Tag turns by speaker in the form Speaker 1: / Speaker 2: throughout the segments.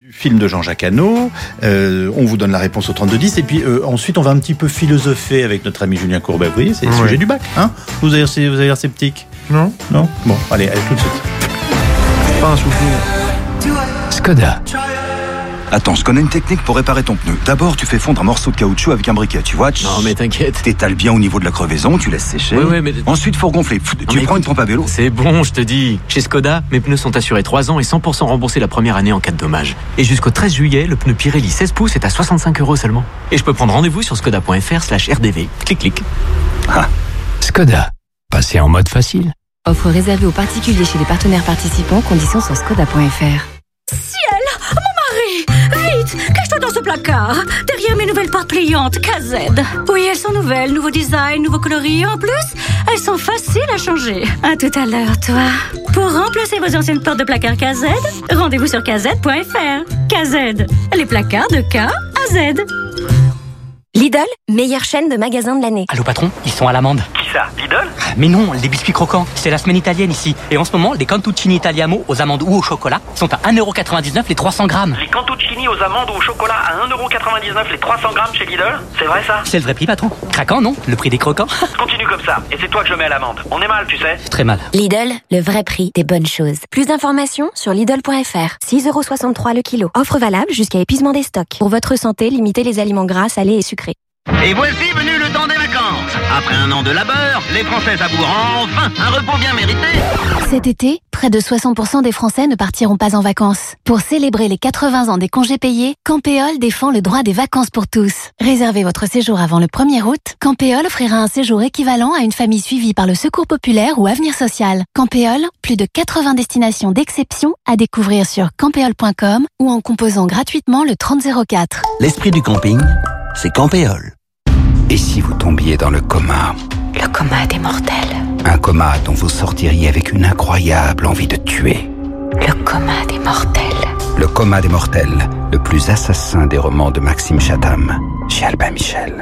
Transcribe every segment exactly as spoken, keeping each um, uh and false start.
Speaker 1: Film de Jean-Jacques Hano, euh, on vous donne la réponse au trente-deux dix et puis euh, ensuite on va un petit peu philosopher avec notre ami Julien Courbet. Vous voyez, c'est le ouais. sujet du bac, hein. Vous avez l'air, vous avez l'air sceptique.
Speaker 2: Non.
Speaker 1: Non. Bon, allez, allez tout de suite.
Speaker 2: Pas un souffle.
Speaker 3: Skoda.
Speaker 4: Attends, je connais une technique pour réparer ton pneu. D'abord, tu fais fondre un morceau de caoutchouc avec un briquet, tu vois.
Speaker 3: Non, mais t'inquiète.
Speaker 4: T'étales bien au niveau de la crevaison, tu laisses sécher.
Speaker 3: Oui, oui, mais...
Speaker 4: Ensuite, faut regonfler. Tu
Speaker 3: non,
Speaker 4: prends une pompe à vélo.
Speaker 3: C'est bon, je te dis. Chez Skoda, mes pneus sont assurés trois ans et cent pour cent remboursés la première année en cas de dommage. Et jusqu'au treize juillet, le pneu Pirelli seize pouces est à soixante-cinq euros seulement. Et je peux prendre rendez-vous sur skoda.fr slash rdv. Clic, clic.
Speaker 4: Ah.
Speaker 3: Skoda. Passez en mode facile.
Speaker 5: Offre réservée aux particuliers chez les partenaires participants. Conditions sur skoda.fr.
Speaker 6: Ciel! Mon mari! Vite! Cache-toi dans ce placard! Derrière mes nouvelles portes pliantes K Z. Oui, elles sont nouvelles, nouveau design, nouveau coloris. En plus, elles sont faciles à changer. À tout à l'heure, toi. Pour remplacer vos anciennes portes de placard K Z, rendez-vous sur k z point f r. K Z, les placards de K à Z.
Speaker 5: Lidl, meilleure chaîne de magasins de l'année.
Speaker 7: Allô patron, ils sont à l'amende.
Speaker 8: Qui ça, Lidl?
Speaker 7: Mais non, les biscuits croquants, c'est la semaine italienne ici. Et en ce moment, les cantuccini italiano aux amandes ou au chocolat sont à un euro quatre-vingt-dix-neuf les trois cents grammes.
Speaker 8: Les cantuccini aux amandes ou au chocolat à un euro quatre-vingt-dix-neuf les trois cents grammes chez Lidl? C'est vrai ça?
Speaker 7: C'est le vrai prix patron. Craquant non? Le prix des croquants.
Speaker 8: Continue comme ça, et c'est toi que je mets à l'amende. On est mal, tu sais.
Speaker 7: Très mal.
Speaker 5: Lidl, le vrai prix des bonnes choses. Plus d'informations sur Lidl point f r. six euros soixante-trois le kilo. Offre valable jusqu'à épuisement des stocks. Pour votre santé, limitez les aliments gras, salés et sucrés.
Speaker 9: Et voici venu le temps des vacances. Après un an de labeur, les Français savourent enfin un repos bien mérité.
Speaker 10: Cet été, près de soixante pour cent des Français ne partiront pas en vacances. Pour célébrer les quatre-vingts ans des congés payés, Campéol défend le droit des vacances pour tous. Réservez votre séjour avant le premier août. Campéol offrira un séjour équivalent à une famille suivie par le Secours populaire ou Avenir social. Campéol, plus de quatre-vingts destinations d'exception à découvrir sur campéol point com ou en composant gratuitement le trente zéro quatre.
Speaker 11: L'esprit du camping, c'est Campéol.
Speaker 12: Et si vous tombiez dans le coma?
Speaker 5: Le coma des mortels.
Speaker 12: Un coma dont vous sortiriez avec une incroyable envie de tuer.
Speaker 5: Le coma des mortels.
Speaker 12: Le coma des mortels, le plus assassin des romans de Maxime Chatham, chez Albin Michel.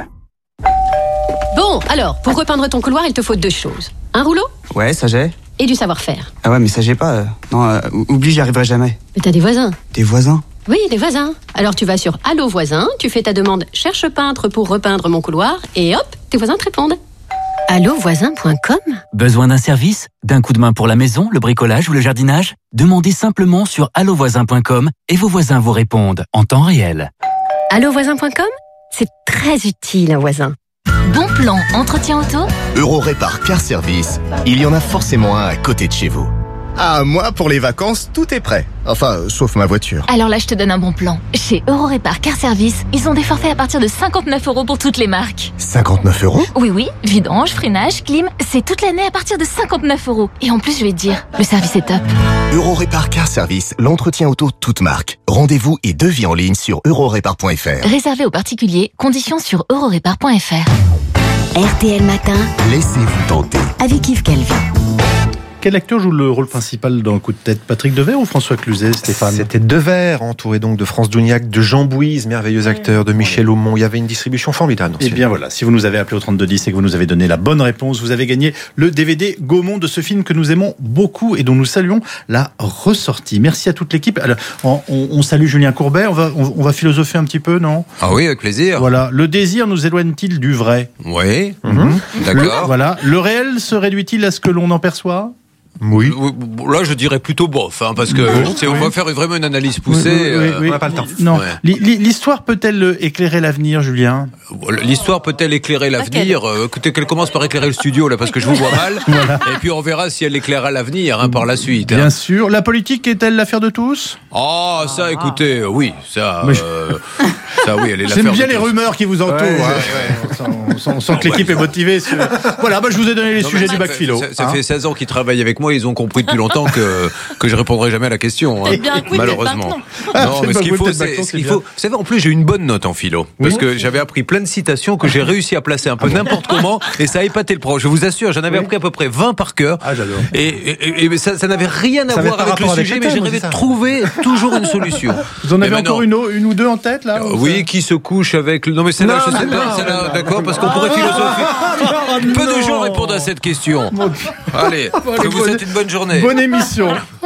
Speaker 13: Bon, alors, pour repeindre ton couloir, il te faut deux choses. Un rouleau?
Speaker 14: Ouais, ça j'ai.
Speaker 13: Et du savoir-faire.
Speaker 14: Ah ouais, mais ça j'ai pas. Euh, non, euh, oublie, j'y arriverai jamais.
Speaker 13: Mais t'as des voisins.
Speaker 14: Des voisins?
Speaker 13: Oui, des voisins. Alors tu vas sur Allo voisin, tu fais ta demande « Cherche peintre pour repeindre mon couloir » et hop, tes voisins te répondent.
Speaker 5: allo voisin point com.
Speaker 3: Besoin d'un service? D'un coup de main pour la maison, le bricolage ou le jardinage? Demandez simplement sur allo voisin point com et vos voisins vous répondent en temps réel.
Speaker 5: allo voisin point com, c'est très utile un voisin.
Speaker 10: Bon plan, entretien auto?
Speaker 15: Eurorépar Car Service, il y en a forcément un à côté de chez vous. Ah, moi, pour les vacances, tout est prêt. Enfin, euh, sauf ma voiture.
Speaker 10: Alors là, je te donne un bon plan. Chez Eurorépar Car Service, ils ont des forfaits à partir de cinquante-neuf euros pour toutes les marques.
Speaker 15: cinquante-neuf euros?
Speaker 10: Oui, oui. Vidange, freinage, clim, c'est toute l'année à partir de cinquante-neuf euros. Et en plus, je vais te dire, le service est top.
Speaker 15: Eurorépar Car Service, l'entretien auto toute marque. Rendez-vous et devis en ligne sur eurorépar point f r.
Speaker 10: Réservé aux particuliers, conditions sur eurorépar point f r.
Speaker 5: R T L Matin.
Speaker 15: Laissez-vous tenter.
Speaker 5: Avec Yves Calvi.
Speaker 1: Quel acteur joue le rôle principal dans Coup de tête? Patrick Devers ou François Cluzet, Stéphane?
Speaker 2: C'était Devers, entouré donc de France Dougnac, de Jean Bouise, merveilleux acteur, de Michel Aumont. Il y avait une distribution formidable.
Speaker 1: Et bien voilà, si vous nous avez appelé au trente-deux dix et que vous nous avez donné la bonne réponse, vous avez gagné le D V D Gaumont de ce film que nous aimons beaucoup et dont nous saluons la ressortie. Merci à toute l'équipe. Alors, on, on salue Julien Courbet. On va, on, on va philosopher un petit peu, non?
Speaker 16: Ah oui, avec plaisir.
Speaker 1: Voilà. Le désir nous éloigne-t-il du vrai?
Speaker 16: Oui.
Speaker 1: Mmh.
Speaker 16: D'accord.
Speaker 1: Le, voilà. Le réel se réduit-il à ce que l'on en perçoit?
Speaker 2: Oui.
Speaker 16: Là, je dirais plutôt bof, hein, parce que bon, on oui. va faire vraiment une analyse poussée.
Speaker 1: Oui, oui, oui,
Speaker 16: euh,
Speaker 1: oui.
Speaker 2: On n'a pas le temps.
Speaker 1: Non.
Speaker 16: Ouais.
Speaker 1: L'histoire peut-elle éclairer l'avenir, Julien?
Speaker 16: L'histoire peut-elle éclairer l'avenir? euh, Écoutez, qu'elle commence par éclairer le studio, là, parce que je vous vois mal. Voilà. Et puis on verra si elle éclairera l'avenir hein, par la suite.
Speaker 1: Bien
Speaker 16: hein.
Speaker 1: sûr. La politique est-elle l'affaire de tous?
Speaker 16: Oh, ça, ah. écoutez, oui, ça.
Speaker 1: Mais...
Speaker 16: Euh, ça, oui, elle est
Speaker 1: J'aime
Speaker 16: l'affaire
Speaker 1: bien
Speaker 16: de
Speaker 1: les
Speaker 16: tous.
Speaker 1: rumeurs qui vous entourent.
Speaker 16: Ouais,
Speaker 1: hein.
Speaker 16: ouais, ouais.
Speaker 1: On sent, on sent que l'équipe est motivée. Sur... Voilà, bah, je vous ai donné les non, sujets du bac
Speaker 16: fait,
Speaker 1: philo.
Speaker 16: Ça, ça
Speaker 1: hein.
Speaker 16: fait seize ans qu'ils travaillent avec moi, ils ont compris depuis longtemps que, que je répondrai jamais à la question. Hein,
Speaker 10: eh bien, oui,
Speaker 16: malheureusement.
Speaker 1: Ah,
Speaker 16: non, mais ce qu'il faut, c'est. Ce qu'il faut, vous savez, en plus, j'ai une bonne note en philo. Parce oui. que j'avais appris plein de citations que j'ai réussi à placer un peu n'importe comment et ça a épaté le prof. Je vous assure, j'en avais oui. appris à peu près vingt par cœur.
Speaker 1: Ah, j'adore.
Speaker 16: Et, et, et ça, ça n'avait rien à
Speaker 1: ça
Speaker 16: voir avec le sujet, avec mais j'arrivais à trouver toujours une solution.
Speaker 1: Vous en avez encore une, une ou deux en tête, là?
Speaker 16: Euh, oui, qui se couche avec. Non, mais c'est là, je sais pas. C'est là, d'accord, parce qu'on pourrait philosopher. Peu de gens répondent à cette question. Allez, je vous souhaite une bonne journée.
Speaker 1: Bonne émission.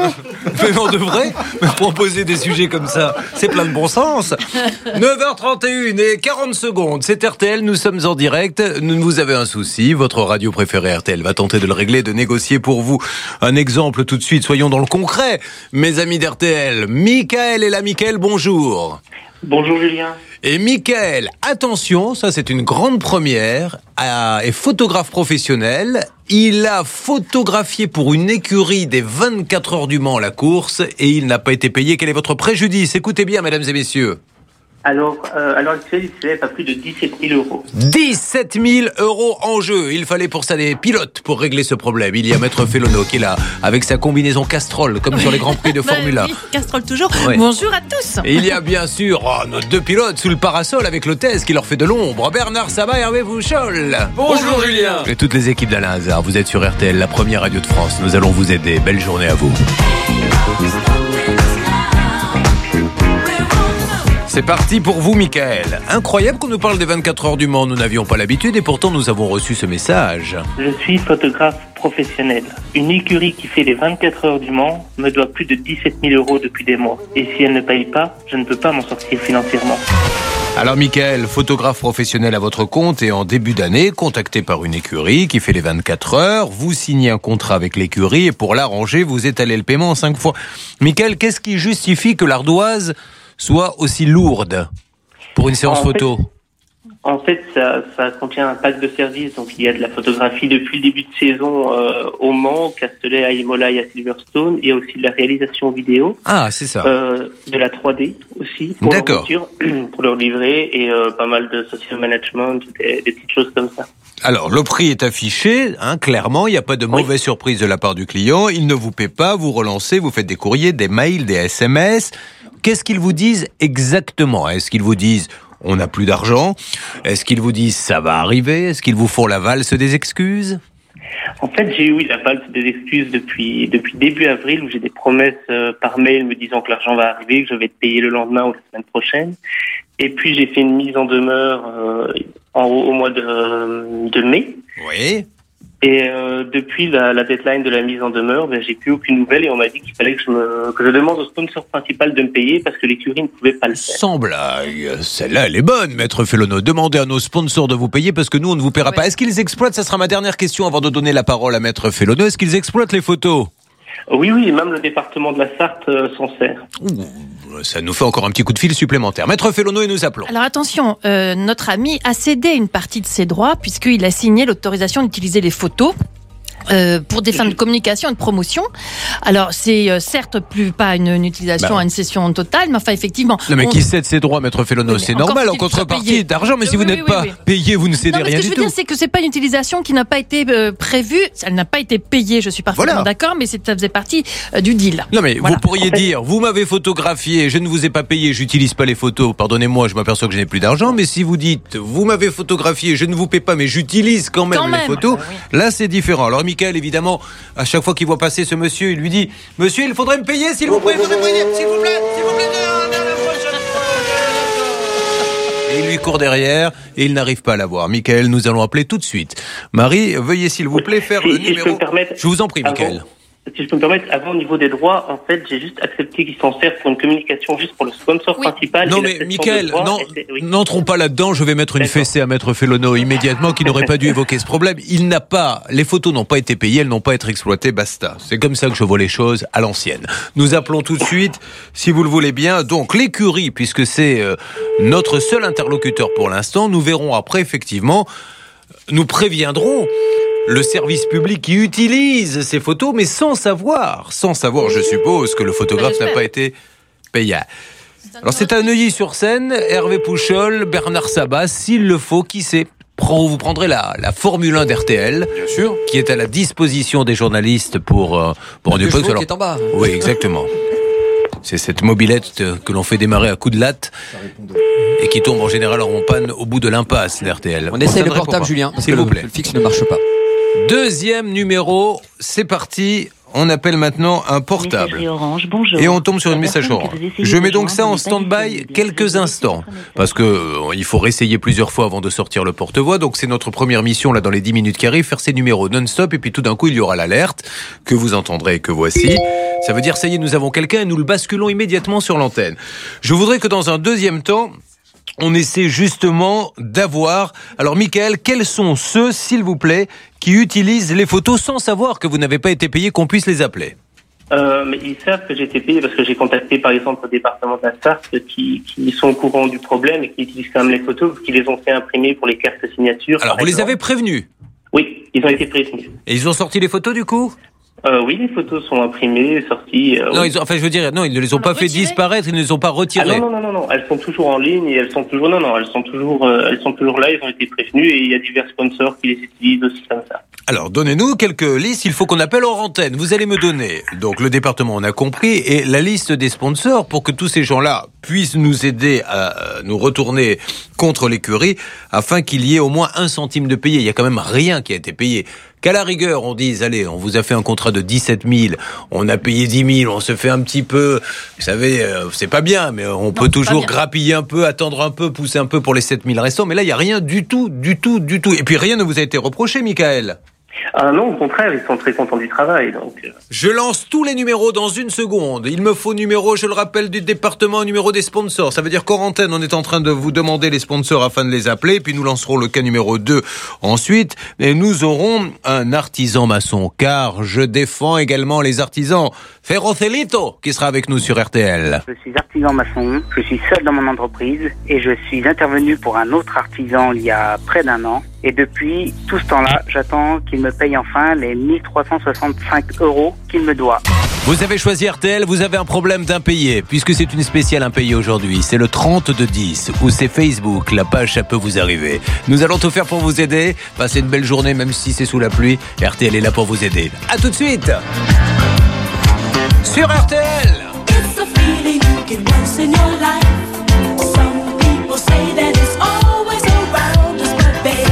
Speaker 16: Mais on devrait me proposer des sujets comme ça. C'est plein de bon sens. neuf heures trente et une et quarante secondes. C'est R T L, nous sommes en direct. Vous avez un souci, votre radio préférée R T L va tenter de le régler, de négocier pour vous. Un exemple tout de suite, soyons dans le concret. Mes amis d'R T L, Michael est là. Michael, bonjour.
Speaker 8: Bonjour Julien.
Speaker 16: Et Michael, attention, ça c'est une grande première, est photographe professionnel. Il a photographié pour une écurie des vingt-quatre heures du Mans la course et il n'a pas été payé. Quel est votre préjudice? Écoutez bien, mesdames et messieurs.
Speaker 8: Alors, euh, à l'heure actuelle, il s'élève à plus de dix-sept mille euros.
Speaker 16: dix-sept mille euros en jeu. Il fallait pour ça des pilotes pour régler ce problème. Il y a Maître Félono qui est là, avec sa combinaison Castrol, comme sur les Grands Prix de Formule un.
Speaker 17: Oui, Castrol toujours.
Speaker 16: Ouais.
Speaker 17: Bonjour à tous.
Speaker 16: Et il y a bien sûr oh, nos deux pilotes sous le parasol avec l'hôtesse qui leur fait de l'ombre. Bernard Sabat et Hervé Pouchol.
Speaker 18: Bonjour Julien.
Speaker 16: Et toutes les équipes d'Alain Hazard. Vous êtes sur R T L, la première radio de France. Nous allons vous aider. Belle journée à vous. C'est parti pour vous, Michael. Incroyable qu'on nous parle des vingt-quatre heures du Mans. Nous n'avions pas l'habitude et pourtant nous avons reçu ce message.
Speaker 8: Je suis photographe professionnel. Une écurie qui fait les vingt-quatre heures du Mans me doit plus de dix-sept mille euros depuis des mois. Et si elle ne paye pas, je ne peux pas m'en sortir financièrement.
Speaker 16: Alors Michael, photographe professionnel à votre compte et en début d'année, contacté par une écurie qui fait les vingt-quatre heures, vous signez un contrat avec l'écurie et pour l'arranger, vous étalez le paiement en cinq fois. Michael, qu'est-ce qui justifie que l'ardoise soit aussi lourde pour une séance
Speaker 8: en
Speaker 16: photo?
Speaker 8: fait, En fait, ça, ça contient un pack de services. Donc, il y a de la photographie depuis le début de saison euh, au Mans, Castellet, à Imola et à Silverstone. Il y a aussi de la réalisation vidéo.
Speaker 16: Ah, c'est ça.
Speaker 8: Euh, de la trois D aussi pour leur voiture, pour leur livrer et euh, pas mal de social management, des, des petites choses comme ça.
Speaker 16: Alors, le prix est affiché, hein, clairement, il n'y a pas de mauvaise oui. surprise de la part du client. Il ne vous paie pas, vous relancez, vous faites des courriers, des mails, des S M S. Qu'est-ce qu'ils vous disent exactement? Est-ce qu'ils vous disent « on n'a plus d'argent » Est-ce qu'ils vous disent « ça va arriver » Est-ce qu'ils vous font la valse des excuses?
Speaker 8: En fait, j'ai eu oui, la valse des excuses depuis, depuis début avril, où j'ai des promesses euh, par mail me disant que l'argent va arriver, que je vais être payé le lendemain ou la semaine prochaine. Et puis, j'ai fait une mise en demeure euh, en, au mois de, de mai.
Speaker 16: Oui.
Speaker 8: Et euh, depuis la, la deadline de la mise en demeure, ben, j'ai plus aucune nouvelle et on m'a dit qu'il fallait que je, me, que je demande au sponsor principal de me payer parce que l'écurie ne pouvait pas le faire.
Speaker 16: Sans blague, celle-là elle est bonne, Maître Félono. Demandez à nos sponsors de vous payer parce que nous on ne vous paiera oui. pas. Est-ce qu'ils exploitent, ça sera ma dernière question avant de donner la parole à Maître Félono, est-ce qu'ils exploitent les photos?
Speaker 8: Oui, oui, et même le département de la Sarthe euh, s'en sert.
Speaker 16: Ouh, ça nous fait encore un petit coup de fil supplémentaire. Maître Félono, et nous appelons.
Speaker 17: Alors attention, euh, notre ami a cédé une partie de ses droits puisqu'il a signé l'autorisation d'utiliser les photos. Euh, pour des fins de communication et de promotion. Alors, c'est euh, certes plus pas une, une utilisation bah. à une session totale, mais enfin, effectivement...
Speaker 16: Non, mais
Speaker 17: on...
Speaker 16: qui cède ses droits, Maître Félono, oui, c'est normal, en contrepartie d'argent, mais si vous oui, n'êtes oui, pas oui, oui. payé, vous ne cédez
Speaker 17: non,
Speaker 16: rien du tout.
Speaker 17: Ce que je veux dire, c'est que c'est pas une utilisation qui n'a pas été euh, prévue, elle n'a pas été payée, je suis parfaitement voilà. d'accord, mais c'est, ça faisait partie euh, du deal.
Speaker 16: Non, mais
Speaker 17: voilà.
Speaker 16: vous pourriez dire, vous m'avez photographié, je ne vous ai pas payé, j'utilise pas les photos, pardonnez-moi, je m'aperçois que je n'ai plus d'argent, mais si vous dites, vous m'avez photographié, je ne vous paie pas, mais j'utilise quand même quand les même. photos, ah, oui. là, c'est différent. Alors, Michael, évidemment, à chaque fois qu'il voit passer ce monsieur, il lui dit « Monsieur, il faudrait me payer, s'il vous plaît, il faudrait me payer, s'il vous plaît, s'il vous plaît, la prochaine fois. » Et il lui court derrière et il n'arrive pas à l'avoir. Michael, nous allons appeler tout de suite. Marie, veuillez s'il vous plaît faire
Speaker 8: si,
Speaker 16: le
Speaker 8: si
Speaker 16: numéro...
Speaker 8: Je, permettre,
Speaker 16: je vous en prie, Michael.
Speaker 8: Avant. Si je peux me permettre, avant au niveau des droits, en fait, j'ai juste accepté qu'ils s'en servent pour une communication juste pour le sponsor oui. principal.
Speaker 16: Non mais Michael, non, oui. n'entrons pas là-dedans, je vais mettre une fessée à Maître Félono immédiatement qui n'aurait pas dû évoquer ce problème. Il n'a pas, les photos n'ont pas été payées, elles n'ont pas été exploitées, basta. C'est comme ça que je vois les choses à l'ancienne. Nous appelons tout de suite, si vous le voulez bien, donc l'écurie, puisque c'est euh, notre seul interlocuteur pour l'instant, nous verrons après effectivement, nous préviendrons le service public qui utilise ces photos, mais sans savoir, sans savoir, je suppose, que le photographe n'a pas été payé. Alors c'est à Neuilly-sur-Seine, Hervé Pouchol, Bernard Sabat, s'il le faut, qui sait, vous prendrez la, la Formule un d'R T L, bien sûr, qui est à la disposition des journalistes pour... Euh, pour
Speaker 18: le chevaux qui est en bas.
Speaker 16: Oui, exactement. C'est cette mobilette que l'on fait démarrer à coups de latte et qui tombe en général en panne au bout de l'impasse, l'R T L.
Speaker 18: On, On essaye le portable, Julien, parce
Speaker 16: s'il
Speaker 18: que
Speaker 16: vous
Speaker 18: le,
Speaker 16: plaît.
Speaker 18: le fixe ne marche pas.
Speaker 16: Deuxième numéro, c'est parti. on appelle maintenant un portable.
Speaker 18: Orange, bonjour.
Speaker 16: Et on tombe sur une
Speaker 18: La
Speaker 16: messagerie
Speaker 18: personne
Speaker 16: orange.
Speaker 18: que vous essayez
Speaker 16: Je
Speaker 18: de
Speaker 16: mets donc
Speaker 18: joindre
Speaker 16: ça en
Speaker 18: n'est pas
Speaker 16: stand-by
Speaker 18: disponible.
Speaker 16: quelques instants. Parce que euh, il faut réessayer plusieurs fois avant de sortir le porte-voix. Donc c'est notre première mission là dans les dix minutes qui arrivent, faire ces numéros non-stop. Et puis tout d'un coup, il y aura l'alerte que vous entendrez et que voici. Ça veut dire, ça y est, nous avons quelqu'un et nous le basculons immédiatement sur l'antenne. Je voudrais que dans un deuxième temps, on essaie justement d'avoir... Alors, Michael, quels sont ceux, s'il vous plaît, qui utilisent les photos sans savoir que vous n'avez pas été payé, qu'on puisse les appeler ?
Speaker 8: Euh, mais ils savent que j'ai été payé parce que j'ai contacté par exemple le département de la Sarthe qui, qui sont au courant du problème et qui utilisent quand même les photos parce qu'ils les ont fait imprimer pour les cartes signature.
Speaker 16: Alors, vous les avez prévenus ?
Speaker 8: Oui, ils ont été prévenus.
Speaker 16: Et ils ont sorti les photos du coup ?
Speaker 8: Euh, oui, les photos sont imprimées, sorties. Euh,
Speaker 16: non,
Speaker 8: oui.
Speaker 16: ils ont, enfin, je veux dire, non, ils ne les ont pas fait disparaître, ils ne les ont pas retirées.
Speaker 8: Ah non, non, non, non, elles sont toujours en ligne et elles sont toujours, non, non, elles sont toujours, euh, elles sont toujours là. Ils ont été prévenus et il y a divers sponsors qui les utilisent aussi comme ça.
Speaker 16: Alors, donnez-nous quelques listes. Il faut qu'on appelle hors antenne. Vous allez me donner, donc le département, on a compris, et la liste des sponsors pour que tous ces gens-là puissent nous aider à nous retourner contre l'écurie, afin qu'il y ait au moins un centime de payé. Il y a quand même rien qui a été payé. Qu'à la rigueur, on dise, allez, on vous a fait un contrat de dix-sept mille, on a payé dix mille, on se fait un petit peu, vous savez, euh, c'est pas bien, mais on non, peut toujours grappiller un peu, attendre un peu, pousser un peu pour les sept mille restants. Mais là, il n'y a rien du tout, du tout, du tout. Et puis rien ne vous a été reproché, Michael.
Speaker 8: Ah non, au contraire, ils sont très contents du travail. Donc.
Speaker 16: Je lance tous les numéros dans une seconde. Il me faut numéro, je le rappelle, du département, numéro des sponsors. Ça veut dire qu'en antenne, on est en train de vous demander les sponsors afin de les appeler. Puis nous lancerons le cas numéro deux ensuite. Et nous aurons un artisan maçon, car je défends également les artisans. Ferrocelito, qui sera avec nous sur R T L.
Speaker 19: Je suis artisan maçon, je suis seul dans mon entreprise et je suis intervenu pour un autre artisan il y a près d'un an. Et depuis tout ce temps-là, j'attends qu'il me paye enfin les mille trois cent soixante-cinq euros qu'il me doit.
Speaker 16: Vous avez choisi R T L, vous avez un problème d'impayé, puisque c'est une spéciale impayée aujourd'hui. C'est le trente de dix, ou c'est Facebook, la page, ça peut vous arriver. Nous allons tout faire pour vous aider. Passez une belle journée, même si c'est sous la pluie. R T L est là pour vous aider. À tout de suite sur R T L.
Speaker 20: It's a feeling you get once in your life. Some people say that it's always around us, but babe.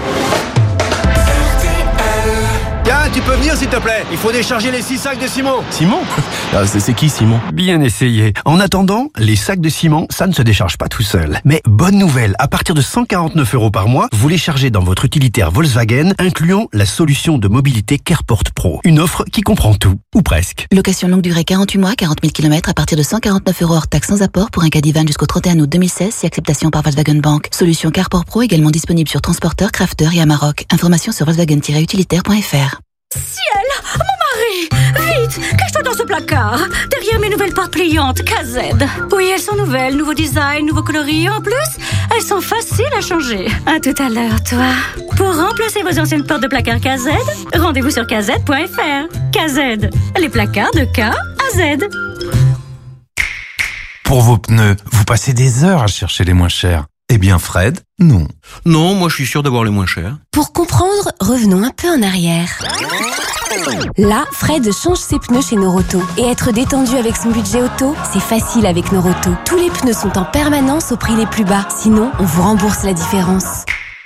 Speaker 21: Tiens, tu peux venir s'il te plaît. Il faut décharger les six sacs de ciment.
Speaker 22: Simon ah, c'est, c'est qui Simon? Bien essayé. En attendant, les sacs de ciment, ça ne se décharge pas tout seul. Mais bonne nouvelle, à partir de cent quarante-neuf euros par mois, vous les chargez dans votre utilitaire Volkswagen, incluant la solution de mobilité CarePort Pro. Une offre qui comprend tout, ou presque.
Speaker 23: Location longue durée quarante-huit mois, quarante mille kilomètres à partir de cent quarante-neuf euros hors taxe sans apport pour un Cadivan jusqu'au trente et un août deux mille seize, si acceptation par Volkswagen Bank. Solution CarePort Pro également disponible sur Transporteur, Crafter et Amarok. Information sur volkswagen tiret utilitaire point f r.
Speaker 6: Ciel! Mon mari! Vite! Cache-toi dans ce placard! Derrière mes nouvelles portes pliantes K Z. Oui, elles sont nouvelles, nouveau design, nouveau coloris. En plus, elles sont faciles à changer. À tout à l'heure, toi. Pour remplacer vos anciennes portes de placard K Z, rendez-vous sur k z point f r. K Z, les placards de K à Z.
Speaker 24: Pour vos pneus, vous passez des heures à chercher les moins chers. Eh bien, Fred, non.
Speaker 22: Non, moi je suis sûr d'avoir les moins chers.
Speaker 25: Pour comprendre, revenons un peu en arrière. Là, Fred change ses pneus chez Noroto. Et être détendu avec son budget auto, c'est facile avec Noroto. Tous les pneus sont en permanence au prix les plus bas. Sinon, on vous rembourse la différence.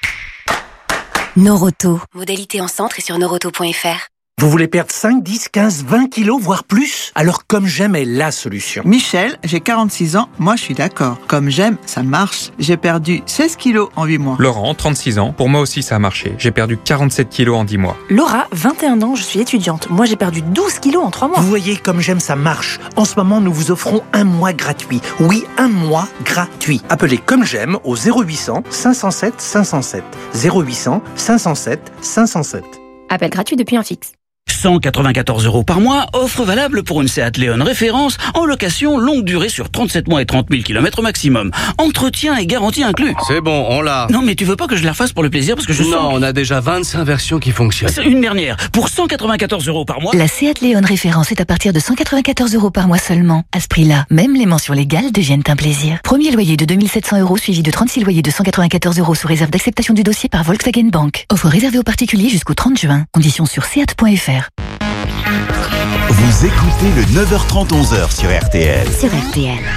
Speaker 25: Noroto. Modalité en centre et sur noroto point f r.
Speaker 26: Vous voulez perdre cinq, dix, quinze, vingt kilos, voire plus? Alors Comme J'aime est la solution.
Speaker 27: Michel, j'ai quarante-six ans, moi je suis d'accord. Comme J'aime, ça marche. J'ai perdu seize kilos en huit mois.
Speaker 28: Laurent, trente-six ans, pour moi aussi ça a marché. J'ai perdu quarante-sept kilos en dix mois.
Speaker 29: Laura, vingt et un ans, je suis étudiante. Moi j'ai perdu douze kilos en trois mois.
Speaker 26: Vous voyez, Comme J'aime, ça marche. En ce moment, nous vous offrons un mois gratuit. Oui, un mois gratuit. Appelez Comme J'aime au zéro huit cents, cinq cent sept, cinq cent sept. zéro huit cents, cinq cent sept, cinq cent sept.
Speaker 25: Appel gratuit depuis un fixe.
Speaker 22: cent quatre-vingt-quatorze euros par mois, offre valable pour une Seat Leon référence en location longue durée sur trente-sept mois et trente mille kilomètres maximum. Entretien et garantie inclus.
Speaker 30: C'est bon, on l'a.
Speaker 22: Non mais tu veux pas que je la refasse pour le plaisir parce que je
Speaker 30: Non,
Speaker 22: sens...
Speaker 30: on a déjà vingt-cinq versions qui fonctionnent.
Speaker 22: Une dernière, pour cent quatre-vingt-quatorze euros par mois.
Speaker 25: La Seat Leon référence est à partir de cent quatre-vingt-quatorze euros par mois seulement. À ce prix-là, même les mentions légales deviennent un plaisir. Premier loyer de deux mille sept cents euros suivi de trente-six loyers de cent quatre-vingt-quatorze euros sous réserve d'acceptation du dossier par Volkswagen Bank. Offre réservée aux particuliers jusqu'au trente juin. Conditions sur seat point f r.
Speaker 31: Vous écoutez le neuf heures trente, onze heures sur R T L.
Speaker 25: Sur R T L.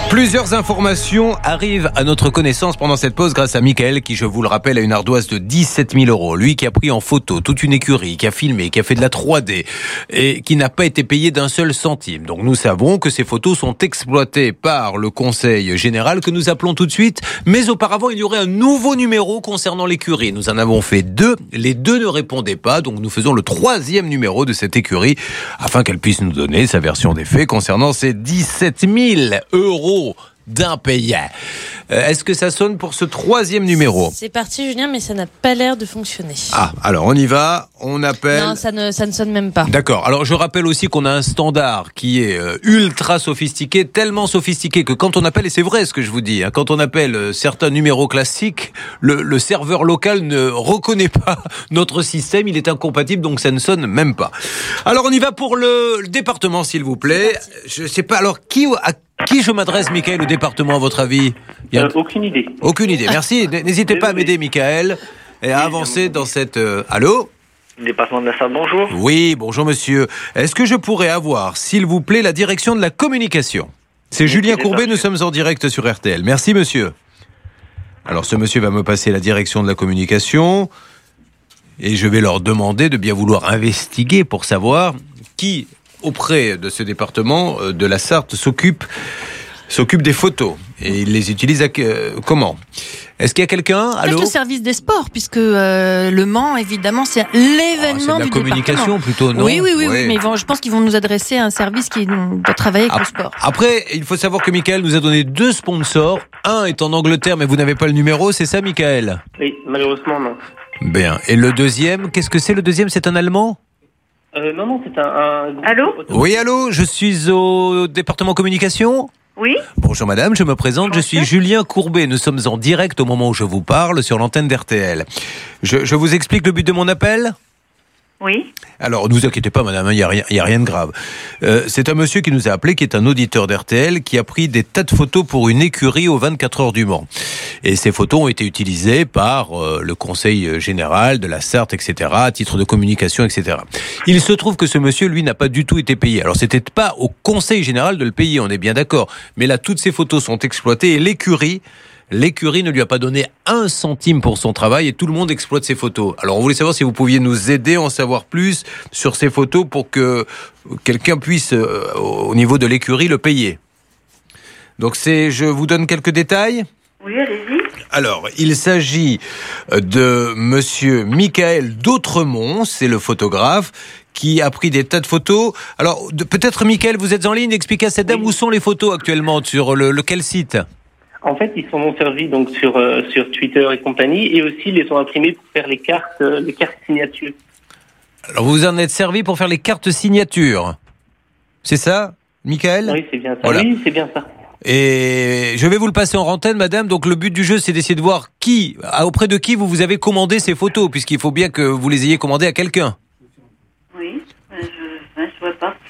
Speaker 16: Plusieurs informations arrivent à notre connaissance pendant cette pause grâce à Michael qui, je vous le rappelle, a une ardoise de dix-sept mille euros. Lui qui a pris en photo toute une écurie, qui a filmé, qui a fait de la trois D et qui n'a pas été payé d'un seul centime. Donc nous savons que ces photos sont exploitées par le Conseil général que nous appelons tout de suite. Mais auparavant, il y aurait un nouveau numéro concernant l'écurie. Nous en avons fait deux. Les deux ne répondaient pas. Donc nous faisons le troisième numéro de cette écurie afin qu'elle puisse nous donner sa version des faits concernant ces dix-sept mille euros d'impayés. Euh, est-ce que ça sonne pour ce troisième numéro ?
Speaker 3: C'est parti, Julien, mais ça n'a pas l'air de fonctionner.
Speaker 16: Ah, alors on y va, on appelle...
Speaker 3: Non, ça ne, ça ne sonne même pas.
Speaker 16: D'accord, alors je rappelle aussi qu'on a un standard qui est euh, ultra sophistiqué, tellement sophistiqué que quand on appelle, et c'est vrai ce que je vous dis, hein, quand on appelle euh, certains numéros classiques, le, le serveur local ne reconnaît pas notre système, il est incompatible, donc ça ne sonne même pas. Alors on y va pour le, le département, s'il vous plaît. Je sais pas, alors qui... À qui je m'adresse, Michael, au département, à votre avis ? Il y a...
Speaker 8: euh, Aucune idée.
Speaker 16: Aucune idée, merci. N'hésitez pas à m'aider, Michael, et à avancer dans cette... Euh... Allô ?
Speaker 4: Département de la Sarthe, bonjour.
Speaker 16: Oui, bonjour monsieur. Est-ce que je pourrais avoir, s'il vous plaît, la direction de la communication ? C'est oui, Julien Courbet, nous sommes en direct sur R T L. Merci monsieur. Alors ce monsieur va me passer la direction de la communication, et je vais leur demander de bien vouloir investiguer pour savoir qui... auprès de ce département de la Sarthe s'occupe s'occupe des photos et il les utilise à, euh, comment ? Est-ce qu'il y a quelqu'un ? Allô ?
Speaker 17: Peut-être le service des sports, puisque euh, Le Mans, évidemment, c'est l'événement
Speaker 16: oh, c'est de la
Speaker 17: du
Speaker 16: communication plutôt, non ?
Speaker 17: Oui, oui, oui,
Speaker 16: ouais.
Speaker 17: oui, mais ils vont, je pense qu'ils vont nous adresser à un service qui doit travailler avec
Speaker 16: après,
Speaker 17: le sport.
Speaker 16: Après, il faut savoir que Michael nous a donné deux sponsors. Un est en Angleterre, mais vous n'avez pas le numéro, c'est ça, Michael ?
Speaker 8: Oui, malheureusement, non.
Speaker 16: Bien. Et le deuxième, qu'est-ce que c'est le deuxième ? C'est un Allemand ?
Speaker 8: Euh, non, non, c'est un... un...
Speaker 7: Allô ?
Speaker 16: Oui, allô, je suis au département communication ?
Speaker 7: Oui.
Speaker 16: Bonjour madame, je me présente, je suis Julien Courbet. Nous sommes en direct au moment où je vous parle sur l'antenne d'R T L. Je, je vous explique le but de mon appel ?
Speaker 7: Oui.
Speaker 16: Alors, ne vous inquiétez pas, madame, il n'y a, a rien de grave. Euh, c'est un monsieur qui nous a appelé, qui est un auditeur d'R T L, qui a pris des tas de photos pour une écurie aux vingt-quatre heures du Mans. Et ces photos ont été utilisées par euh, le Conseil général de la Sarthe, et cetera, à titre de communication, et cetera. Il se trouve que ce monsieur, lui, n'a pas du tout été payé. Alors, c'était pas au Conseil général de le payer, on est bien d'accord. Mais là, toutes ces photos sont exploitées et l'écurie... L'écurie ne lui a pas donné un centime pour son travail et tout le monde exploite ses photos. Alors on voulait savoir si vous pouviez nous aider à en savoir plus sur ces photos pour que quelqu'un puisse, euh, au niveau de l'écurie, le payer. Donc c'est, je vous donne quelques détails.
Speaker 7: Oui, allez-y.
Speaker 16: Alors, il s'agit de monsieur Michael d'Autremont, c'est le photographe, qui a pris des tas de photos. Alors, de, peut-être Michael, vous êtes en ligne, expliquez à cette dame oui. Où sont les photos actuellement, sur le, lequel site ?
Speaker 8: En fait, ils sont servis donc sur euh, sur Twitter et compagnie, et aussi ils les ont imprimés pour faire les cartes euh, les cartes signatures.
Speaker 16: Alors vous en êtes servi pour faire les cartes signatures, c'est ça, Michael ?
Speaker 8: Oui, c'est bien ça.
Speaker 16: Voilà.
Speaker 8: Oui, c'est bien ça.
Speaker 16: Et je vais vous le passer en antenne, madame. Donc le but du jeu, c'est d'essayer de voir qui, auprès de qui vous vous avez commandé ces photos, puisqu'il faut bien que vous les ayez commandées à quelqu'un.
Speaker 7: Oui, euh, je ne vois pas.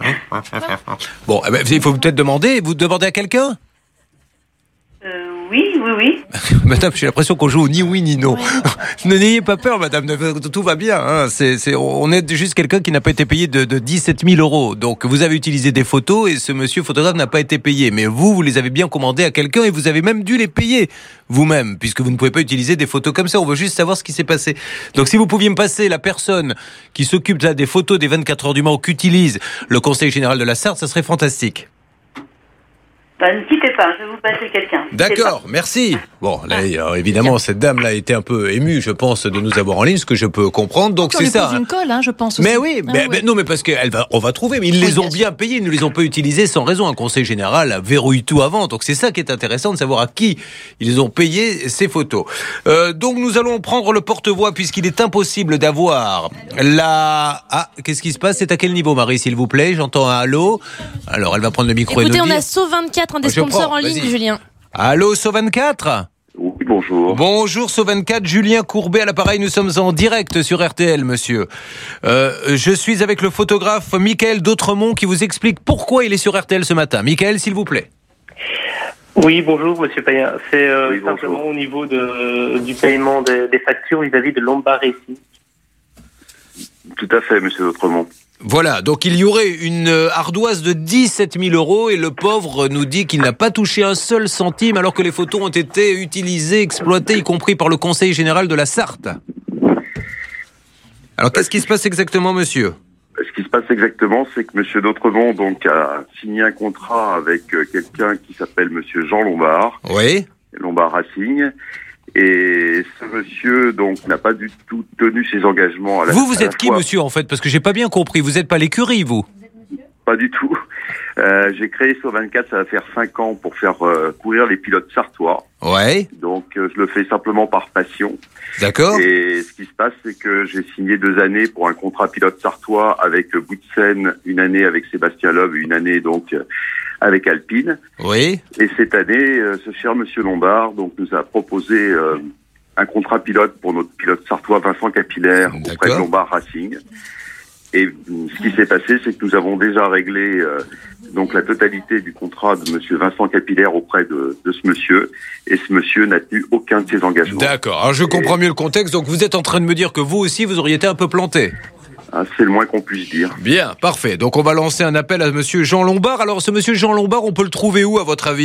Speaker 16: Bon, eh ben, il faut peut-être demander. Vous demandez à quelqu'un ?
Speaker 7: Euh, oui, oui, oui.
Speaker 16: Madame, j'ai l'impression qu'on joue au ni oui ni non. Ouais. N'ayez pas peur, madame, tout va bien. Hein. C'est, c'est, on est juste quelqu'un qui n'a pas été payé de, de dix-sept mille euros. Donc, vous avez utilisé des photos et ce monsieur photographe n'a pas été payé. Mais vous, vous les avez bien commandées à quelqu'un et vous avez même dû les payer vous-même, puisque vous ne pouvez pas utiliser des photos comme ça. On veut juste savoir ce qui s'est passé. Donc, si vous pouviez me passer la personne qui s'occupe là, des photos des vingt-quatre heures du Mans qu'utilise le Conseil général de la Sarthe, ça serait fantastique.
Speaker 7: Bah, ne quittez pas, je vais vous passer quelqu'un.
Speaker 16: D'accord, merci. Bon, là, alors, évidemment, cette dame-là a été un peu émue, je pense, de nous avoir en ligne, ce que je peux comprendre. Donc,
Speaker 17: on
Speaker 16: c'est
Speaker 17: lui
Speaker 16: ça.
Speaker 17: Pose une colle, hein, je pense.
Speaker 16: Mais
Speaker 17: aussi.
Speaker 16: oui,
Speaker 17: ah,
Speaker 16: mais,
Speaker 17: ouais.
Speaker 16: mais non, mais parce qu'on va, on va trouver. Mais ils les
Speaker 17: oui,
Speaker 16: ont bien, bien payés, ils ne les ont pas utilisés sans raison. Un conseil général verrouille tout avant. Donc, c'est ça qui est intéressant de savoir à qui ils ont payé ces photos. Euh, donc, nous allons prendre le porte-voix puisqu'il est impossible d'avoir la. Ah, qu'est-ce qui se passe ? C'est à quel niveau, Marie, s'il vous plaît ? J'entends un allô. Alors, elle va prendre le micro.
Speaker 17: Écoutez,
Speaker 16: et nous
Speaker 17: on
Speaker 16: dire.
Speaker 17: a S O vingt-quatre, un des
Speaker 16: Je
Speaker 17: sponsors
Speaker 16: prends,
Speaker 17: en ligne,
Speaker 16: vas-y.
Speaker 17: Julien.
Speaker 16: Allô, S O vingt-quatre ?
Speaker 9: Oui, bonjour.
Speaker 16: Bonjour, S O vingt-quatre, Julien Courbet à l'appareil. Nous sommes en direct sur R T L, monsieur. Euh, je suis avec le photographe Michael d'Autremont qui vous explique pourquoi il est sur R T L ce matin. Michael, s'il vous plaît.
Speaker 8: Oui, bonjour, monsieur Payen. C'est euh,
Speaker 9: oui,
Speaker 8: simplement au niveau de, du paiement de, des factures vis-à-vis de Lombard Racing.
Speaker 2: Tout à fait, monsieur Autremont.
Speaker 16: Voilà, donc il y aurait une ardoise de dix-sept mille euros et le pauvre nous dit qu'il n'a pas touché un seul centime alors que les photos ont été utilisées, exploitées, y compris par le Conseil général de la Sarthe. Alors qu'est-ce qui se passe exactement, monsieur ?
Speaker 2: Ce qui se passe exactement, c'est que monsieur D'Autremont donc a signé un contrat avec quelqu'un qui s'appelle monsieur Jean Lombard.
Speaker 16: Oui.
Speaker 2: Lombard Racing. Et ce monsieur, donc, n'a pas du tout tenu ses engagements. À la,
Speaker 16: vous, vous
Speaker 2: à
Speaker 16: êtes
Speaker 2: la
Speaker 16: qui,
Speaker 2: fois.
Speaker 16: monsieur, en fait ? Parce que j'ai pas bien compris. Vous n'êtes pas l'écurie, vous ?
Speaker 2: Pas du tout. Euh, j'ai créé sur vingt-quatre, ça va faire cinq ans pour faire euh, courir les pilotes sartois.
Speaker 16: Ouais.
Speaker 2: Donc, euh, je le fais simplement par passion.
Speaker 16: D'accord.
Speaker 2: Et ce qui se passe, c'est que j'ai signé deux années pour un contrat pilote sartois avec Boutsen, une année avec Sébastien Loeb, une année, donc, euh, avec Alpine.
Speaker 16: Oui.
Speaker 2: Et cette année, euh, ce cher monsieur Lombard donc nous a proposé euh, un contrat pilote pour notre pilote sartois Vincent Capillaire auprès de Lombard Racing. Et euh, ce qui s'est passé, c'est que nous avons déjà réglé euh, donc la totalité du contrat de monsieur Vincent Capillaire auprès de, de ce monsieur. Et ce monsieur n'a tenu aucun de ses engagements.
Speaker 16: D'accord. Alors je comprends mieux le contexte. Donc vous êtes en train de me dire que vous aussi, vous auriez été un peu planté.
Speaker 2: Ah, c'est le moins qu'on puisse dire.
Speaker 16: Bien, parfait. Donc on va lancer un appel à monsieur Jean Lombard. Alors ce monsieur Jean Lombard, on peut le trouver où à votre avis ?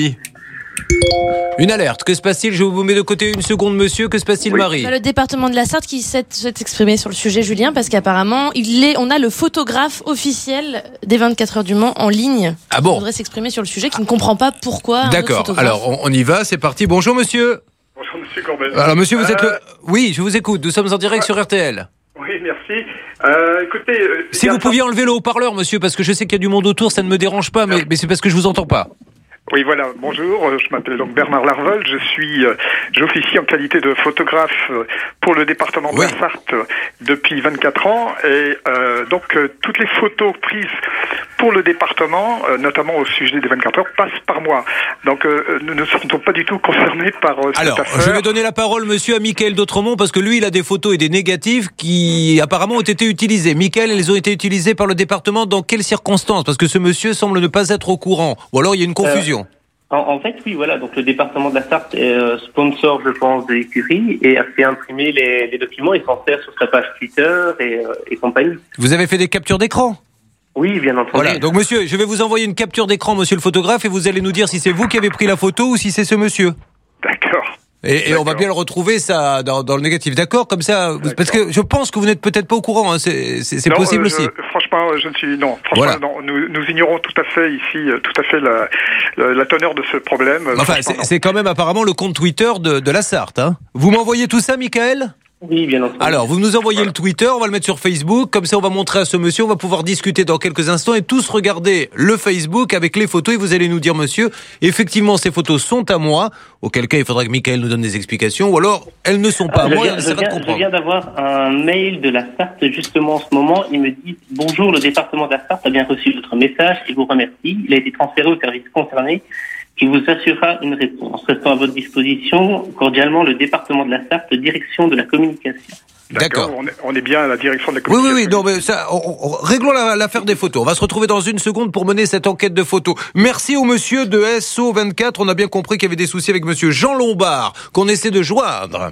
Speaker 16: Une alerte. Que se passe-t-il ? Je vous mets de côté une seconde, monsieur. Que se passe-t-il, oui. Marie ?
Speaker 3: Bah, le département de la Sarthe qui souhaite s'exprimer sur le sujet, Julien, parce qu'apparemment, il est, on a le photographe officiel des vingt-quatre heures du Mans en ligne.
Speaker 16: Ah bon ?
Speaker 3: Il voudrait s'exprimer sur le sujet, qui ne comprend pas pourquoi.
Speaker 16: D'accord. Alors on, on y va. C'est parti. Bonjour, monsieur.
Speaker 5: Bonjour, monsieur Courbet.
Speaker 16: Alors, monsieur, vous
Speaker 5: euh...
Speaker 16: êtes le. Oui, je vous écoute. Nous sommes en direct ouais. sur R T L.
Speaker 5: Oui, merci. Euh, écoutez, euh,
Speaker 16: si vous pouviez enlever le haut-parleur, monsieur, parce que je sais qu'il y a du monde autour, ça ne me dérange pas, mais, mais c'est parce que je vous entends pas.
Speaker 5: Oui, voilà. Bonjour. Je m'appelle donc Bernard Larvol. Je suis, euh, j'officie en qualité de photographe pour le département oui. de la Sarthe depuis vingt-quatre ans, et euh, donc euh, toutes les photos prises pour le département, euh, notamment au sujet des vingt-quatre heures, passent par moi. Donc euh, nous ne serons pas du tout concernés par euh, cette
Speaker 16: Alors,
Speaker 5: affaire.
Speaker 16: je vais donner la parole, monsieur, à Mickaël D'Autremont, parce que lui, il a des photos et des négatifs qui apparemment ont été utilisées. Mickaël, elles ont été utilisées par le département dans quelles circonstances ? Parce que ce monsieur semble ne pas être au courant. Ou alors il y a une confusion. Euh...
Speaker 8: En, en fait, oui, voilà. Donc, le département de la Sarthe est euh, sponsor, je pense, de l'écurie et a fait imprimer les, les documents et s'en sert sur sa page Twitter et, euh, et compagnie.
Speaker 16: Vous avez fait des captures d'écran ?
Speaker 8: Oui, bien entendu.
Speaker 16: Voilà. Donc, monsieur, je vais vous envoyer une capture d'écran, monsieur le photographe, et vous allez nous dire si c'est vous qui avez pris la photo ou si c'est ce monsieur.
Speaker 5: D'accord.
Speaker 16: Et, et on va bien le retrouver ça dans, dans le négatif, d'accord ? Comme ça, d'accord. Parce que je pense que vous n'êtes peut-être pas au courant. Hein. C'est, c'est, c'est
Speaker 5: non,
Speaker 16: possible
Speaker 5: euh, je,
Speaker 16: aussi.
Speaker 5: Franchement, je ne suis non. Franchement,
Speaker 16: voilà.
Speaker 5: non. Nous, nous ignorons tout à fait ici, tout à fait la, la, la teneur de ce problème.
Speaker 16: Enfin, c'est, c'est quand même apparemment le compte Twitter de, de la Sarthe. Hein. Vous m'envoyez tout ça, Mickaël ?
Speaker 8: Oui, bien entendu.
Speaker 16: Alors, vous nous envoyez voilà. le Twitter, on va le mettre sur Facebook, comme ça on va montrer à ce monsieur, on va pouvoir discuter dans quelques instants et tous regarder le Facebook avec les photos et vous allez nous dire, monsieur, effectivement ces photos sont à moi, auquel cas il faudra que Mickaël nous donne des explications, ou alors elles ne sont pas
Speaker 8: ah,
Speaker 16: à moi
Speaker 8: viens,
Speaker 16: et on essaiera de comprendre.
Speaker 8: Je viens d'avoir un mail de la Sarthe justement en ce moment, il me dit « Bonjour, le département de la Sarthe a bien reçu votre message et vous remercie, il a été transféré au service concerné. qui vous assurera une réponse. Restant à votre disposition, cordialement, le département de la Sarthe, direction de la communication.
Speaker 5: D'accord. On est, on est bien à la direction de la communication.
Speaker 16: Oui, oui, oui. Non, mais ça, on, on, réglons la, l'affaire des photos. On va se retrouver dans une seconde pour mener cette enquête de photos. Merci au monsieur de S O vingt-quatre. On a bien compris qu'il y avait des soucis avec monsieur Jean Lombard, qu'on essaie de joindre.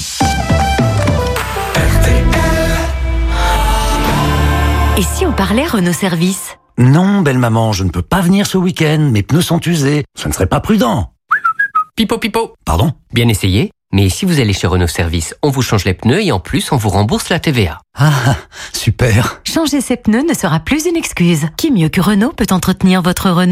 Speaker 9: Et si on parlait Renault Service ?
Speaker 10: Non, belle maman, je ne peux pas venir ce week-end. Mes pneus sont usés. Ce ne serait pas prudent.
Speaker 11: Pipo, pipo.
Speaker 10: Pardon ?
Speaker 11: Bien essayé. Mais si vous allez chez Renault Service, on vous change les pneus et en plus, on vous rembourse la T V A.
Speaker 10: Ah, super.
Speaker 9: Changer ses pneus ne sera plus une excuse. Qui mieux que Renault peut entretenir votre Renault ?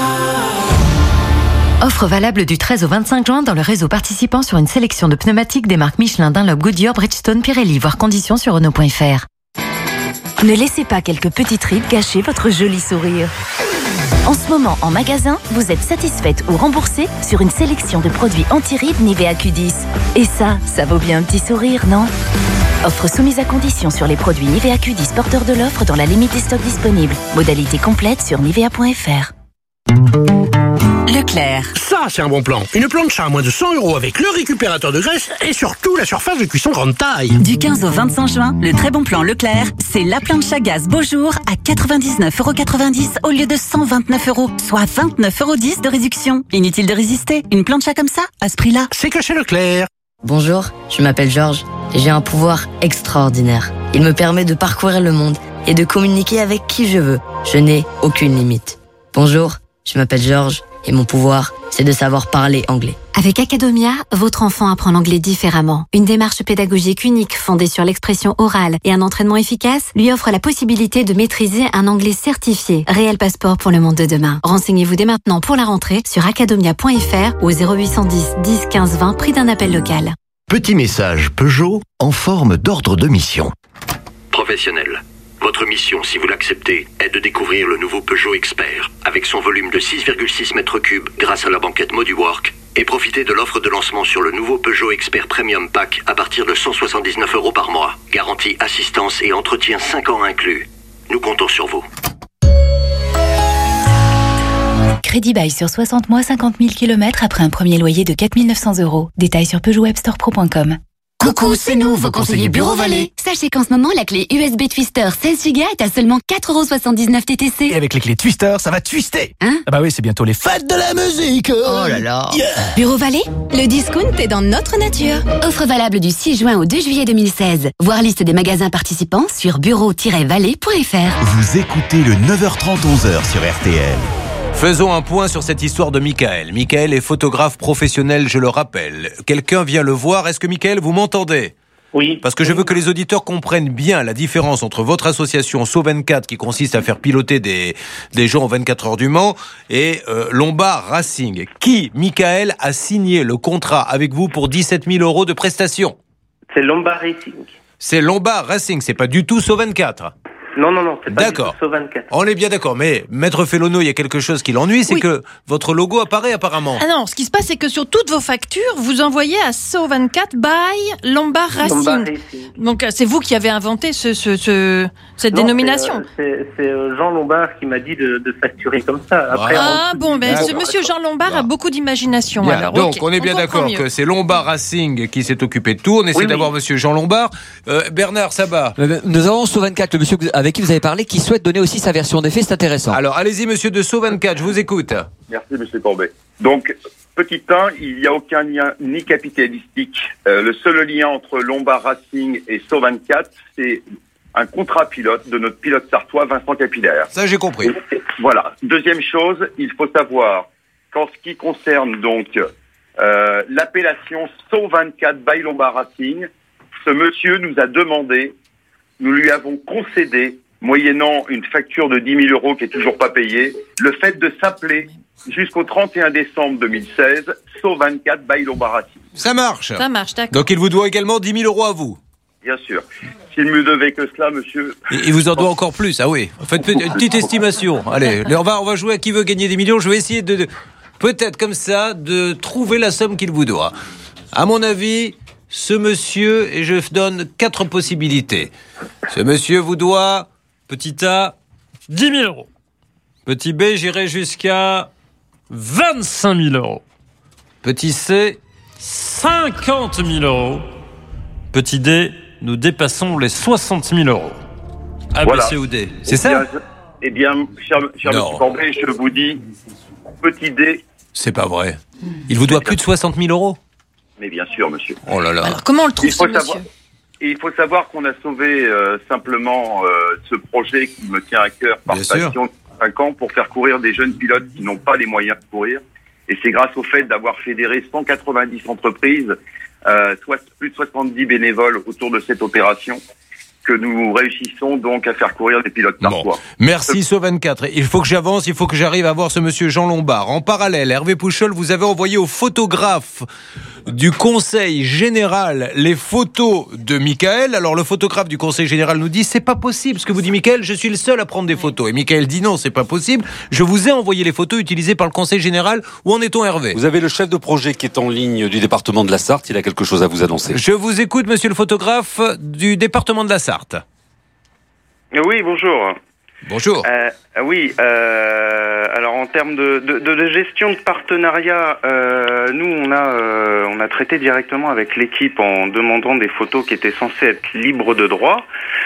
Speaker 9: Offre valable du treize au vingt-cinq juin dans le réseau participant sur une sélection de pneumatiques des marques Michelin, Dunlop, Goodyear, Bridgestone, Pirelli. Voir conditions sur Renault point F R. Ne laissez pas quelques petites rides gâcher votre joli sourire. En ce moment, en magasin, vous êtes satisfaite ou remboursée sur une sélection de produits anti-rides Nivea Q dix. Et ça, ça vaut bien un petit sourire, non ? Offre soumise à condition sur les produits Nivea Q dix porteurs de l'offre dans la limite des stocks disponibles. Modalité complète sur Nivea point F R.
Speaker 12: Leclerc. Ça, c'est un bon plan. Une plancha à moins de cent euros avec le récupérateur de graisse et surtout la surface de cuisson grande taille.
Speaker 13: Du quinze au vingt-cinq juin, le très bon plan Leclerc, c'est la plancha gaz Beaujour à quatre-vingt-dix-neuf euros quatre-vingt-dix au lieu de cent vingt-neuf euros, soit vingt-neuf euros dix de réduction. Inutile de résister. Une plancha comme ça, à ce prix-là,
Speaker 12: c'est que chez Leclerc.
Speaker 14: Bonjour, je m'appelle Georges et j'ai un pouvoir extraordinaire.
Speaker 1: Il me permet de parcourir le monde et de communiquer avec qui je veux. Je n'ai aucune limite. Bonjour, je m'appelle Georges et mon pouvoir, c'est de savoir parler anglais.
Speaker 6: Avec Academia, votre enfant apprend l'anglais différemment. Une démarche pédagogique unique fondée sur l'expression orale et un entraînement efficace lui offre la possibilité de maîtriser un anglais certifié. Réel passeport pour le monde de demain. Renseignez-vous dès maintenant pour la rentrée sur academia point f r ou au zéro huit cent dix, dix, quinze, vingt, prix d'un appel local.
Speaker 14: Petit message Peugeot en forme d'ordre de mission.
Speaker 15: Professionnel. Votre mission, si vous l'acceptez, est de découvrir le nouveau Peugeot Expert, avec son volume de six virgule six mètres cubes grâce à la banquette Moduwork, et profiter de l'offre de lancement sur le nouveau Peugeot Expert Premium Pack à partir de cent soixante-dix-neuf euros par mois. Garantie, assistance et entretien cinq ans inclus. Nous comptons sur vous.
Speaker 25: Crédit bail sur soixante mois, cinquante mille kilomètres après un premier loyer de quatre mille neuf cents euros. Détails sur peugeot web store pro point com.
Speaker 6: Coucou, c'est nous, vos conseillers Bureau Vallée. Sachez qu'en ce moment, la clé U S B Twister seize giga est à seulement quatre euros soixante-dix-neuf T T C.
Speaker 22: Et avec les clés Twister, ça va twister.
Speaker 6: Hein?
Speaker 22: Ah bah oui, c'est bientôt les fêtes de la musique.
Speaker 6: Oh là là.
Speaker 22: Yeah.
Speaker 6: Bureau Vallée, le discount est dans notre nature. Offre valable du six juin au deux juillet deux mille seize. Voir liste des magasins participants sur bureau tiret vallée point f r.
Speaker 18: Vous écoutez le neuf heures trente, onze heures sur R T L.
Speaker 16: Faisons un point sur cette histoire de Michael. Michael est photographe professionnel, je le rappelle. Quelqu'un vient le voir. Est-ce que Michael, vous m'entendez ?
Speaker 8: Oui.
Speaker 16: Parce que je veux que les auditeurs comprennent bien la différence entre votre association S O vingt-quatre, qui consiste à faire piloter des, des gens aux vingt-quatre heures du Mans, et euh, Lombard Racing. Qui, Michael, a signé le contrat avec vous pour dix-sept mille euros de prestations ?
Speaker 8: C'est Lombard Racing.
Speaker 16: C'est Lombard Racing, c'est pas du tout S O vingt-quatre.
Speaker 8: Non, non, non, c'est pas
Speaker 16: d'accord.
Speaker 8: du tout S O vingt-quatre.
Speaker 16: On est bien d'accord, mais Maître Fellono, il y a quelque chose qui l'ennuie, c'est oui. que votre logo apparaît apparemment.
Speaker 17: Ah non, ce qui se passe, c'est que sur toutes vos factures, vous envoyez à S O vingt-quatre by Lombard Racing. Lombard Racing. Donc c'est vous qui avez inventé ce, ce, ce, cette non, dénomination.
Speaker 8: C'est, euh, c'est, c'est Jean Lombard qui m'a dit de, de facturer comme ça. Après,
Speaker 17: ah
Speaker 8: on...
Speaker 17: bon, ben ce monsieur Jean Lombard bon. a beaucoup d'imagination.
Speaker 16: Bien,
Speaker 17: alors,
Speaker 16: donc
Speaker 17: okay.
Speaker 16: on est bien
Speaker 17: on
Speaker 16: d'accord que c'est Lombard Racing qui s'est occupé de tout. On essaie oui, d'avoir oui. monsieur Jean Lombard. Euh, Bernard Sabat.
Speaker 19: Nous avons S O vingt-quatre, le monsieur avec qui vous avez parlé, qui souhaite donner aussi sa version des faits, c'est intéressant.
Speaker 16: Alors, allez-y, monsieur de S O vingt-quatre, je vous écoute.
Speaker 2: Merci, monsieur Corbet. Donc, petit un, il n'y a aucun lien ni capitalistique. Euh, le seul lien entre Lombard Racing et S O vingt-quatre, c'est un contrat pilote de notre pilote sartois, Vincent Capillaire.
Speaker 16: Ça, j'ai compris.
Speaker 2: Et, voilà. Deuxième chose, il faut savoir qu'en ce qui concerne donc euh, l'appellation S O vingt-quatre by Lombard Racing, ce monsieur nous a demandé, nous lui avons concédé, moyennant une facture de dix mille euros qui est toujours pas payée, le fait de s'appeler jusqu'au trente et un décembre deux mille seize S O vingt-quatre by Lombard Racing.
Speaker 16: Ça marche.
Speaker 17: Ça marche, d'accord.
Speaker 16: Donc il vous doit également dix mille euros à vous.
Speaker 2: Bien sûr. S'il me devait que cela, monsieur...
Speaker 16: Il vous en doit encore plus, ah oui. Faites une petite estimation. Allez, on va, on va jouer à qui veut gagner des millions. Je vais essayer de, de peut-être comme ça, de trouver la somme qu'il vous doit. À mon avis, ce monsieur, et je donne quatre possibilités. Ce monsieur vous doit... Petit A, dix mille euros. Petit B, j'irai jusqu'à vingt-cinq mille euros. Petit C, cinquante mille euros. Petit D, nous dépassons les soixante mille euros. A, voilà. B, C ou D. C'est
Speaker 2: eh
Speaker 16: ça
Speaker 2: bien, Eh bien, cher, cher monsieur Corbet, je vous dis, petit D.
Speaker 16: C'est pas vrai. Il vous doit plus de soixante mille euros.
Speaker 2: Mais bien sûr, monsieur.
Speaker 16: Oh là là.
Speaker 17: Alors, comment on le trouve, ce
Speaker 2: savoir...
Speaker 17: monsieur ?
Speaker 2: Et il faut savoir qu'on a sauvé euh, simplement euh, ce projet qui me tient à cœur par passion depuis cinq ans pour faire courir des jeunes pilotes qui n'ont pas les moyens de courir. Et c'est grâce au fait d'avoir fédéré cent quatre-vingt-dix entreprises, euh, soit plus de soixante-dix bénévoles autour de cette opération, que nous réussissons donc à faire courir des pilotes sartois.
Speaker 16: Bon. Merci S O vingt-quatre. Il faut que j'avance, il faut que j'arrive à voir ce monsieur Jean Lombard. En parallèle, Hervé Pouchol, vous avez envoyé au photographe du Conseil Général les photos de Michael. Alors le photographe du Conseil Général nous dit c'est pas possible, ce que vous dit Michael, je suis le seul à prendre des photos. Et Michael dit non, c'est pas possible. Je vous ai envoyé les photos utilisées par le Conseil Général. Où en est-on, Hervé ?
Speaker 18: Vous avez le chef de projet qui est en ligne du département de la Sarthe, il a quelque chose à vous annoncer.
Speaker 16: Je vous écoute, monsieur le photographe du département de la Sarthe.
Speaker 20: Oui, bonjour.
Speaker 16: Bonjour.
Speaker 20: Euh, oui, euh, alors en termes de, de, de gestion de partenariat, euh, nous on a euh, on a traité directement avec l'équipe en demandant des photos qui étaient censées être libres de droit.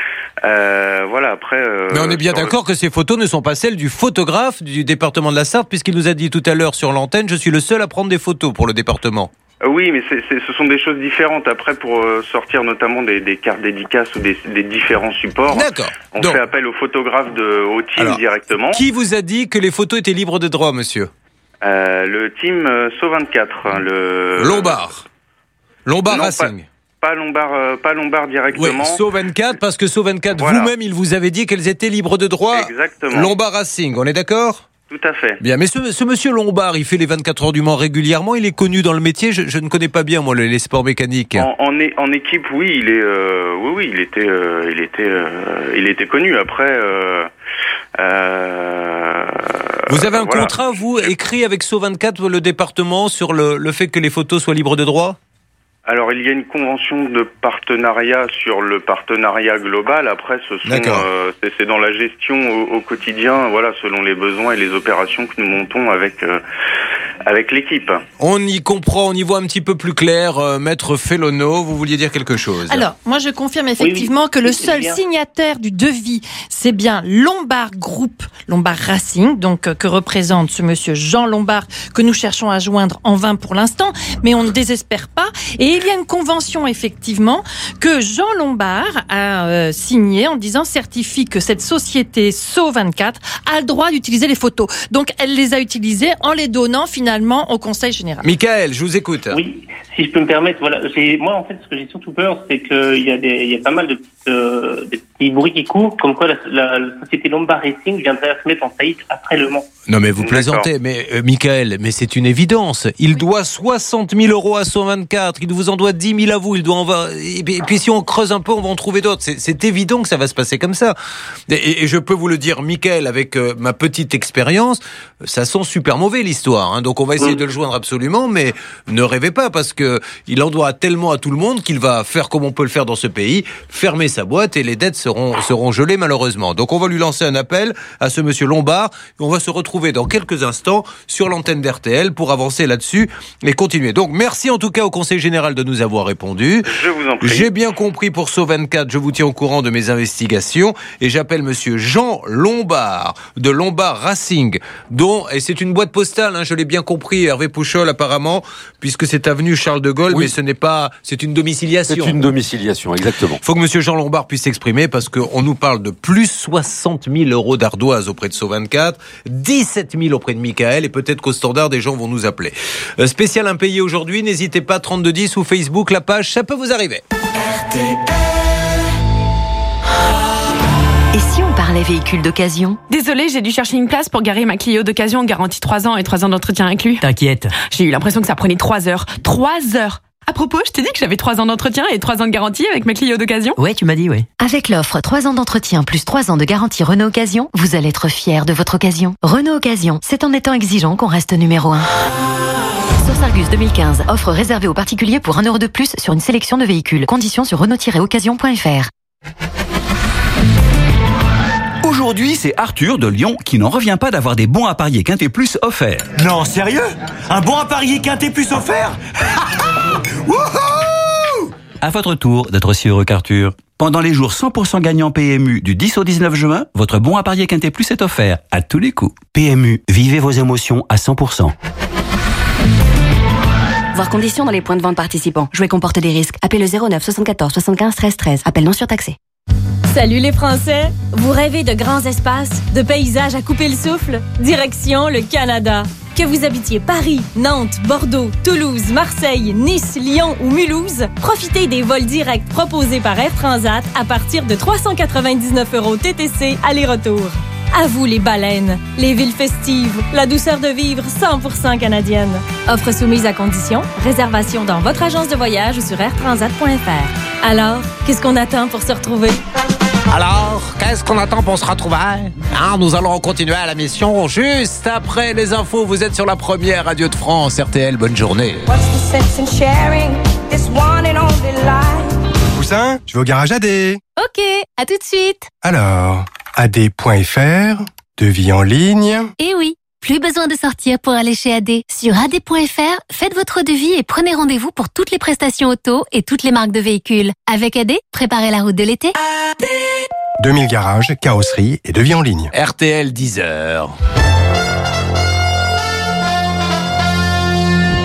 Speaker 20: Euh, voilà, après. Euh,
Speaker 16: Mais on est bien d'accord le... que ces photos ne sont pas celles du photographe du département de la Sarthe, puisqu'il nous a dit tout à l'heure sur l'antenne, je suis le seul à prendre des photos pour le département.
Speaker 20: Oui, mais c'est, c'est, ce sont des choses différentes. Après, pour euh, sortir notamment des, des cartes dédicaces ou des, des différents supports,
Speaker 16: D'accord.
Speaker 20: on
Speaker 16: Donc,
Speaker 20: fait appel au photographe de, au team
Speaker 16: alors,
Speaker 20: directement.
Speaker 16: Qui vous a dit que les photos étaient libres de droit, monsieur?
Speaker 20: euh, Le team euh, S O vingt-quatre. Le...
Speaker 16: Lombard. Lombard
Speaker 20: non,
Speaker 16: Racing.
Speaker 20: Pas, pas Lombard, euh, pas Lombard directement.
Speaker 16: Oui, S O vingt-quatre, parce que S O vingt-quatre,
Speaker 20: Voilà.
Speaker 16: vous-même, il vous avait dit qu'elles étaient libres de droit.
Speaker 20: Exactement.
Speaker 16: Lombard Racing, on est d'accord?
Speaker 20: Tout à fait.
Speaker 16: Bien, mais ce, ce monsieur Lombard, il fait les vingt-quatre heures du Mans régulièrement, il est connu dans le métier, je, je ne connais pas bien, moi, les, les sports mécaniques.
Speaker 20: En, en, é- en équipe, oui, il est, euh, oui, oui, il était, euh, il était, euh, il était connu. Après, euh, euh,
Speaker 16: vous avez un
Speaker 20: voilà.
Speaker 16: contrat, vous, écrit avec S O vingt-quatre, le département, sur le, le fait que les photos soient libres de droit?
Speaker 20: Alors, il y a une convention de partenariat sur le partenariat global. Après, ce sont, euh, c'est, c'est dans la gestion au, au quotidien, voilà, selon les besoins et les opérations que nous montons avec euh, avec l'équipe.
Speaker 16: On y comprend, on y voit un petit peu plus clair. Euh, Maître Fellono, vous vouliez dire quelque chose?
Speaker 17: Alors, moi je confirme effectivement
Speaker 20: oui, oui.
Speaker 17: que le
Speaker 20: Oui,
Speaker 17: seul
Speaker 20: bien.
Speaker 17: signataire du devis, c'est bien Lombard Group, Lombard Racing, donc euh, que représente ce monsieur Jean Lombard, que nous cherchons à joindre en vain pour l'instant, mais on ne désespère pas. Et il y a une convention effectivement que Jean Lombard a euh, signée en disant certifie que cette société S O vingt-quatre a le droit d'utiliser les photos. Donc elle les a utilisées en les donnant finalement au Conseil général.
Speaker 16: Michael, je vous écoute.
Speaker 8: Oui, si je peux me permettre, voilà, j'ai, moi en fait, ce que j'ai surtout peur, c'est qu'il y a des, il y a pas mal de, petites, euh, de petits bruits qui courent, comme quoi la, la, la société Lombard Racing viendrait à se mettre en faillite après Le Mans.
Speaker 16: Non mais vous plaisantez, mais euh, Michael, mais c'est une évidence. Il doit soixante mille euros à S O vingt-quatre, il vous en doit dix mille à vous, il doit en va... et, puis, et puis si on creuse un peu, on va en trouver d'autres. C'est, c'est évident que ça va se passer comme ça. Et, et je peux vous le dire, Michael, avec euh, ma petite expérience, ça sent super mauvais l'histoire. Hein, donc on va essayer mmh. de le joindre absolument, mais ne rêvez pas parce que il en doit tellement à tout le monde qu'il va faire comme on peut le faire dans ce pays, fermer sa boîte et les dettes seront seront gelées malheureusement. Donc on va lui lancer un appel à ce monsieur Lombard. Et on va se retrouver dans quelques instants sur l'antenne d'R T L pour avancer là-dessus et continuer. Donc merci en tout cas au Conseil général de nous avoir répondu.
Speaker 20: Je vous en prie.
Speaker 16: J'ai bien compris pour S O vingt-quatre, je vous tiens au courant de mes investigations et j'appelle monsieur Jean Lombard de Lombard Racing, dont, et c'est une boîte postale, hein, je l'ai bien compris, Hervé Pouchol apparemment, puisque c'est avenue Charles de Gaulle, oui. mais ce n'est pas, c'est une domiciliation.
Speaker 18: C'est une domiciliation, exactement.
Speaker 16: Il faut que monsieur Jean Lombard puisse s'exprimer parce qu'on nous parle de plus soixante mille euros d'ardoise auprès de S O vingt-quatre, dix-sept mille auprès de Michael et peut-être qu'au standard des gens vont nous appeler. Euh, spécial impayé aujourd'hui, n'hésitez pas, trente-deux dix ou Facebook, la page, ça peut vous arriver.
Speaker 9: R T L. Et si on parlait véhicule d'occasion?
Speaker 4: Désolée, j'ai dû chercher une place pour garer ma Clio d'occasion, garantie trois ans et trois ans d'entretien inclus.
Speaker 19: T'inquiète.
Speaker 4: J'ai eu l'impression que ça prenait trois heures. trois heures. À propos, je t'ai dit que j'avais trois ans d'entretien et trois ans de garantie avec ma Clio d'occasion.
Speaker 19: Ouais, tu m'as dit, ouais.
Speaker 9: Avec l'offre trois ans d'entretien plus trois ans de garantie Renault Occasion, vous allez être fiers de votre occasion. Renault Occasion, c'est en étant exigeant qu'on reste numéro un. Source Argus deux mille quinze, offre réservée aux particuliers pour un euro de plus sur une sélection de véhicules. Conditions sur renault tiret occasion point f r.
Speaker 7: Aujourd'hui, c'est Arthur de Lyon qui n'en revient pas d'avoir des bons à parier Quintet Plus offerts.
Speaker 21: Non, sérieux? Un bon à parier Quintet Plus offert?
Speaker 7: À votre tour d'être aussi heureux qu'Arthur. Pendant les jours cent pour cent gagnants P M U du dix au dix-neuf juin, votre bon à parier Quintet Plus est offert à tous les coups.
Speaker 21: P M U, vivez vos émotions à cent pour cent.
Speaker 23: Voir conditions dans les points de vente participants. Jouer comporte des risques. Appelez le zéro neuf soixante-quatorze soixante-quinze treize treize. Appel non surtaxé.
Speaker 24: Salut les Français! Vous rêvez de grands espaces, de paysages à couper le souffle? Direction le Canada! Que vous habitiez Paris, Nantes, Bordeaux, Toulouse, Marseille, Nice, Lyon ou Mulhouse, profitez des vols directs proposés par Air Transat à partir de trois cent quatre-vingt-dix-neuf euros T T C aller-retour. À vous les baleines, les villes festives, la douceur de vivre cent pour cent canadienne. Offre soumise à condition, réservation dans votre agence de voyage ou sur air transat point f r. Alors, qu'est-ce qu'on attend pour se retrouver?
Speaker 16: Alors, qu'est-ce qu'on attend pour se retrouver? Hein, nous allons continuer à la mission juste après les infos. Vous êtes sur la première radio de France, R T L. Bonne journée.
Speaker 26: Poussin, je vais au garage A D.
Speaker 23: Ok, à tout de suite.
Speaker 26: Alors, A D point F R, devis en ligne.
Speaker 6: Eh oui, plus besoin de sortir pour aller chez A D. Sur A D point F R, faites votre devis et prenez rendez-vous pour toutes les prestations auto et toutes les marques de véhicules. Avec A D, préparez la route de l'été.
Speaker 26: A D. deux mille garages, carrosserie et devis en ligne.
Speaker 16: R T L dix heures.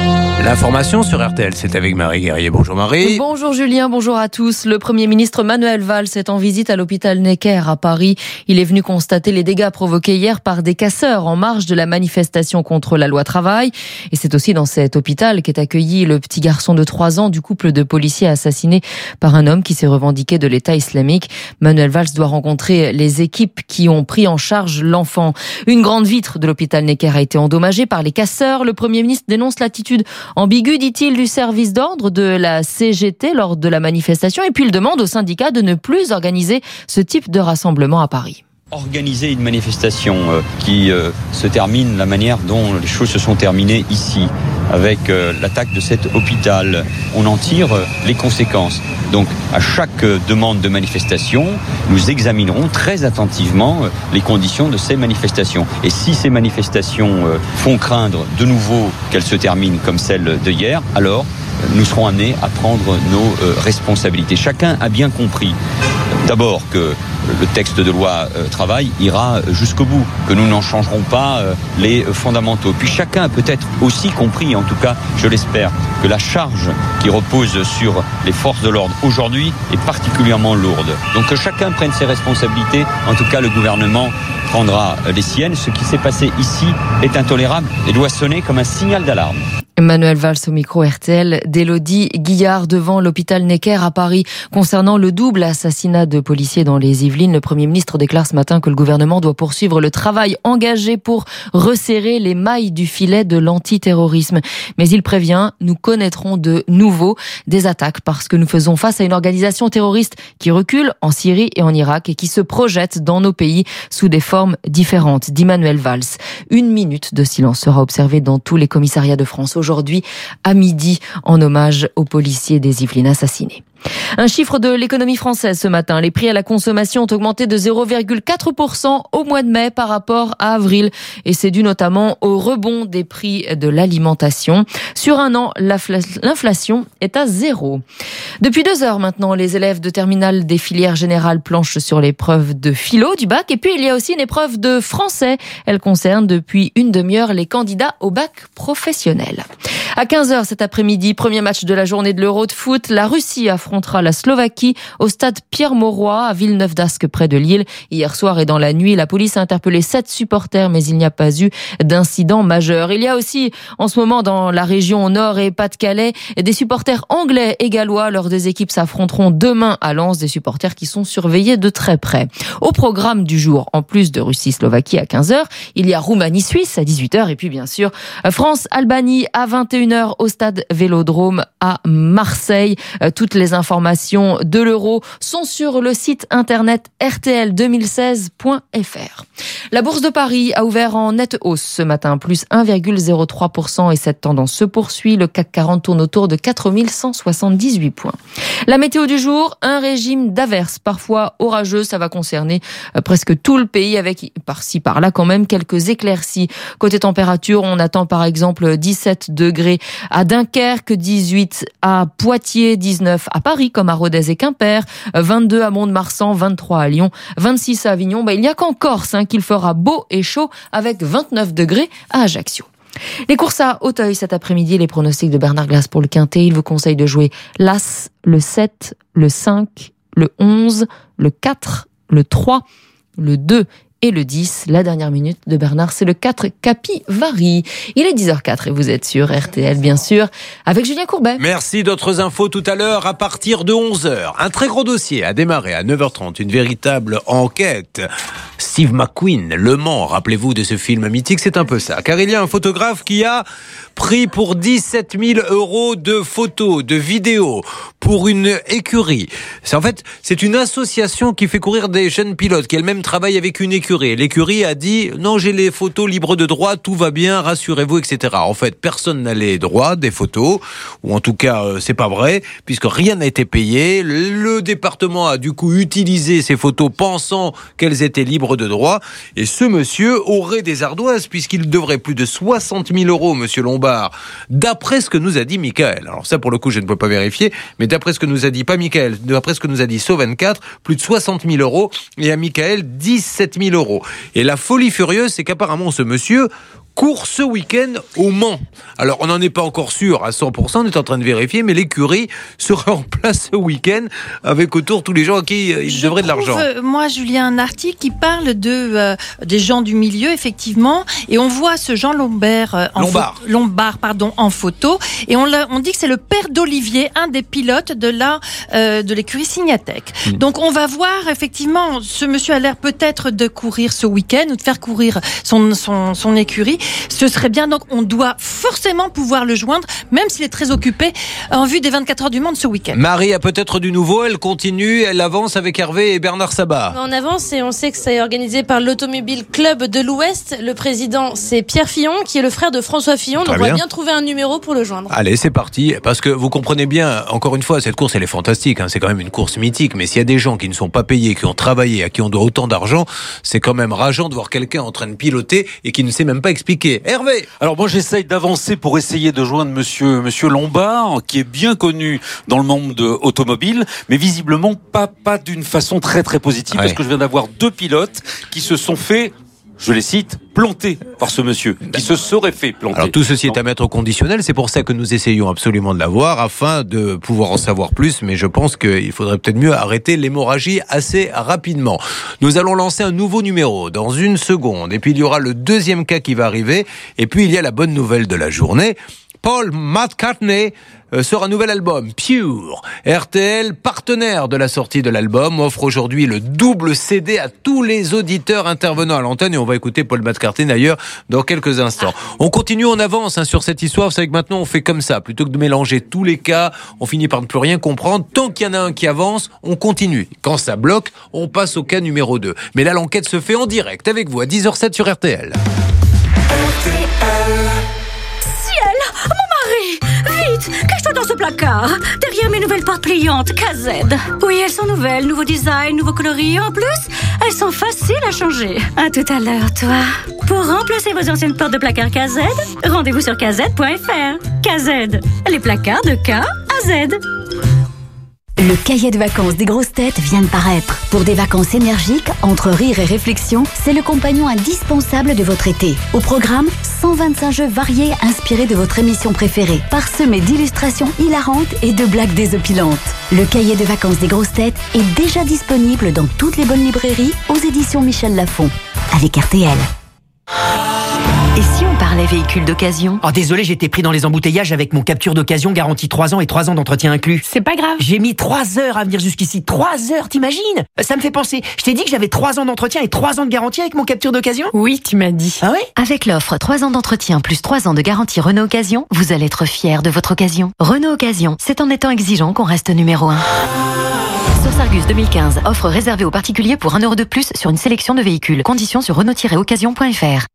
Speaker 16: L'information sur R T L, c'est avec Marie Guerrier. Bonjour Marie.
Speaker 3: Bonjour Julien, bonjour à tous. Le Premier ministre Manuel Valls est en visite à l'hôpital Necker à Paris. Il est venu constater les dégâts provoqués hier par des casseurs en marge de la manifestation contre la loi travail. Et c'est aussi dans cet hôpital qu'est accueilli le petit garçon de trois ans du couple de policiers assassinés par un homme qui s'est revendiqué de l'État islamique. Manuel Valls doit rencontrer les équipes qui ont pris en charge l'enfant. Une grande vitre de l'hôpital Necker a été endommagée par les casseurs. Le Premier ministre dénonce l'attitude ambigu, dit-il, du service d'ordre de la C G T lors de la manifestation et puis il demande aux syndicats de ne plus organiser ce type de rassemblement à Paris.
Speaker 5: Organiser une manifestation euh, qui euh, se termine la manière dont les choses se sont terminées ici, avec euh, l'attaque de cet hôpital, on en tire euh, les conséquences. Donc à chaque euh, demande de manifestation, nous examinerons très attentivement euh, les conditions de ces manifestations. Et si ces manifestations euh, font craindre de nouveau qu'elles se terminent comme celle de hier, alors euh, nous serons amenés à prendre nos euh, responsabilités. Chacun a bien compris, euh, d'abord que le texte de loi euh, travail ira jusqu'au bout, que nous n'en changerons pas euh, les fondamentaux. Puis chacun a peut-être aussi compris, en tout cas je l'espère, que la charge qui repose sur les forces de l'ordre aujourd'hui est particulièrement lourde. Donc que chacun prenne ses responsabilités, en tout cas le gouvernement prendra les siennes. Ce qui s'est passé ici est intolérable et doit sonner comme un signal d'alarme.
Speaker 3: Manuel Valls au micro R T L d'Élodie Guillard devant l'hôpital Necker à Paris. Concernant le double assassinat de policiers dans les Yvelines, le Premier ministre déclare ce matin que le gouvernement doit poursuivre le travail engagé pour resserrer les mailles du filet de l'antiterrorisme. Mais il prévient, nous connaîtrons de nouveau des attaques parce que nous faisons face à une organisation terroriste qui recule en Syrie et en Irak et qui se projette dans nos pays sous des formes différentes, dit Manuel Valls. Une minute de silence sera observée dans tous les commissariats de France aujourd'hui à midi en hommage aux policiers des Yvelines assassinés. Un chiffre de l'économie française ce matin. Les prix à la consommation ont augmenté de zéro virgule quatre pour cent au mois de mai par rapport à avril. Et c'est dû notamment au rebond des prix de l'alimentation. Sur un an, l'inflation est à zéro. Depuis deux heures maintenant, les élèves de terminale des filières générales planchent sur l'épreuve de philo du bac. Et puis, il y a aussi une épreuve de français. Elle concerne depuis une demi-heure les candidats au bac professionnel. À quinze heures cet après-midi, premier match de la journée de l'Euro de foot. La Russie affrontera la Slovaquie au stade Pierre-Mauroy à Villeneuve-d'Ascq près de Lille. Hier soir et dans la nuit, la police a interpellé sept supporters, mais il n'y a pas eu d'incident majeur. Il y a aussi en ce moment dans la région Nord et Pas-de-Calais des supporters anglais et gallois. Leurs deux équipes s'affronteront demain à Lens, des supporters qui sont surveillés de très près. Au programme du jour, en plus de Russie-Slovaquie à quinze heures, il y a Roumanie-Suisse à dix-huit heures et puis bien sûr France-Albanie à vingt et une heures au stade Vélodrome à Marseille. Toutes les informations de l'Euro sont sur le site internet R T L deux mille seize point F R. La Bourse de Paris a ouvert en nette hausse ce matin, plus un virgule zéro trois pour cent et cette tendance se poursuit. Le C A C quarante tourne autour de quatre mille cent soixante-dix-huit points. La météo du jour, un régime d'averses, parfois orageux. Ça va concerner presque tout le pays avec par-ci par-là quand même quelques éclaircies. Côté température, on attend par exemple dix-sept degrés à Dunkerque, dix-huit à Poitiers, dix-neuf à Paris comme à Rodez et Quimper, vingt-deux à Mont-de-Marsan, vingt-trois à Lyon, vingt-six à Avignon. Ben, il n'y a qu'en Corse hein, qu'il fera beau et chaud avec vingt-neuf degrés à Ajaccio. Les courses à Auteuil cet après-midi, les pronostics de Bernard Glass pour le Quintet. Il vous conseille de jouer l'As, le sept, le cinq, le onze, le quatre, le trois, le deux et le dix. La dernière minute de Bernard, c'est le quatre Capivari. Il est dix heures quatre et vous êtes sur R T L, bien sûr, avec Julien Courbet.
Speaker 16: Merci, d'autres infos tout à l'heure à partir de onze heures. Un très gros dossier a démarré à neuf heures trente, une véritable enquête. Steve McQueen, Le Mans, rappelez-vous de ce film mythique, c'est un peu ça. Car il y a un photographe qui a pris pour dix-sept mille euros de photos, de vidéos, pour une écurie. C'est, en fait, c'est une association qui fait courir des jeunes pilotes, qui elle-même travaille avec une écurie. L'écurie a dit, non, j'ai les photos libres de droit, tout va bien, rassurez-vous, et cetera. En fait, personne n'a les droits des photos, ou en tout cas, euh, c'est pas vrai, puisque rien n'a été payé. Le département a du coup utilisé ces photos pensant qu'elles étaient libres de droit, et ce monsieur aurait des ardoises, puisqu'il devrait plus de soixante mille euros, monsieur Lombard, d'après ce que nous a dit Michael. Alors ça, pour le coup, je ne peux pas vérifier, mais d'après ce que nous a dit, pas Michael, d'après ce que nous a dit So vingt-quatre, plus de soixante mille euros, et à Michael, dix-sept mille euros. Et la folie furieuse, c'est qu'apparemment, ce monsieur court ce week-end au Mans. Alors, on n'en est pas encore sûr à cent pour cent, on est en train de vérifier, mais l'écurie sera en place ce week-end avec autour tous les gens à qui euh, il devrait de l'argent.
Speaker 17: Euh, moi, Julien, un article qui parle de, euh, des gens du milieu, effectivement, et on voit ce Jean Lombard, euh, en
Speaker 16: Lombard.
Speaker 17: Pho- Lombard pardon, en photo, et on, l'a, on dit que c'est le père d'Olivier, un des pilotes de, la, euh, de l'écurie Signatech. Mmh. Donc, on va voir, effectivement, ce monsieur a l'air peut-être de courir ce week-end ou de faire courir son, son, son écurie. Ce serait bien, donc on doit forcément pouvoir le joindre, même s'il est très occupé, en vue des vingt-quatre heures du Mans ce week-end.
Speaker 16: Marie a peut-être du nouveau, elle continue, elle avance avec Hervé et Bernard Sabat.
Speaker 1: On avance et on sait que c'est organisé par l'Automobile Club de l'Ouest. Le président, c'est Pierre Fillon, qui est le frère de François Fillon. Très donc bien. On va bien trouver un numéro pour le joindre.
Speaker 16: Allez, c'est parti, parce que vous comprenez bien, encore une fois, cette course, elle est fantastique, hein, c'est quand même une course mythique, mais s'il y a des gens qui ne sont pas payés, qui ont travaillé, à qui on doit autant d'argent, c'est quand même rageant de voir quelqu'un en train de piloter et qui ne sait même pas expliquer. Hervé!
Speaker 18: Alors moi j'essaye d'avancer pour essayer de joindre monsieur, monsieur Lombard, qui est bien connu dans le monde de automobile, mais visiblement pas, pas d'une façon très très positive, ouais. Parce que je viens d'avoir deux pilotes qui se sont fait, je les cite, planté par ce monsieur, qui se serait fait planter.
Speaker 16: Alors tout ceci est à mettre au conditionnel, c'est pour ça que nous essayons absolument de l'avoir, afin de pouvoir en savoir plus, mais je pense qu'il faudrait peut-être mieux arrêter l'hémorragie assez rapidement. Nous allons lancer un nouveau numéro dans une seconde, et puis il y aura le deuxième cas qui va arriver, et puis il y a la bonne nouvelle de la journée. Paul McCartney euh, sort un nouvel album, Pure. R T L, partenaire de la sortie de l'album, offre aujourd'hui le double C D à tous les auditeurs intervenant à l'antenne, et on va écouter Paul McCartney d'ailleurs dans quelques instants. On continue, on avance hein, sur cette histoire. Vous savez que maintenant on fait comme ça, plutôt que de mélanger tous les cas, on finit par ne plus rien comprendre. Tant qu'il y en a un qui avance, on continue. Quand ça bloque, on passe au cas numéro deux. Mais là l'enquête se fait en direct avec vous à dix heures sept sur R T L.
Speaker 10: R T L. Vite, cache-toi dans ce placard, derrière mes nouvelles portes pliantes K Z. Oui, elles sont nouvelles, nouveau design, nouveau coloris. En plus, elles sont faciles à changer. À tout à l'heure, toi. Pour remplacer vos anciennes portes de placard K Z, rendez-vous sur k z point f r. K Z, les placards de K à Z.
Speaker 23: Le cahier de vacances des grosses têtes vient de paraître. Pour des vacances énergiques, entre rire et réflexion, c'est le compagnon indispensable de votre été. Au programme, cent vingt-cinq jeux variés inspirés de votre émission préférée, parsemés d'illustrations hilarantes et de blagues désopilantes. Le cahier de vacances des grosses têtes est déjà disponible dans toutes les bonnes librairies aux éditions Michel Lafon. Avec R T L.
Speaker 9: Et si on parlait véhicule d'occasion ?
Speaker 11: Oh désolé, j'étais pris dans les embouteillages avec mon capture d'occasion garantie trois ans et trois ans d'entretien inclus.
Speaker 4: C'est pas grave.
Speaker 11: J'ai mis trois heures à venir jusqu'ici. trois heures, t'imagines ? Ça me fait penser. Je t'ai dit que j'avais trois ans d'entretien et trois ans de garantie avec mon capture d'occasion ?
Speaker 4: Oui, tu m'as dit.
Speaker 11: Ah ouais ?
Speaker 9: Avec l'offre trois ans d'entretien plus trois ans de garantie Renault Occasion, vous allez être fiers de votre occasion. Renault Occasion, c'est en étant exigeant qu'on reste numéro un. Source Argus deux mille quinze, offre réservée aux particuliers pour un euro de plus sur une sélection de véhicules. Conditions sur renault tiret occasion point f r.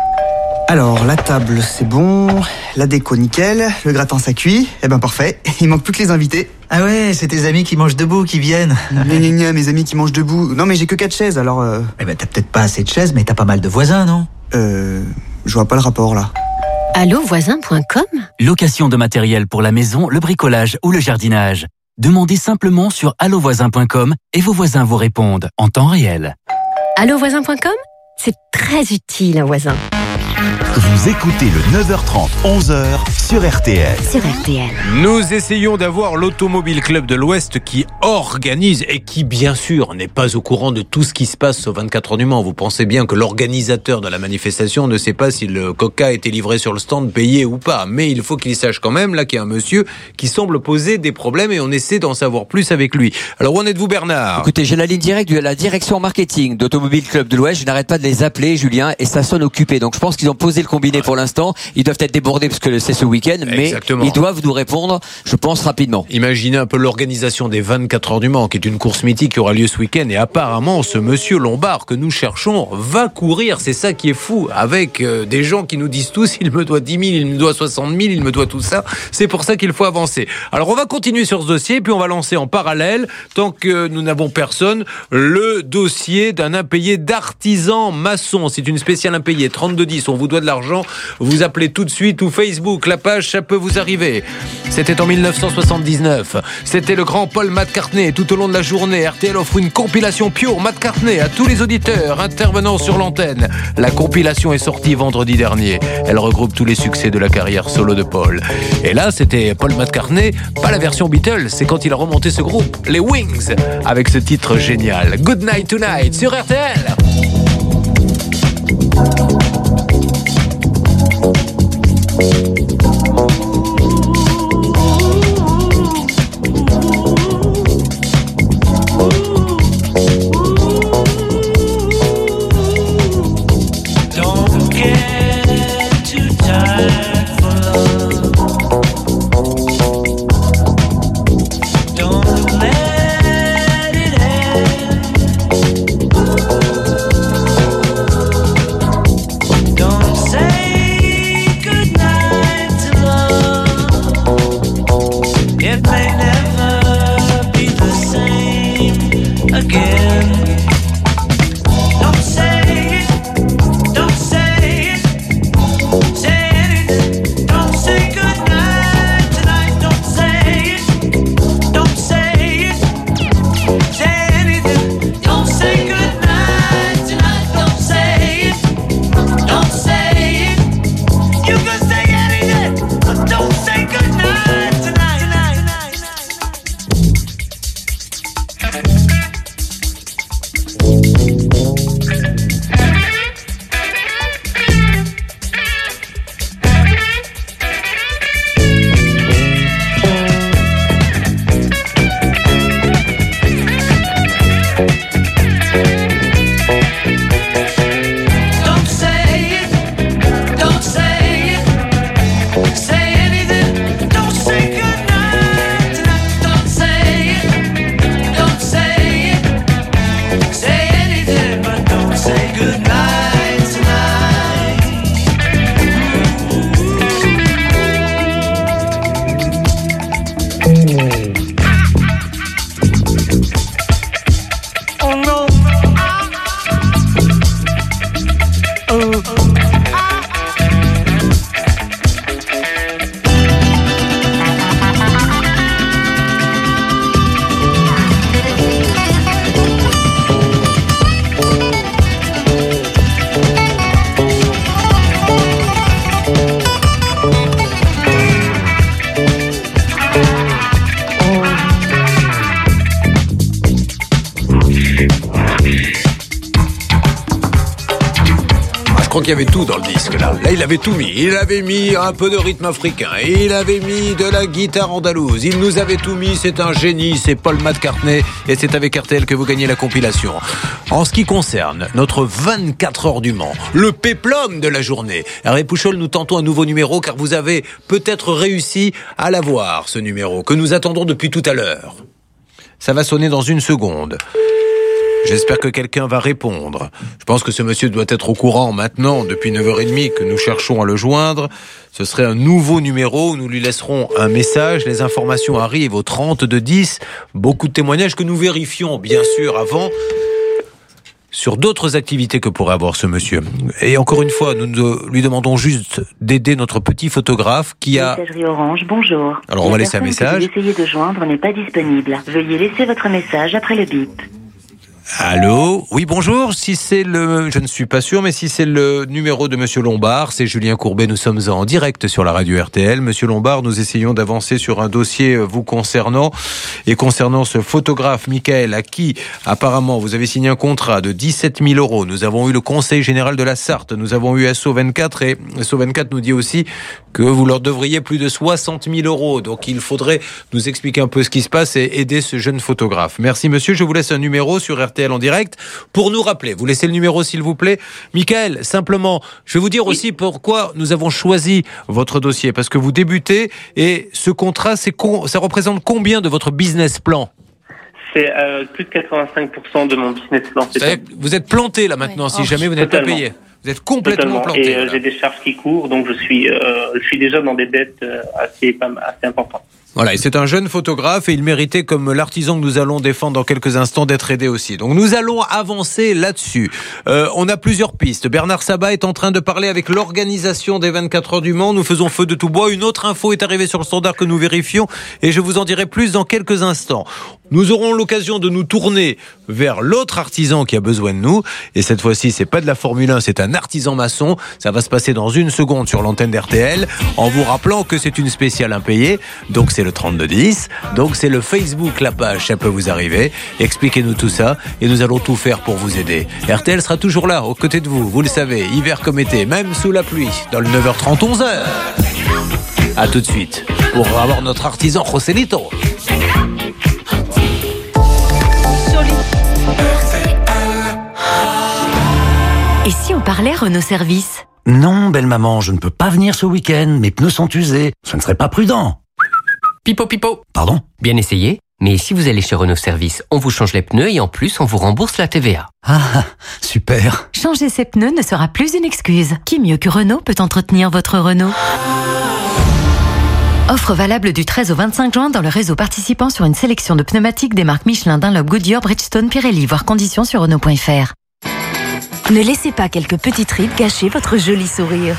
Speaker 12: Alors, la table, c'est bon. La déco, nickel. Le gratin, ça cuit. Eh ben, parfait. Il manque plus que les invités.
Speaker 13: Ah ouais, c'est tes amis qui mangent debout qui viennent.
Speaker 12: Gna gna gna, mes amis qui mangent debout. Non, mais j'ai que quatre chaises, alors... Euh...
Speaker 13: Eh ben, t'as peut-être pas assez de chaises, mais t'as pas mal de voisins, non ?
Speaker 12: Euh... Je vois pas le rapport, là.
Speaker 9: allo voisin point com ?
Speaker 7: Location de matériel pour la maison, le bricolage ou le jardinage. Demandez simplement sur allo voisin point com et vos voisins vous répondent en temps réel.
Speaker 9: allo voisin point com ? C'est très utile, un voisin.
Speaker 14: Vous écoutez le neuf heures trente, onze heures sur R T L.
Speaker 9: Sur R T L.
Speaker 16: Nous essayons d'avoir l'Automobile Club de l'Ouest qui organise et qui, bien sûr, n'est pas au courant de tout ce qui se passe au vingt-quatre heures du Mans. Vous pensez bien que l'organisateur de la manifestation ne sait pas si le coca a été livré sur le stand, payé ou pas. Mais il faut qu'il sache quand même, là, qu'il y a un monsieur qui semble poser des problèmes et on essaie d'en savoir plus avec lui. Alors, où en êtes-vous, Bernard ?
Speaker 19: Écoutez, j'ai la ligne directe de la direction marketing d'Automobile Club de l'Ouest. Je n'arrête pas de les appeler, Julien, et ça sonne occupé. Donc, je pense qu'ils ont posé le combiné pour l'instant. Ils doivent être débordés parce que c'est ce week-end, mais Exactement. Ils doivent nous répondre, je pense, rapidement.
Speaker 16: Imaginez un peu l'organisation des vingt-quatre heures du Mans, qui est une course mythique qui aura lieu ce week-end. Et apparemment, ce monsieur Lombard que nous cherchons va courir. C'est ça qui est fou. Avec euh, des gens qui nous disent tous, il me doit dix mille, il me doit soixante mille, il me doit tout ça. C'est pour ça qu'il faut avancer. Alors, on va continuer sur ce dossier, puis on va lancer en parallèle, tant que nous n'avons personne, le dossier d'un impayé d'artisan maçon. C'est une spéciale impayée, trente-deux dix. On vous doit de la l'argent, vous appelez tout de suite ou Facebook, la page, ça peut vous arriver. C'était en dix-neuf cent soixante-dix-neuf. C'était le grand Paul McCartney. Tout au long de la journée, R T L offre une compilation pure McCartney à tous les auditeurs intervenant sur l'antenne. La compilation est sortie vendredi dernier. Elle regroupe tous les succès de la carrière solo de Paul. Et là, c'était Paul McCartney, pas la version Beatles, c'est quand il a remonté ce groupe, les Wings, avec ce titre génial. Good Night Tonight sur R T L. Je crois qu'il y avait tout dans le disque là. Là, il avait tout mis. Il avait mis un peu de rythme africain. Il avait mis de la guitare andalouse. Il nous avait tout mis. C'est un génie. C'est Paul McCartney. Et c'est avec R T L que vous gagnez la compilation. En ce qui concerne notre vingt-quatre heures du Mans, le péplum de la journée, Hervé Pouchol, nous tentons un nouveau numéro car vous avez peut-être réussi à l'avoir, ce numéro que nous attendons depuis tout à l'heure. Ça va sonner dans une seconde. J'espère que quelqu'un va répondre. Je pense que ce monsieur doit être au courant maintenant, depuis neuf heures trente, que nous cherchons à le joindre. Ce serait un nouveau numéro où nous lui laisserons un message. Les informations arrivent au trente-deux dix. Beaucoup de témoignages que nous vérifions, bien sûr, avant, sur d'autres activités que pourrait avoir ce monsieur. Et encore une fois, nous lui demandons juste d'aider notre petit photographe qui a...
Speaker 2: Messagerie Orange, bonjour.
Speaker 16: Alors, on va laisser un message.
Speaker 2: La personne que vous essayez de joindre n'est pas disponible. Veuillez laisser votre message après le bip.
Speaker 16: Allô ? Oui, bonjour. Si c'est le... Je ne suis pas sûr, mais si c'est le numéro de Monsieur Lombard, c'est Julien Courbet. Nous sommes en direct sur la radio R T L. Monsieur Lombard, nous essayons d'avancer sur un dossier vous concernant. Et concernant ce photographe, Michael, à qui, apparemment, vous avez signé un contrat de dix-sept mille euros. Nous avons eu le Conseil général de la Sarthe. Nous avons eu S O vingt-quatre. Et S O vingt-quatre nous dit aussi que vous leur devriez plus de soixante mille euros. Donc, il faudrait nous expliquer un peu ce qui se passe et aider ce jeune photographe. Merci, monsieur. Je vous laisse un numéro sur R T L en direct pour nous rappeler. Vous laissez le numéro s'il vous plaît. Michael, simplement, je vais vous dire aussi pourquoi nous avons choisi votre dossier, parce que vous débutez et ce contrat, c'est con... ça représente combien de votre business plan ?
Speaker 8: C'est euh, plus de quatre-vingt-cinq pour cent de mon business plan.
Speaker 16: C'est vous êtes planté là maintenant, ouais. si oh, jamais vous n'êtes pas payé. Vous êtes complètement
Speaker 8: Totalement.
Speaker 16: planté.
Speaker 8: Et euh, j'ai des charges qui courent, donc je suis, euh, je suis déjà dans des dettes euh, assez, assez importantes.
Speaker 16: Voilà, et c'est un jeune photographe et il méritait, comme l'artisan que nous allons défendre dans quelques instants, d'être aidé aussi. Donc nous allons avancer là-dessus. Euh, on a plusieurs pistes. Bernard Sabat est en train de parler avec l'organisation des vingt-quatre heures du Mans. Nous faisons feu de tout bois. Une autre info est arrivée sur le standard que nous vérifions et je vous en dirai plus dans quelques instants. Nous aurons l'occasion de nous tourner vers l'autre artisan qui a besoin de nous. Et cette fois-ci, c'est pas de la Formule un, c'est un artisan maçon. Ça va se passer dans une seconde sur l'antenne d'R T L, en vous rappelant que c'est une spéciale impayée. Donc c'est le trente-deux dix. Donc c'est le Facebook, la page, ça peut vous arriver. Expliquez-nous tout ça et nous allons tout faire pour vous aider. R T L sera toujours là, aux côtés de vous. Vous le savez, hiver comme été, même sous la pluie, dans le neuf heures trente, onze heures. A tout de suite, pour avoir notre artisan Joselito.
Speaker 9: Et si on parlait Renault Service ?
Speaker 15: Non, belle maman, je ne peux pas venir ce week-end. Mes pneus sont usés. Ce ne serait pas prudent.
Speaker 20: Pipo, pipo.
Speaker 15: Pardon ?
Speaker 20: Bien essayé. Mais si vous allez chez Renault Service, on vous change les pneus et en plus, on vous rembourse la T V A.
Speaker 15: Ah, super.
Speaker 9: Changer ses pneus ne sera plus une excuse. Qui mieux que Renault peut entretenir votre Renault ? Offre valable du treize au vingt-cinq juin dans le réseau participant sur une sélection de pneumatiques des marques Michelin, Dunlop, Goodyear, Bridgestone, Pirelli. Voir conditions sur Renault point F R. Ne laissez pas quelques petites rides gâcher votre joli sourire.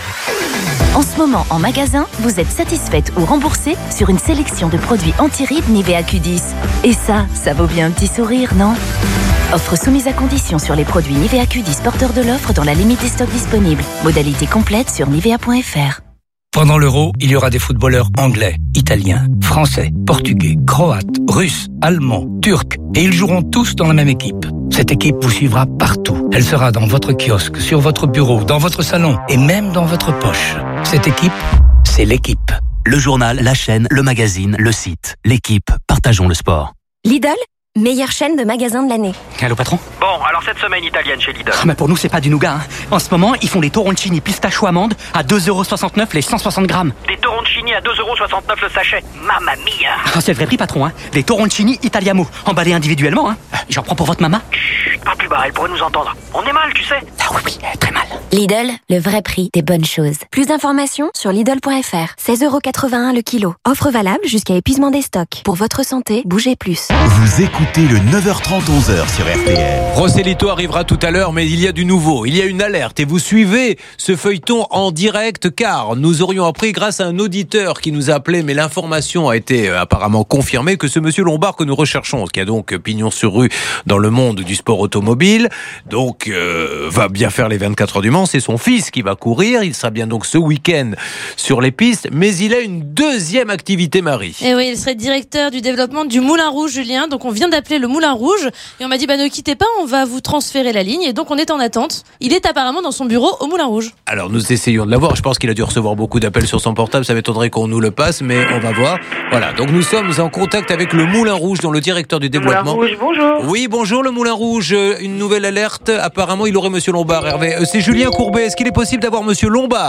Speaker 9: En ce moment, en magasin, vous êtes satisfaite ou remboursée sur une sélection de produits anti-rides Nivea Q dix. Et ça, ça vaut bien un petit sourire, non ? Offre soumise à condition sur les produits Nivea Q dix porteurs de l'offre dans la limite des stocks disponibles. Modalité complète sur nivea point F R.
Speaker 21: Pendant l'Euro, il y aura des footballeurs anglais, italiens, français, portugais, croates, russes, allemands, turcs. Et ils joueront tous dans la même équipe. Cette équipe vous suivra partout. Elle sera dans votre kiosque, sur votre bureau, dans votre salon et même dans votre poche. Cette équipe, c'est l'équipe.
Speaker 22: Le journal, la chaîne, le magazine, le site. L'équipe, partageons le sport.
Speaker 24: Lidl, meilleure chaîne de magasins de l'année.
Speaker 21: Allô patron ?
Speaker 25: Bon, alors cette semaine italienne chez Lidl.
Speaker 21: Ah, mais pour nous, c'est pas du nougat. Hein. En ce moment, ils font des toroncini pistachio amande à deux euros soixante-neuf les cent soixante grammes.
Speaker 25: Des toroncini à deux euros soixante-neuf le sachet. Mamma mia.
Speaker 21: Ah, c'est le vrai prix patron. Hein. Les toroncini Italiamo, emballés individuellement. Hein. J'en prends pour votre maman.
Speaker 25: Chut, pas plus bas, elle pourrait nous entendre. On est mal, tu sais.
Speaker 21: Ah oui, oui, très mal.
Speaker 24: Lidl, le vrai prix des bonnes choses. Plus d'informations sur Lidl point F R. seize euros quatre-vingt-un le kilo. Offre valable jusqu'à épuisement des stocks. Pour votre santé, bougez plus.
Speaker 14: Vous écoutez le neuf heures trente, onze heures sur R T L.
Speaker 16: Joselito arrivera tout à l'heure, mais il y a du nouveau. Il y a une alerte et vous suivez ce feuilleton en direct car nous aurions appris grâce à un auditeur qui nous a appelé, mais l'information a été apparemment confirmée que ce monsieur Lombard que nous recherchons, qui a donc pignon sur rue dans le monde du sport automobile, donc euh, va bien faire les vingt-quatre heures du Mans. C'est son fils qui va courir. Il sera bien donc ce week-end sur les pistes, mais il a une deuxième activité, Marie.
Speaker 1: Et oui, il serait directeur du développement du Moulin Rouge, Julien. Donc on vient d'appeler le Moulin Rouge et on m'a dit bah ne quittez pas, on va vous transférer la ligne. Et donc on est en attente. Il est apparemment dans son bureau au Moulin Rouge.
Speaker 16: Alors nous essayons de l'avoir. Je pense qu'il a dû recevoir beaucoup d'appels sur son portable. Ça m'étonnerait qu'on nous le passe, mais on va voir. Voilà. Donc nous sommes en contact avec le Moulin Rouge, dont le directeur du développement.
Speaker 25: Moulin Rouge, bonjour.
Speaker 16: Oui, bonjour le Moulin Rouge. Une nouvelle alerte. Apparemment, il aurait Monsieur Lombard. Hervé, c'est Julien Courbet. Est-ce qu'il est possible d'avoir Monsieur Lombard ?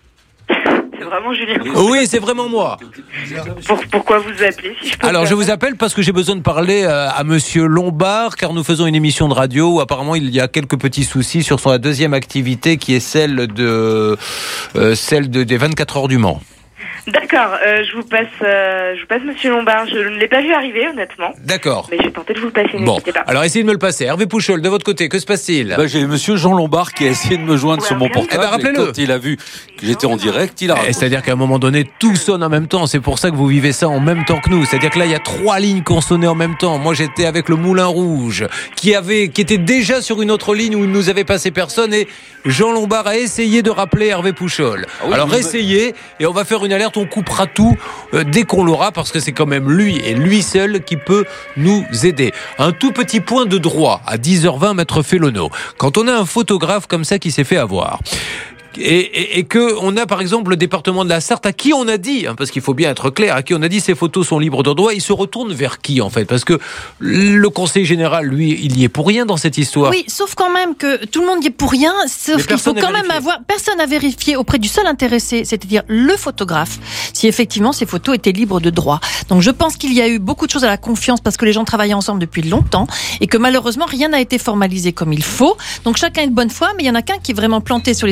Speaker 25: C'est vraiment Julien Courbet.
Speaker 16: Oui, c'est vraiment moi.
Speaker 25: Pour, pourquoi vous appelez si je peux
Speaker 16: Alors,
Speaker 25: faire...
Speaker 16: je vous appelle parce que j'ai besoin de parler euh, à Monsieur Lombard, car nous faisons une émission de radio où apparemment il y a quelques petits soucis sur son deuxième activité, qui est celle de euh, celle de, des vingt-quatre heures du Mans.
Speaker 25: D'accord, euh, je vous passe, euh, je vous passe Monsieur Lombard. Je ne l'ai pas vu arriver, honnêtement.
Speaker 16: D'accord.
Speaker 25: Mais je vais tenter de vous le passer.
Speaker 16: Bon,
Speaker 25: n'hésitez pas.
Speaker 16: alors essayez de me le passer. Hervé Pouchol, de votre côté, que se passe-t-il ?
Speaker 18: Bah, j'ai Monsieur Jean Lombard qui a essayé de me joindre ouais, sur mon portable.
Speaker 16: Eh ben, rappelez-le.
Speaker 18: Et quand il a vu que j'étais en direct, il a.
Speaker 16: Eh, c'est-à-dire qu'à un moment donné, tout sonne en même temps. C'est pour ça que vous vivez ça en même temps que nous. C'est-à-dire que là, il y a trois lignes qui ont sonné en même temps. Moi, j'étais avec le Moulin Rouge, qui avait, qui était déjà sur une autre ligne où il nous avait passé personne, et Jean Lombard a essayé de rappeler Hervé Pouchol. Ah oui, alors essayez, et on va faire une alerte. On coupera tout euh, dès qu'on l'aura, parce que c'est quand même lui et lui seul qui peut nous aider. Un tout petit point de droit à dix heures vingt, Maître Félono. Quand on a un photographe comme ça qui s'est fait avoir, Et, et, et que on a par exemple le département de la Sarthe à qui on a dit, hein, parce qu'il faut bien être clair, à qui on a dit ces photos sont libres de droit, il se retourne vers qui en fait? Parce que le conseil général, lui, il y est pour rien dans cette histoire.
Speaker 17: Oui, sauf quand même que tout le monde y est pour rien, sauf qu'il faut quand même avoir, personne à vérifier auprès du seul intéressé, c'est-à-dire le photographe, si effectivement ces photos étaient libres de droit. Donc je pense qu'il y a eu beaucoup de choses à la confiance parce que les gens travaillaient ensemble depuis longtemps et que malheureusement rien n'a été formalisé comme il faut. Donc chacun est de bonne foi, mais il y en a qu'un qui est vraiment planté sur l'histoire des photos.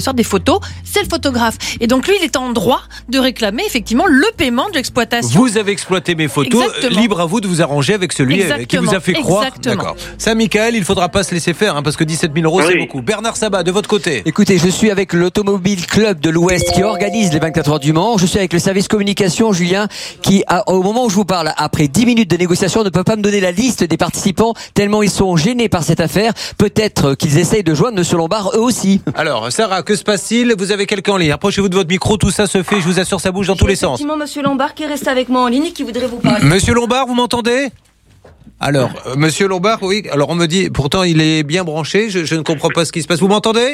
Speaker 17: photos, c'est le photographe. Et donc lui, il est en droit de réclamer effectivement le paiement de l'exploitation.
Speaker 16: Vous avez exploité mes photos,
Speaker 17: Exactement.
Speaker 16: Libre à vous de vous arranger avec celui
Speaker 17: Exactement.
Speaker 16: qui vous a fait croire.
Speaker 17: Exactement.
Speaker 16: D'accord. Ça, Michael, il faudra pas se laisser faire, hein, parce que dix-sept mille euros,
Speaker 19: Oui.
Speaker 16: c'est beaucoup. Bernard Sabat, de votre côté.
Speaker 19: Écoutez, je suis avec l'Automobile Club de l'Ouest qui organise les vingt-quatre heures du Mans. Je suis avec le service communication, Julien, qui, a, au moment où je vous parle, après dix minutes de négociation, ne peut pas me donner la liste des participants tellement ils sont gênés par cette affaire. Peut-être qu'ils essayent de joindre Monsieur Lombard eux aussi.
Speaker 16: Alors, Sarah, que se passe-t-il? Vous avez quelqu'un en ligne. Approchez-vous de votre micro, tout ça se fait, je vous assure, ça bouge dans tous les sens.
Speaker 3: Effectivement, Monsieur Lombard qui reste avec moi en ligne et qui voudrait vous parler.
Speaker 16: Monsieur Lombard, vous m'entendez? Alors, euh, Monsieur Lombard, oui. Alors, on me dit, pourtant, il est bien branché. Je, je ne comprends pas ce qui se passe. Vous m'entendez?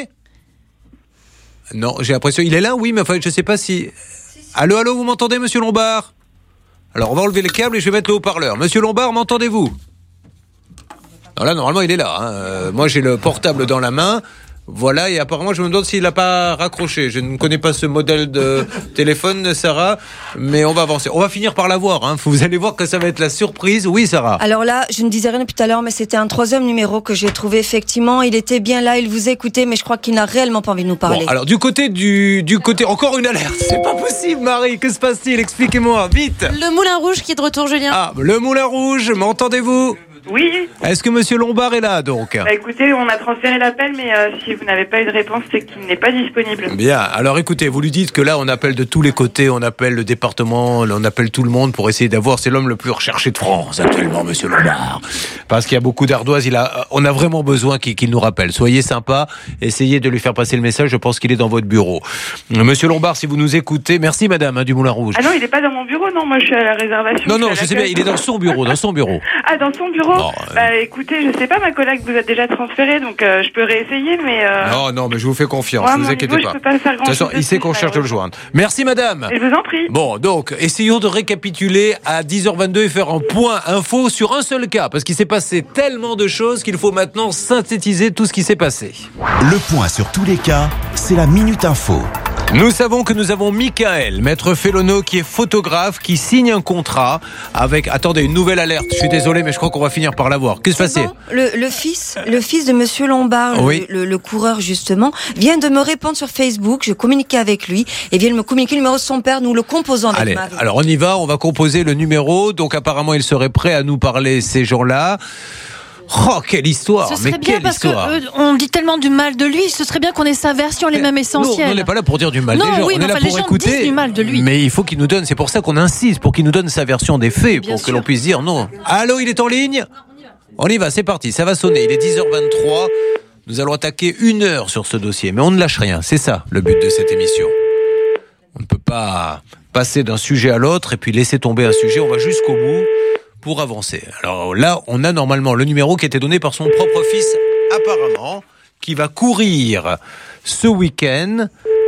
Speaker 16: Non, j'ai l'impression. Il est là, oui, mais enfin, je ne sais pas si. Allô, allô, vous m'entendez, Monsieur Lombard? Alors, on va enlever le câble et je vais mettre le haut-parleur. Monsieur Lombard, m'entendez-vous? Non, là, normalement, il est là. Hein. Euh, moi, j'ai le portable dans la main. Voilà, et apparemment, je me demande s'il n'a pas raccroché. Je ne connais pas ce modèle de téléphone, Sarah, mais on va avancer. On va finir par l'avoir. Hein. Vous allez voir que ça va être la surprise. Oui, Sarah.
Speaker 3: Alors là, je ne disais rien depuis tout à l'heure, mais c'était un troisième numéro que j'ai trouvé. Effectivement, il était bien là, il vous écoutait, mais je crois qu'il n'a réellement pas envie de nous parler.
Speaker 16: Bon, alors du côté du, du côté, encore une alerte. C'est pas possible, Marie. Que se passe-t-il? Expliquez-moi, vite.
Speaker 1: Le Moulin Rouge qui est de retour, Julien.
Speaker 16: Ah, le Moulin Rouge, m'entendez-vous?
Speaker 25: Oui.
Speaker 16: Est-ce que Monsieur Lombard est là, donc?
Speaker 25: Bah, écoutez, on a transféré l'appel, mais euh, si vous n'avez pas eu de réponse, c'est qu'il n'est pas disponible.
Speaker 16: Bien, alors écoutez, vous lui dites que là on appelle de tous les côtés, on appelle le département, on appelle tout le monde pour essayer d'avoir, c'est l'homme le plus recherché de France actuellement, Monsieur Lombard. Parce qu'il y a beaucoup d'ardoises, il a, on a vraiment besoin qu'il, qu'il nous rappelle. Soyez sympa, essayez de lui faire passer le message, je pense qu'il est dans votre bureau. Monsieur Lombard, si vous nous écoutez, merci madame hein, du Moulin Rouge.
Speaker 25: Ah non, il n'est pas dans mon bureau, non, moi je suis à la réservation.
Speaker 16: Non, non,
Speaker 25: je
Speaker 16: je sais bien, il est dans son bureau, dans son bureau.
Speaker 25: Ah, dans son bureau
Speaker 16: Non, euh...
Speaker 25: Bah écoutez, je sais pas, ma collègue vous a déjà transféré, donc euh, je peux réessayer, mais... Euh...
Speaker 16: Non, non, mais je vous fais confiance,
Speaker 25: Ouais,
Speaker 16: ne vous inquiétez
Speaker 25: niveau,
Speaker 16: pas.
Speaker 25: Je peux pas faire
Speaker 16: De toute façon, il sait qu'on cherche de le joindre. Merci madame.
Speaker 25: Je vous en prie.
Speaker 16: Bon, donc, essayons de récapituler à dix heures vingt-deux et faire un point info sur un seul cas, parce qu'il s'est passé tellement de choses qu'il faut maintenant synthétiser tout ce qui s'est passé.
Speaker 14: Le point sur tous les cas, c'est la Minute Info.
Speaker 16: Nous savons que nous avons Michael, maître Fellono, qui est photographe, qui signe un contrat avec... Attendez, une nouvelle alerte. Je suis désolé, mais je crois qu'on va finir par l'avoir. Qu'est-ce qui se passe?
Speaker 3: Le, le fils, le fils de Monsieur Lombard,
Speaker 16: Oui.
Speaker 3: le, le, le coureur justement, vient de me répondre sur Facebook. Je communiquais avec lui et vient de me communiquer le numéro de son père. Nous le composons avec
Speaker 16: Allez,
Speaker 3: Marie.
Speaker 16: alors on y va, on va composer le numéro. Donc apparemment, il serait prêt à nous parler, ces gens-là. Oh, quelle histoire!
Speaker 17: Ce serait
Speaker 16: Mais
Speaker 17: bien
Speaker 16: quelle
Speaker 17: parce
Speaker 16: histoire!
Speaker 17: que euh, on dit tellement du mal de lui, ce serait bien qu'on ait sa version, les mêmes
Speaker 16: Nous,
Speaker 17: essentiels.
Speaker 16: on n'est pas là pour dire du mal
Speaker 17: Non,
Speaker 16: des gens,
Speaker 17: oui,
Speaker 16: on
Speaker 17: mais
Speaker 16: est là
Speaker 17: enfin, les
Speaker 16: pour
Speaker 17: gens
Speaker 16: écouter.
Speaker 17: disent du mal de lui.
Speaker 16: Mais il faut qu'il nous donne, c'est pour ça qu'on insiste, pour qu'il nous donne sa version des faits,
Speaker 17: Bien
Speaker 16: pour que
Speaker 17: sûr.
Speaker 16: l'on puisse dire non. Allô, il est en ligne? On y va, c'est parti, ça va sonner, il est dix heures vingt-trois. Nous allons attaquer une heure sur ce dossier, mais on ne lâche rien, c'est ça le but de cette émission. On ne peut pas passer d'un sujet à l'autre et puis laisser tomber un sujet, on va jusqu'au bout pour avancer. Alors là, on a normalement le numéro qui a été donné par son propre fils, apparemment, qui va courir ce week-end.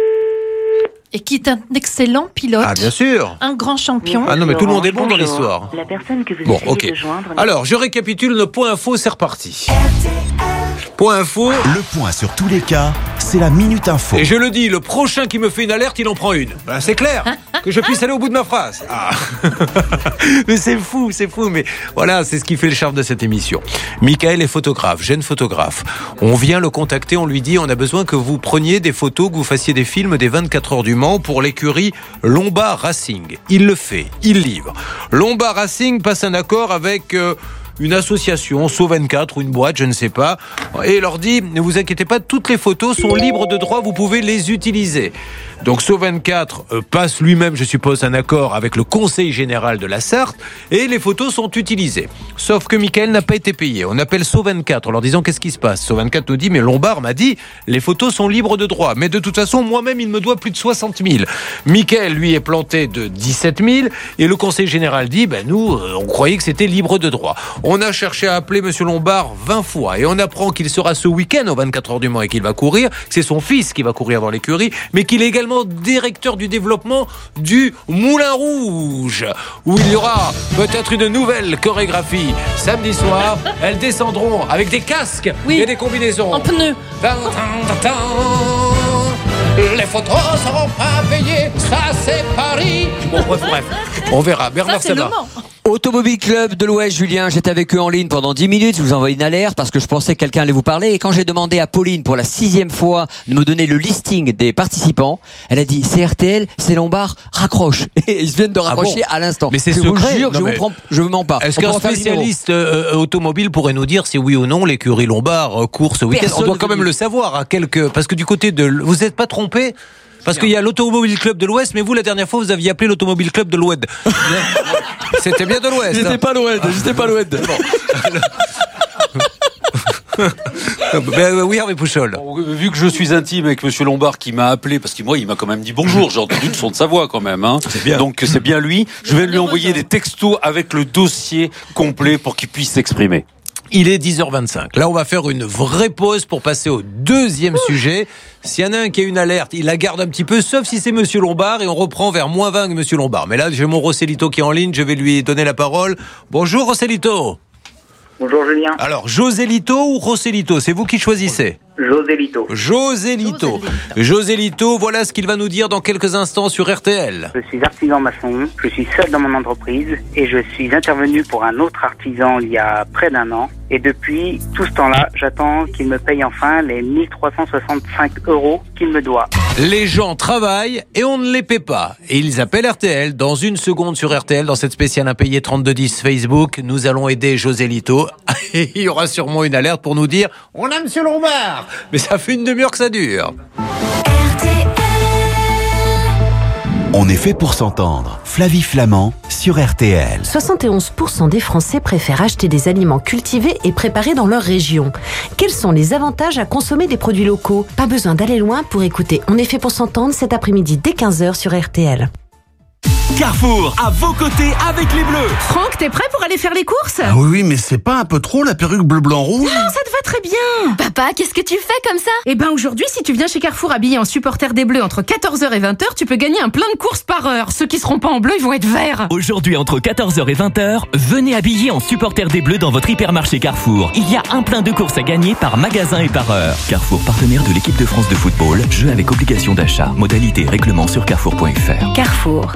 Speaker 17: Et qui est un excellent pilote.
Speaker 16: Ah, bien sûr.
Speaker 17: Un grand champion.
Speaker 16: Ah non, mais tout le monde est bon dans l'histoire.
Speaker 2: La personne que vous
Speaker 16: Bon,
Speaker 2: essayez
Speaker 16: ok.
Speaker 2: de joindre...
Speaker 16: Alors, je récapitule nos points info, c'est reparti. Point info.
Speaker 14: Le point sur tous les cas, c'est la Minute Info.
Speaker 16: Et je le dis, le prochain qui me fait une alerte, il en prend une. Ben, c'est clair. Que je puisse aller au bout de ma phrase. Ah. Mais c'est fou, c'est fou. Mais voilà, c'est ce qui fait le charme de cette émission. Michael est photographe, jeune photographe. On vient le contacter, on lui dit, on a besoin que vous preniez des photos, que vous fassiez des films des vingt-quatre heures du Mans pour l'écurie Lombard Racing. Il le fait, il livre. Lombard Racing passe un accord avec... Euh, une association, S O vingt-quatre ou une boîte, je ne sais pas, et leur dit, ne vous inquiétez pas, toutes les photos sont libres de droit, vous pouvez les utiliser. Donc S O vingt-quatre euh, passe lui-même, je suppose, un accord avec le Conseil Général de la Sarthe, et les photos sont utilisées. Sauf que Michael n'a pas été payé. On appelle S O vingt-quatre en leur disant, qu'est-ce qui se passe? S O vingt-quatre nous dit, mais Lombard m'a dit, les photos sont libres de droit, mais de toute façon, moi-même, il me doit plus de soixante mille. Michael, lui, est planté de dix-sept mille, et le Conseil Général dit, ben nous, euh, on croyait que c'était libre de droit. On a cherché à appeler Monsieur Lombard vingt fois et on apprend qu'il sera ce week-end aux vingt-quatre heures du Mans et qu'il va courir. C'est son fils qui va courir dans l'écurie, mais qu'il est également directeur du développement du Moulin Rouge, où il y aura peut-être une nouvelle chorégraphie. Samedi soir, elles descendront avec des casques
Speaker 17: Oui.
Speaker 16: et des combinaisons.
Speaker 17: En pneus.
Speaker 16: Tan, tan, tan, tan. Les photos seront pas payées, ça c'est Paris. Bon, bref, bref, on verra. Bernard
Speaker 17: Ça, c'est le
Speaker 16: Sabat.
Speaker 17: Mans.
Speaker 19: Automobile Club de l'Ouest, Julien, j'étais avec eux en ligne pendant dix minutes, je vous envoie une alerte parce que je pensais que quelqu'un allait vous parler et quand j'ai demandé à Pauline pour la sixième fois de me donner le listing des participants, elle a dit c'est R T L, c'est Lombard, raccroche. Et ils viennent de raccrocher
Speaker 16: ah bon
Speaker 19: à l'instant.
Speaker 16: Mais c'est
Speaker 19: je
Speaker 16: secret.
Speaker 19: vous jure,
Speaker 16: non,
Speaker 19: je
Speaker 16: mais...
Speaker 19: vous prends, je vous mens pas.
Speaker 16: Est-ce qu'un spécialiste euh, automobile pourrait nous dire si oui ou non l'écurie Lombard euh, court ce week-end? On doit quand même le savoir à quelques, parce que du côté de, vous n'êtes pas trompé? Parce qu'il y a l'Automobile Club de l'Ouest, mais vous, la dernière fois, vous aviez appelé l'Automobile Club de l'Oued. C'était bien de l'Ouest.
Speaker 18: J'étais
Speaker 16: hein.
Speaker 18: pas l'Oued, j'étais pas l'Oued.
Speaker 16: Ben, oui, Hervé Pouchol.
Speaker 18: Vu que je suis intime avec Monsieur Lombard qui m'a appelé, parce que moi, il m'a quand même dit bonjour, j'ai entendu le son de sa voix quand même. Hein.
Speaker 16: C'est bien.
Speaker 18: Donc c'est bien lui. Je vais lui envoyer des textos avec le dossier complet pour qu'il puisse s'exprimer.
Speaker 16: Il est dix heures vingt-cinq. Là, on va faire une vraie pause pour passer au deuxième sujet. S'il y en a un qui a une alerte, il la garde un petit peu, sauf si c'est Monsieur Lombard, et on reprend vers moins vingt que Monsieur Lombard. Mais là, j'ai mon Rossellito qui est en ligne, je vais lui donner la parole. Bonjour Rossellito.
Speaker 4: Bonjour Julien.
Speaker 16: Alors, Joselito ou Rossellito, c'est vous qui choisissez?
Speaker 4: Joselito.
Speaker 16: Joselito. Joselito, voilà ce qu'il va nous dire dans quelques instants sur R T L.
Speaker 4: Je suis artisan maçon, je suis seul dans mon entreprise et je suis intervenu pour un autre artisan il y a près d'un an. Et depuis tout ce temps-là, j'attends qu'il me paye enfin les mille trois cent soixante-cinq euros qu'il me doit.
Speaker 16: Les gens travaillent et on ne les paie pas. Et ils appellent R T L. Dans une seconde sur R T L, dans cette spéciale impayée trente-deux dix Facebook, nous allons aider Joselito. Et il y aura sûrement une alerte pour nous dire « On a Monsieur Lombard !» Mais ça fait une demi-heure que ça dure.
Speaker 14: On est fait pour s'entendre. Flavie Flamand sur R T L.
Speaker 5: soixante et onze pour cent des Français préfèrent acheter des aliments cultivés et préparés dans leur région. Quels sont les avantages à consommer des produits locaux? Pas besoin d'aller loin pour écouter On est fait pour s'entendre cet après-midi dès quinze heures sur R T L.
Speaker 6: Carrefour, à vos côtés avec les Bleus.
Speaker 5: Franck, t'es prêt pour aller faire les courses?
Speaker 10: Ah oui, oui, mais c'est pas un peu trop la perruque bleu-blanc-rouge?
Speaker 5: Non, ça te va très bien.
Speaker 24: Papa, qu'est-ce que tu fais comme ça?
Speaker 5: Eh ben aujourd'hui, si tu viens chez Carrefour habillé en supporter des Bleus entre quatorze heures et vingt heures, tu peux gagner un plein de courses par heure. Ceux qui seront pas en bleu, ils vont être verts.
Speaker 6: Aujourd'hui, entre quatorze heures et vingt heures, venez habillé en supporter des Bleus dans votre hypermarché Carrefour. Il y a un plein de courses à gagner par magasin et par heure. Carrefour, partenaire de l'équipe de France de football. Jeu avec obligation d'achat. Modalité et règlement sur carrefour point f r.
Speaker 24: Carrefour.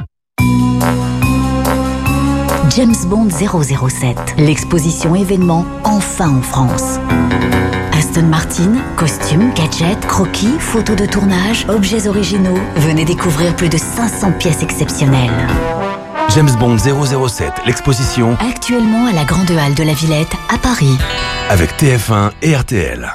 Speaker 24: James Bond zéro zéro sept, l'exposition événement enfin en France. Aston Martin, costumes, gadgets, croquis, photos de tournage, objets originaux. Venez découvrir plus de cinq cents pièces exceptionnelles.
Speaker 14: James Bond zéro zéro sept, l'exposition
Speaker 24: Actuellement à la Grande Halle de la Villette, à Paris.
Speaker 14: avec T F un et R T L.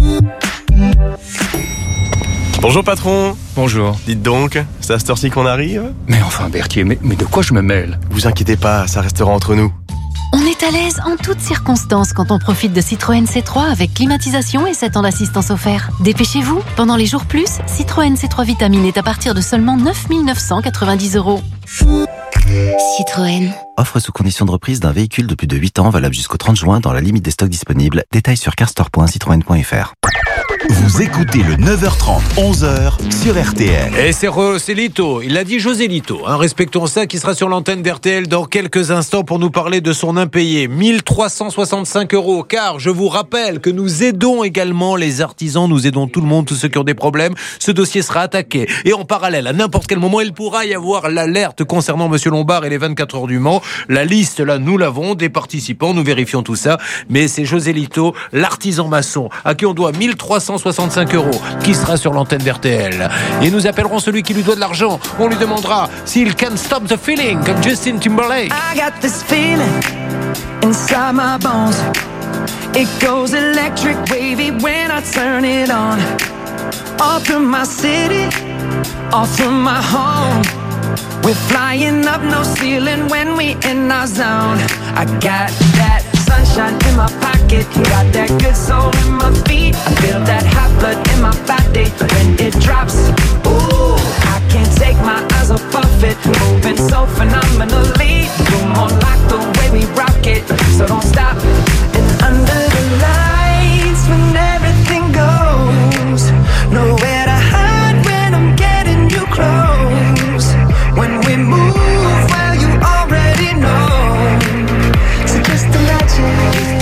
Speaker 23: Bonjour patron.
Speaker 26: Bonjour.
Speaker 23: Dites donc, c'est à cette heure-ci qu'on arrive?
Speaker 26: Mais enfin Berthier, mais, mais de quoi je me mêle?
Speaker 23: Vous inquiétez pas, ça restera entre nous.
Speaker 9: On est à l'aise en toutes circonstances quand on profite de Citroën C trois avec climatisation et sept ans d'assistance offert. Dépêchez-vous, pendant les jours plus, Citroën C trois Vitamine est à partir de seulement neuf mille neuf cent quatre-vingt-dix euros.
Speaker 24: Citroën.
Speaker 27: Offre sous condition de reprise d'un véhicule de plus de huit ans valable jusqu'au trente juin dans la limite des stocks disponibles. Détails sur carstore point citroën point f r.
Speaker 14: Vous écoutez le neuf heures trente, onze heures sur R T L.
Speaker 16: Et c'est Rossellito, il a dit Joselito, hein, respectons ça, qui sera sur l'antenne d'R T L dans quelques instants pour nous parler de son impayé, mille trois cent soixante-cinq euros, car je vous rappelle que nous aidons également les artisans, nous aidons tout le monde, tous ceux qui ont des problèmes, ce dossier sera attaqué, et en parallèle, à n'importe quel moment, il pourra y avoir l'alerte concernant Monsieur Lombard et les vingt-quatre heures du Mans, la liste là, nous l'avons, des participants, nous vérifions tout ça, mais c'est Joselito, l'artisan maçon, à qui on doit mille trois cent soixante-cinq euros, qui sera sur l'antenne d'R T L. Et nous appellerons celui qui lui doit de l'argent. On lui demandera s'il can stop the feeling, comme Justin Timberlake.
Speaker 28: I got this feeling inside my bones. It goes electric wavy when I turn it on. All through my city, all through my home. We're flying up no ceiling when we in our zone. I got that sunshine in my pocket, got that good soul in my feet. I feel that hot blood in my body when it drops. Ooh, I can't take my eyes off of it, moving so phenomenally. You're more like the way we rock it, so don't stop. And under the lights, when everything goes, nowhere to hide when I'm getting you close. When we move, well, you already know. So just imagine.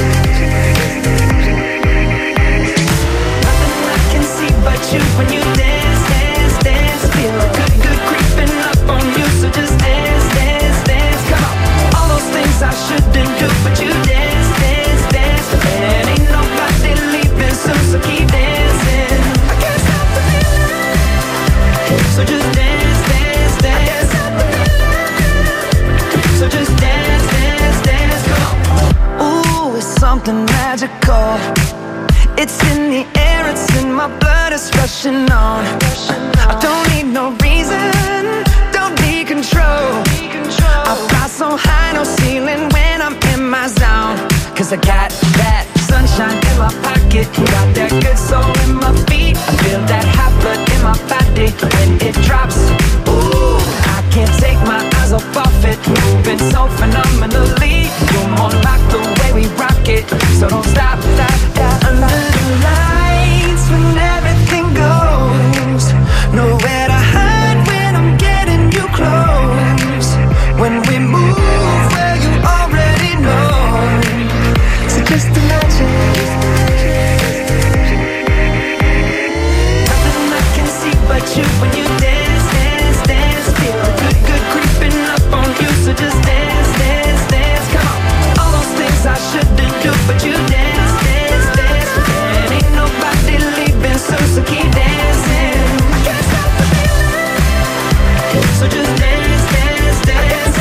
Speaker 28: Nothing I can see but you when you dance, dance, dance. Feel good, good creeping up on you. So just dance, dance, dance. Come on. All those things something magical. It's in the air, it's in my blood, it's rushing on. I don't need no reason, don't need control. I fly so high, no ceiling when I'm in my zone. Cause I got that sunshine in my pocket, got that good soul in my feet. I feel that hot blood in my body when it drops. Ooh, I can't take my eyes off of it, moving so phenomenally. You're more like the way we rock it, so don't stop, stop, stop. Under the lights when everything goes, nowhere to hide when I'm getting you close. When we move, well you already know. So just imagine. Nothing I can see but you when you dance, dance, dance. Feel a good, good creeping up on you. So just dance, dance, dance. Come on. All those things I shouldn't do, but you dance, dance, dance. And ain't nobody leaving soon, so keep dancing. I can't stop the feeling. So just dance, dance, dance.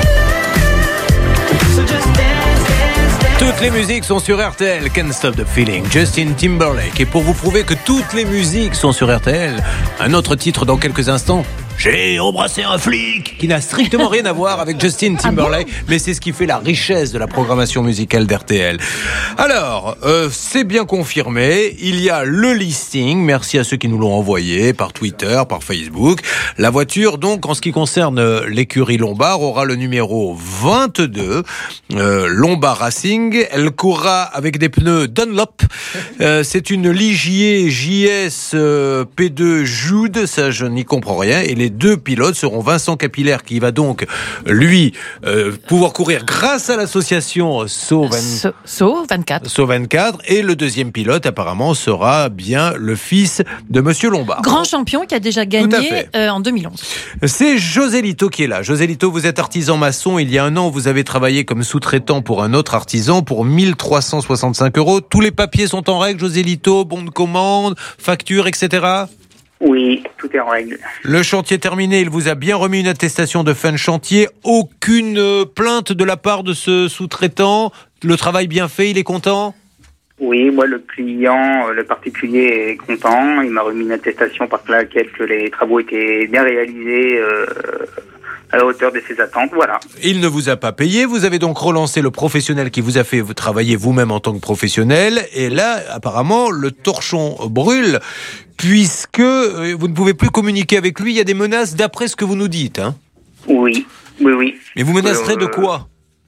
Speaker 28: So just dance, dance, dance.
Speaker 16: Toutes les musiques sont sur R T L. Can't Stop the Feeling, Justin Timberlake. Et pour vous prouver que toutes les musiques sont sur R T L, un autre titre dans quelques instants. J'ai embrassé un flic, qui n'a strictement rien à voir avec Justin Timberlake, ah bon, mais c'est ce qui fait la richesse de la programmation musicale d'R T L. Alors, euh, c'est bien confirmé, il y a le listing, merci à ceux qui nous l'ont envoyé par Twitter, par Facebook. La voiture, donc, en ce qui concerne l'écurie Lombard, aura le numéro vingt-deux, euh, Lombard Racing. Elle courra avec des pneus Dunlop. Euh, c'est une Ligier J S euh, P deux Jude, ça je n'y comprends rien, et les Les deux pilotes seront Vincent Capillaire qui va donc, lui, euh, pouvoir courir grâce à l'association So
Speaker 17: vingt-quatre.
Speaker 16: So vingt-quatre. Et le deuxième pilote, apparemment, sera bien le fils de Monsieur Lombard.
Speaker 17: Grand champion qui a déjà gagné euh, en deux mille onze.
Speaker 16: C'est José Lito qui est là. José Lito, vous êtes artisan maçon. Il y a un an, vous avez travaillé comme sous-traitant pour un autre artisan pour mille trois cent soixante-cinq euros. Tous les papiers sont en règle, José Lito, bon de commande, facture, et cetera.
Speaker 4: Oui, tout est en règle.
Speaker 16: Le chantier terminé, il vous a bien remis une attestation de fin de chantier. Aucune plainte de la part de ce sous-traitant. Le travail bien fait, il est content ?
Speaker 4: Oui, moi le client, le particulier est content. Il m'a remis une attestation par laquelle que les travaux étaient bien réalisés euh, à la hauteur de ses attentes. Voilà.
Speaker 16: Il ne vous a pas payé. Vous avez donc relancé le professionnel qui vous a fait travailler vous-même en tant que professionnel. Et là, apparemment, le torchon brûle. Puisque vous ne pouvez plus communiquer avec lui, il y a des menaces d'après ce que vous nous dites. Hein ?
Speaker 4: Oui, oui, oui.
Speaker 16: Mais vous menacerez euh, de quoi ?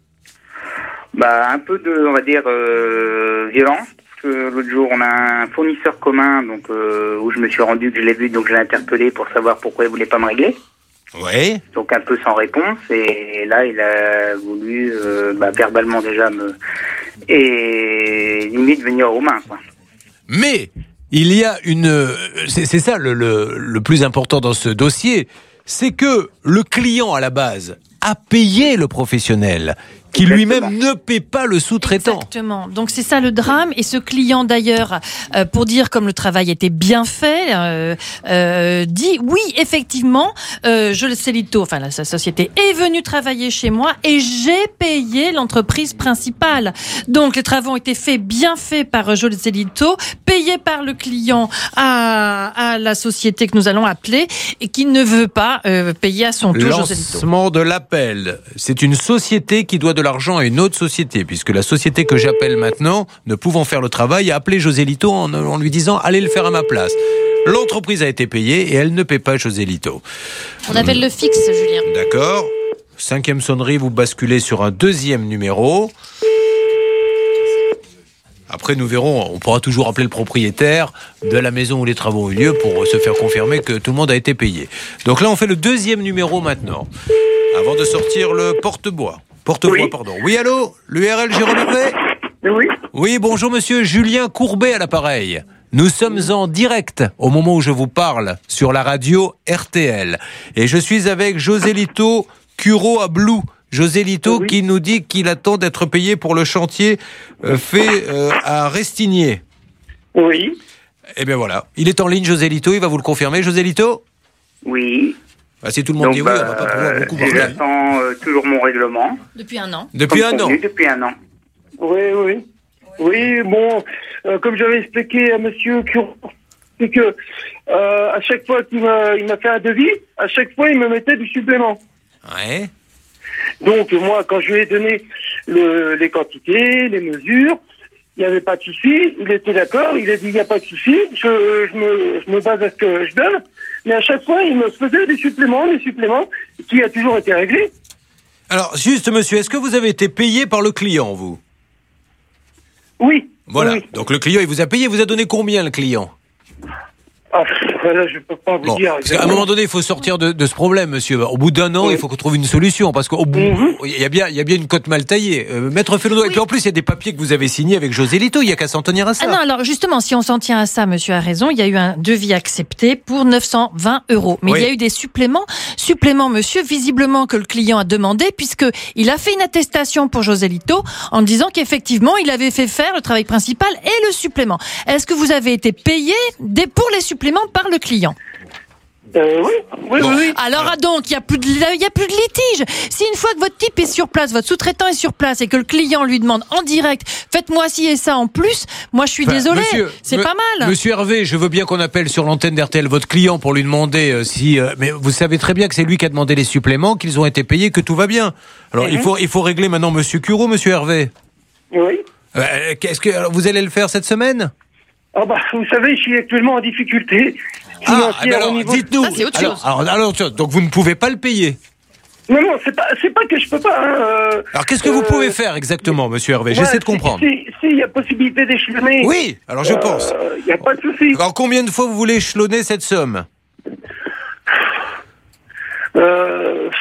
Speaker 4: Bah, un peu de, on va dire, euh, violence. Parce que l'autre jour, on a un fournisseur commun, donc euh, où je me suis rendu, que je l'ai vu, donc je l'ai interpellé pour savoir pourquoi il voulait pas me régler.
Speaker 16: Oui.
Speaker 4: Donc un peu sans réponse. Et là, il a voulu, euh, bah, verbalement déjà me, et limite venir aux mains, quoi.
Speaker 16: Mais il y a une, c'est, c'est ça le, le, le plus important dans ce dossier, c'est que le client à la base a payé le professionnel, qui lui-même ne paie pas le sous-traitant.
Speaker 17: Exactement. Donc c'est ça le drame. Et ce client d'ailleurs, euh, pour dire comme le travail était bien fait, euh, euh, dit oui effectivement, euh, je le sais Lito, enfin la, sa société est venue travailler chez moi et j'ai payé l'entreprise principale. Donc les travaux ont été faits, bien faits par José Lito, payés par le client à, à la société que nous allons appeler et qui ne veut pas euh, payer à son tour José Lito.
Speaker 16: Lancement de l'appel. C'est une société qui doit de l'argent à une autre société, puisque la société que j'appelle maintenant, ne pouvant faire le travail, a appelé José Lito en, en lui disant « allez le faire à ma place ». L'entreprise a été payée et elle ne paie pas José Lito.
Speaker 1: On appelle hum. le fixe, Julien.
Speaker 16: D'accord. Cinquième sonnerie, vous basculez sur un deuxième numéro. Après, nous verrons, on pourra toujours appeler le propriétaire de la maison où les travaux ont eu lieu pour se faire confirmer que tout le monde a été payé. Donc là, on fait le deuxième numéro maintenant, avant de sortir le porte-bois. Porte-voix, oui. pardon. Oui, allô ? L'U R L Jérôme Hervé ?
Speaker 4: Oui.
Speaker 16: Oui, bonjour monsieur, Julien Courbet à l'appareil. Nous sommes en direct au moment où je vous parle sur la radio R T L. Et je suis avec José Lito Curo à Blou. José Lito oui. qui nous dit qu'il attend d'être payé pour le chantier euh, fait euh, à Restigné.
Speaker 4: Oui.
Speaker 16: Eh bien voilà, il est en ligne José Lito, il va vous le confirmer. José Lito ?
Speaker 4: Oui.
Speaker 16: Bah, si tout le monde
Speaker 4: Donc,
Speaker 16: dit
Speaker 4: bah,
Speaker 16: oui, on va pas pouvoir beaucoup parler.
Speaker 4: J'attends euh, toujours mon règlement.
Speaker 17: Depuis un an.
Speaker 16: Depuis un an.
Speaker 4: Depuis un an. Oui, oui.
Speaker 7: Oui, bon, euh, comme j'avais expliqué à Monsieur Curon, c'est que euh, à chaque fois qu'il m'a, il m'a fait un devis, à chaque fois il me mettait du supplément.
Speaker 16: Ouais.
Speaker 7: Donc moi, quand je lui ai donné le, les quantités, les mesures, il n'y avait pas de souci. Il était d'accord. Il a dit il n'y a pas de souci. Je, je me, je me base à ce que je donne. Mais à chaque fois, il me faisait des suppléments, des suppléments, qui a toujours été réglé.
Speaker 16: Alors, juste, monsieur, est-ce que vous avez été payé par le client, vous ?
Speaker 7: Oui.
Speaker 16: Voilà.
Speaker 7: Oui.
Speaker 16: Donc le client, il vous a payé. Il vous a donné combien, le client ?
Speaker 7: Ah, voilà, je peux pas vous
Speaker 16: Bon,
Speaker 7: dire.
Speaker 16: parce qu'à un moment donné, il faut sortir de, de ce problème, monsieur. Au bout d'un an, oui. il faut qu'on trouve une solution, parce qu'au bout, mm-hmm. il y a bien, il y a bien une cote mal taillée. Euh, Maître Félono, oui. Et puis en plus, il y a des papiers que vous avez signés avec José Lito. Il y a qu'à s'en tenir à ça.
Speaker 17: Ah non, alors justement, si on s'en tient à ça, monsieur a raison. Il y a eu un devis accepté pour neuf cent vingt euros, mais oui. il y a eu des suppléments, suppléments, monsieur, visiblement que le client a demandé, puisque il a fait une attestation pour José Lito en disant qu'effectivement, il avait fait faire le travail principal et le supplément. Est-ce que vous avez été payé des, pour les suppléments par le client?
Speaker 7: Euh, oui, oui, bon. oui.
Speaker 17: Alors ah donc, il y a plus de, il y a plus de litige. Si une fois que votre type est sur place, votre sous-traitant est sur place et que le client lui demande en direct, faites-moi ci et ça en plus, moi je suis enfin, désolé, monsieur, c'est me, pas mal.
Speaker 16: Monsieur Hervé, je veux bien qu'on appelle sur l'antenne d'R T L votre client pour lui demander euh, si, euh, mais vous savez très bien que c'est lui qui a demandé les suppléments, qu'ils ont été payés, que tout va bien. Alors mm-hmm. il faut, il faut régler maintenant monsieur Cureau, monsieur Hervé.
Speaker 7: Oui.
Speaker 16: Euh, qu'est-ce que alors, vous allez le faire cette semaine?
Speaker 7: Ah bah, vous savez, je suis actuellement en difficulté.
Speaker 16: Ah, eh ben alors,
Speaker 7: niveau...
Speaker 16: dites-nous.
Speaker 7: Ah, c'est autre
Speaker 16: alors,
Speaker 7: chose.
Speaker 16: Alors, alors, alors, donc vous ne pouvez pas le payer.
Speaker 7: Non, non, c'est pas, c'est pas que je peux pas. Hein, euh,
Speaker 16: alors, qu'est-ce que euh, vous pouvez faire exactement, monsieur Hervé? J'essaie de comprendre.
Speaker 7: Si, si, il y a possibilité d'échelonner.
Speaker 16: Oui, alors je euh, pense.
Speaker 7: Il n'y a pas de souci.
Speaker 16: Alors, combien de fois vous voulez échelonner cette somme?
Speaker 7: Euh.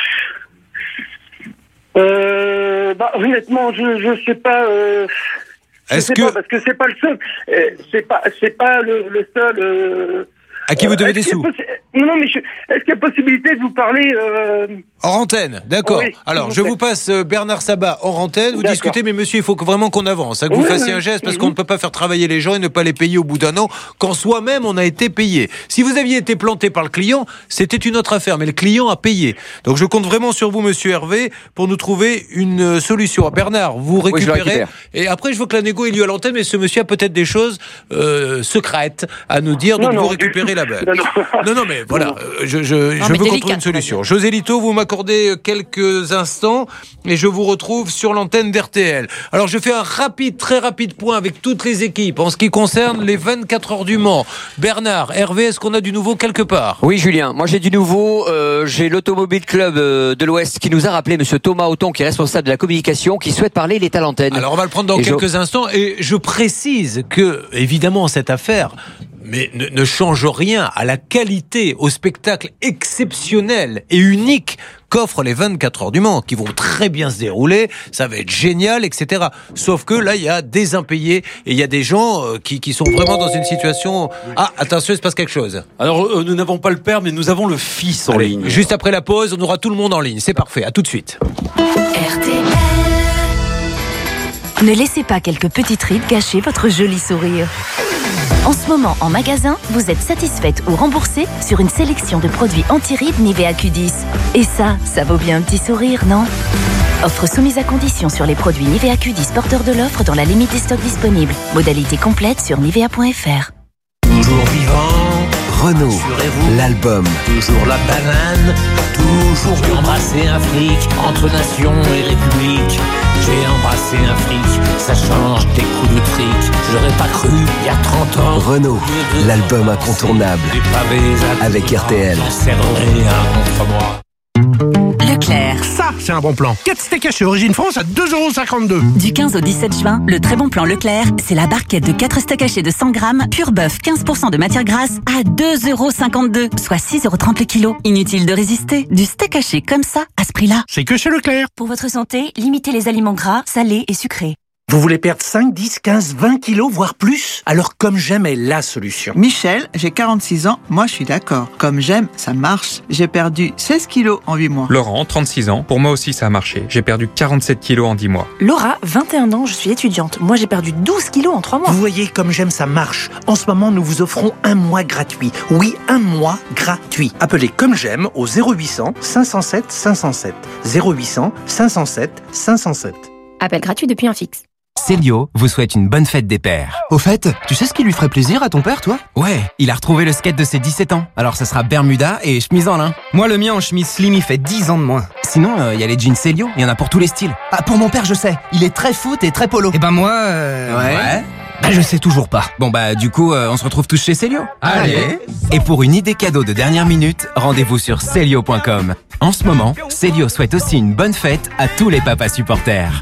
Speaker 7: Euh. Bah, honnêtement, je, je sais pas. Euh... Je
Speaker 16: Est-ce
Speaker 7: sais
Speaker 16: que
Speaker 7: pas, parce que c'est pas le seul, euh, c'est pas, c'est pas le, le seul. Euh,
Speaker 16: à qui vous devez euh, des sous?
Speaker 7: Possi- Non, non, mais je, est-ce qu'il y a possibilité de vous parler euh...
Speaker 16: hors antenne? D'accord.
Speaker 7: Oui,
Speaker 16: alors, je vous passe Bernard Sabat hors antenne. Vous
Speaker 7: D'accord.
Speaker 16: discutez, mais monsieur, il faut que vraiment qu'on avance, hein, que
Speaker 7: oui,
Speaker 16: vous fassiez
Speaker 7: oui,
Speaker 16: un geste, parce
Speaker 7: oui.
Speaker 16: qu'on ne peut pas faire travailler les gens et ne pas les payer au bout d'un an, quand soi-même on a été payé. Si vous aviez été planté par le client, c'était une autre affaire, mais le client a payé. Donc, je compte vraiment sur vous, monsieur Hervé, pour nous trouver une solution. Bernard, vous récupérez. Oui, et après, je veux que la négo ait lieu à l'antenne, mais ce monsieur a peut-être des choses euh, secrètes à nous dire, donc non, vous non, récupérez la balle. Non, non. Non, non, mais voilà, je, je, non, je veux qu'on trouve une solution. José Lito, vous m'accordez quelques instants et je vous retrouve sur l'antenne d'R T L. Alors, je fais un rapide, très rapide point avec toutes les équipes en ce qui concerne les vingt-quatre heures du Mans. Bernard, Hervé, est-ce qu'on a du nouveau quelque part?
Speaker 19: Oui, Julien, moi j'ai du nouveau. Euh, j'ai l'Automobile Club de l'Ouest qui nous a rappelé monsieur Thomas Auton, qui est responsable de la communication, qui souhaite parler, il est à l'antenne.
Speaker 16: Alors, on va le prendre dans et quelques je... instants et je précise que, évidemment, cette affaire mais ne, ne change rien à la qualité, au spectacle exceptionnel et unique qu'offrent les vingt-quatre heures du Mans, qui vont très bien se dérouler, ça va être génial, et cetera. Sauf que là, il y a des impayés et il y a des gens euh, qui, qui sont vraiment dans une situation... Ah, attention, il se passe quelque chose.
Speaker 18: Alors, euh, nous n'avons pas le père, mais nous avons le fils en
Speaker 16: Allez,
Speaker 18: ligne.
Speaker 16: Juste après la pause, on aura tout le monde en ligne. C'est parfait, à tout de suite.
Speaker 24: R T L. Ne laissez pas quelques petites rides gâcher votre joli sourire. En ce moment, en magasin, vous êtes satisfaite ou remboursée sur une sélection de produits anti-rides Nivea Q dix. Et ça, ça vaut bien un petit sourire, non? Offre soumise à condition sur les produits Nivea Q dix porteurs de l'offre dans la limite des stocks disponibles. Modalité complète sur nivea point f r.
Speaker 8: Toujours vivant,
Speaker 27: Renault, l'album.
Speaker 8: Toujours la banane, toujours j'ai embrassé un flic, entre nation et république. J'ai embrassé un flic, ça change des coups de fric. J'aurais pas cru il y a trente ans.
Speaker 27: Renault, l'album incontournable. Avec R T L.
Speaker 24: Leclerc.
Speaker 8: Ça, c'est un bon plan. quatre steaks hachés origine France à deux euros cinquante-deux.
Speaker 24: Du quinze au dix-sept juin, le très bon plan Leclerc, c'est la barquette de quatre steaks hachés de cent grammes, pur bœuf, quinze pour cent de matière grasse à deux euros cinquante-deux, soit six euros trente le kilo. Inutile de résister. Du steak haché comme ça, à ce prix-là.
Speaker 8: C'est que chez Leclerc.
Speaker 24: Pour votre santé, limitez les aliments gras, salés et sucrés.
Speaker 8: Vous voulez perdre cinq, dix, quinze, vingt kilos, voire plus? Alors Comme J'aime est la solution.
Speaker 11: Michel, j'ai quarante-six ans, moi je suis d'accord. Comme J'aime, ça marche. J'ai perdu seize kilos en huit mois.
Speaker 12: Laurent, trente-six ans, pour moi aussi ça a marché. J'ai perdu quarante-sept kilos en dix mois.
Speaker 13: Laura, vingt et un ans, je suis étudiante. Moi j'ai perdu douze kilos en trois mois.
Speaker 8: Vous voyez, Comme J'aime, ça marche. En ce moment, nous vous offrons un mois gratuit. Oui, un mois gratuit. Appelez Comme J'aime au zéro huit cents, cinq cent sept, cinq cent sept. zéro huit cents, cinq cent sept, cinq cent sept.
Speaker 13: Appel gratuit depuis un fixe.
Speaker 2: Célio vous souhaite une bonne fête des pères.
Speaker 3: Au fait, tu sais ce qui lui ferait plaisir à ton père, toi?
Speaker 2: Ouais, il a retrouvé le skate de ses dix-sept ans. Alors ça sera Bermuda et chemise en lin. Moi, le mien en chemise slim, il fait dix ans de moins. Sinon, il euh, y a les jeans Célio, il y en a pour tous les styles.
Speaker 3: Ah, pour mon père, je sais. Il est très foot et très polo.
Speaker 2: Et ben moi, euh...
Speaker 3: Ouais.
Speaker 2: ouais. Bah je sais toujours pas. Bon bah du coup euh, on se retrouve tous chez Célio.
Speaker 3: Allez.
Speaker 2: Et pour une idée cadeau de dernière minute, rendez-vous sur Célio point com. En ce moment, Célio souhaite aussi une bonne fête à tous les papas supporters.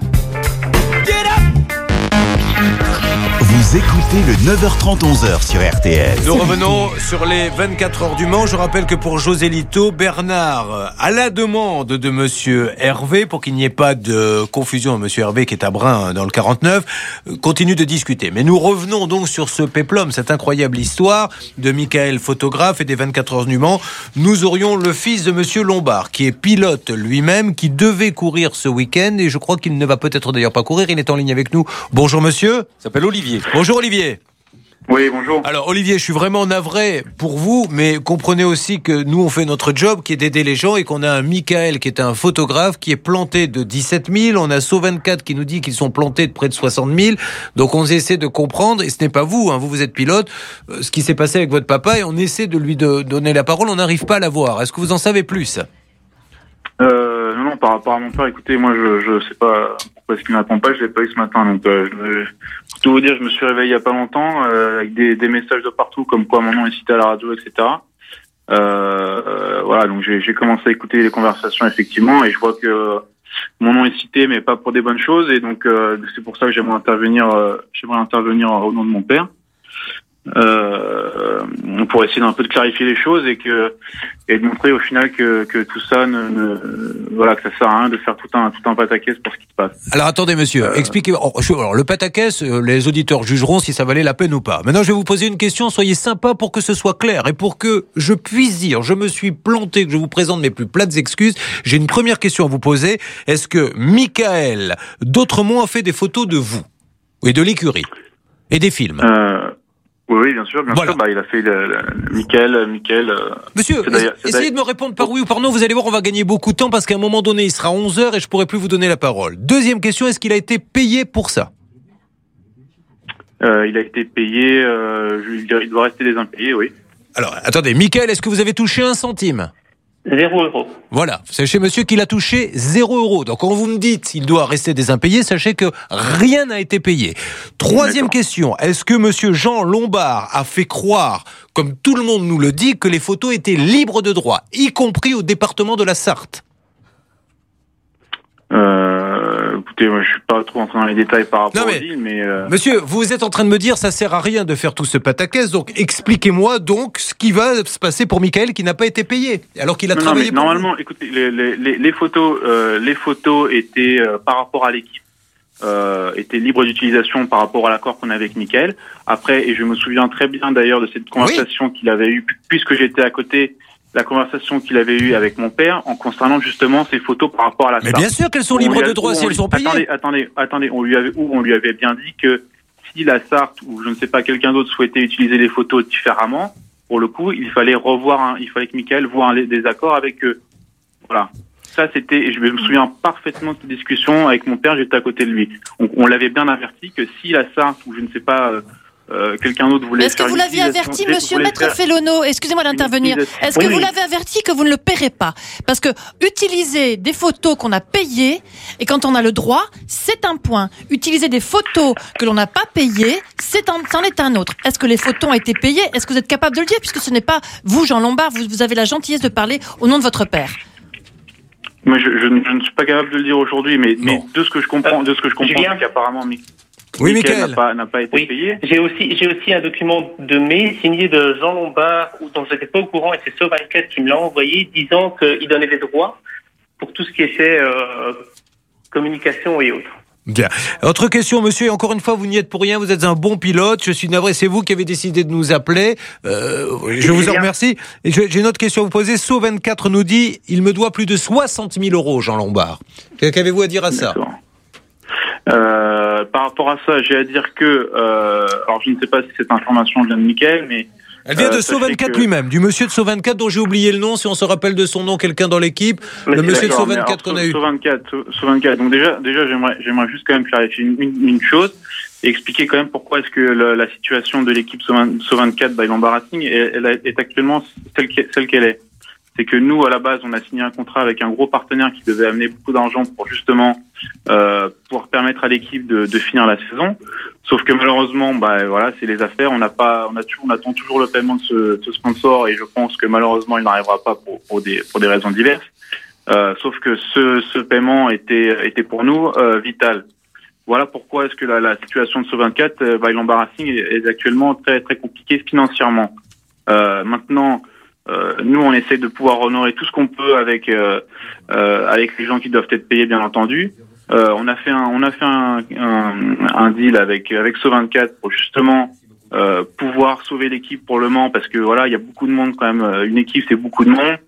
Speaker 14: Vous écoutez le neuf heures trente, onze heures sur R T L.
Speaker 16: Nous revenons sur les vingt-quatre heures du Mans. Je rappelle que pour Josélito, Bernard, à la demande de monsieur Hervé, pour qu'il n'y ait pas de confusion, monsieur Hervé qui est à Brin dans le quarante-neuf, continue de discuter. Mais nous revenons donc sur ce péplum, cette incroyable histoire de Michael, photographe, et des vingt-quatre heures du Mans. Nous aurions le fils de monsieur Lombard, qui est pilote lui-même, qui devait courir ce week-end, et je crois qu'il ne va peut-être d'ailleurs pas courir. Il est en ligne avec nous. Bonjour monsieur.
Speaker 18: Il s'appelle Olivier.
Speaker 16: Bonjour Olivier.
Speaker 10: Oui, bonjour.
Speaker 16: Alors Olivier, je suis vraiment navré pour vous, mais comprenez aussi que nous on fait notre job qui est d'aider les gens et qu'on a un Michael qui est un photographe qui est planté de dix-sept mille, on a So vingt-quatre qui nous dit qu'ils sont plantés de près de soixante mille, donc on essaie de comprendre, et ce n'est pas vous, hein, vous vous êtes pilote, euh, ce qui s'est passé avec votre papa, et on essaie de lui de donner la parole, on n'arrive pas à la voir. Est-ce que vous en savez plus ?
Speaker 10: Euh, non, non, par rapport à mon père, écoutez, moi, je, je sais pas pourquoi est-ce qu'il m'attend pas, je l'ai pas eu ce matin, donc, euh, je, pour tout vous dire, je me suis réveillé il y a pas longtemps, euh, avec des, des messages de partout, comme quoi mon nom est cité à la radio, et cetera. Euh, euh, voilà, donc j'ai, j'ai commencé à écouter les conversations, effectivement, et je vois que mon nom est cité, mais pas pour des bonnes choses, et donc, euh, c'est pour ça que j'aimerais intervenir, euh, j'aimerais intervenir au nom de mon père. Euh, pour essayer d'un peu de clarifier les choses et que et de montrer au final que, que tout ça ne, ne voilà que ça sert à rien de faire tout un tout un pataquès pour ce qui se passe.
Speaker 16: Alors attendez monsieur, euh... expliquez. Alors le pataquès, les auditeurs jugeront si ça valait la peine ou pas. Maintenant je vais vous poser une question, soyez sympa pour que ce soit clair et pour que je puisse dire je me suis planté, que je vous présente mes plus plates excuses. J'ai une première question à vous poser. Est-ce que Michael d'Autremont a fait des photos de vous et de l'écurie et des films?
Speaker 10: euh... Oui, oui, bien sûr, bien voilà. sûr. Bah, il a fait le, le, le Michael, Michael. Euh,
Speaker 16: Monsieur, essayez de me répondre par oui ou par non. Vous allez voir, on va gagner beaucoup de temps parce qu'à un moment donné, il sera onze heures et je pourrai plus vous donner la parole. Deuxième question, est-ce qu'il a été payé pour ça?
Speaker 10: euh, Il a été payé. Euh, il doit rester des impayés, oui.
Speaker 16: Alors, attendez, Michael, est-ce que vous avez touché un centime?
Speaker 10: Zéro euro.
Speaker 16: Voilà, sachez monsieur qu'il a touché zéro euro. Donc quand vous me dites qu'il doit rester des impayés, sachez que rien n'a été payé. Troisième D'accord. question, est-ce que monsieur Jean Lombard a fait croire, comme tout le monde nous le dit, que les photos étaient libres de droit, y compris au département de la Sarthe?
Speaker 10: Euh, écoutez, moi je suis pas trop entré dans les détails par rapport
Speaker 16: non, mais,
Speaker 10: au deal, mais euh...
Speaker 16: monsieur, vous êtes en train de me dire ça sert à rien de faire tout ce pataquès, donc expliquez-moi donc ce qui va se passer pour Michael qui n'a pas été payé alors qu'il a
Speaker 10: non,
Speaker 16: travaillé.
Speaker 10: Non, mais normalement, vous. écoutez, les, les, les photos, euh, les photos étaient euh, par rapport à l'équipe, euh, étaient libres d'utilisation par rapport à l'accord qu'on avait avec Michael. Après, et je me souviens très bien d'ailleurs de cette conversation oui. qu'il avait eue puisque j'étais à côté. La conversation qu'il avait eue avec mon père en concernant justement ces photos par rapport à la
Speaker 16: Mais Sarthe. Bien sûr qu'elles sont libres de droit si elles sont payées.
Speaker 10: Attendez, attendez, attendez, on lui avait, où on lui avait bien dit que si la Sarthe ou je ne sais pas quelqu'un d'autre souhaitait utiliser les photos différemment, pour le coup, il fallait revoir, un, il fallait que Michael voie un, des accords avec eux. Voilà. Ça, c'était, et je me souviens parfaitement de cette discussion avec mon père, j'étais à côté de lui. On, on l'avait bien averti que si la Sarthe ou je ne sais pas, euh, Euh, quelqu'un d'autre voulait.
Speaker 17: Est-ce que vous l'aviez averti, monsieur Maître faire... Fellono, excusez-moi d'intervenir, est-ce
Speaker 10: oui,
Speaker 17: que
Speaker 10: oui.
Speaker 17: vous l'avez averti que vous ne le paierez pas? Parce que utiliser des photos qu'on a payées, et quand on a le droit, c'est un point. Utiliser des photos que l'on n'a pas payées, c'est un, c'en est un autre. Est-ce que les photos ont été payées? Est-ce que vous êtes capable de le dire? Puisque ce n'est pas vous, Jean Lombard, vous, vous avez la gentillesse de parler au nom de votre père.
Speaker 10: Mais je, je, je ne suis pas capable de le dire aujourd'hui, mais, mais de ce que je comprends, de ce que je comprends, c'est qu'apparemment,
Speaker 16: oui,
Speaker 10: Michael n'a pas, n'a pas été
Speaker 15: oui.
Speaker 10: payé.
Speaker 15: J'ai aussi, j'ai aussi un document de mai signé de Jean Lombard, dont je n'étais pas au courant, et c'est So vingt-quatre qui me l'a envoyé, disant qu'il donnait des droits pour tout ce qui était euh, communication et autres.
Speaker 16: Bien. Autre question, monsieur, et encore une fois, vous n'y êtes pour rien, vous êtes un bon pilote, je suis navré, c'est vous qui avez décidé de nous appeler, euh, je vous en remercie. Et j'ai une autre question à vous poser, So vingt-quatre nous dit, il me doit plus de soixante mille euros, Jean Lombard. Qu'avez-vous à dire à ça?
Speaker 10: Euh, par rapport à ça, j'ai à dire que, euh, alors je ne sais pas si cette information vient de Michael, mais
Speaker 16: Elle vient de
Speaker 10: Euh,
Speaker 16: So vingt-quatre
Speaker 10: que...
Speaker 16: lui-même, du monsieur de So vingt-quatre dont j'ai oublié le nom, si on se rappelle de son nom, quelqu'un dans l'équipe,
Speaker 10: Mais
Speaker 16: le monsieur de So
Speaker 10: mais
Speaker 16: vingt-quatre
Speaker 10: alors,
Speaker 16: qu'on
Speaker 10: So-
Speaker 16: a eu.
Speaker 10: So vingt-quatre, So- So vingt-quatre. Donc déjà, déjà j'aimerais, j'aimerais juste quand même clarifier une, une, une chose et expliquer quand même pourquoi est-ce que la, la situation de l'équipe So vingt-quatre by l'embarrassing est, elle est actuellement celle, qui- celle qu'elle est. C'est que nous, à la base, on a signé un contrat avec un gros partenaire qui devait amener beaucoup d'argent pour justement euh, pouvoir permettre à l'équipe de, de finir la saison. Sauf que malheureusement, bah voilà, c'est les affaires. On n'a pas, on a toujours, on attend toujours le paiement de ce, de ce sponsor et je pense que malheureusement, il n'arrivera pas pour, pour des pour des raisons diverses. Euh, sauf que ce, ce paiement était était pour nous euh, vital. Voilà pourquoi est-ce que la, la situation de So vingt-quatre, euh, by l'embarrassing, est, est actuellement très très compliquée financièrement. Euh, maintenant. Euh, nous, on essaie de pouvoir honorer tout ce qu'on peut avec euh, euh, avec les gens qui doivent être payés, bien entendu. Euh, on a fait un on a fait un, un, un deal avec avec So vingt-quatre pour justement euh, pouvoir sauver l'équipe pour le Mans, parce que voilà, il y a beaucoup de monde quand même. Une équipe, c'est beaucoup de monde.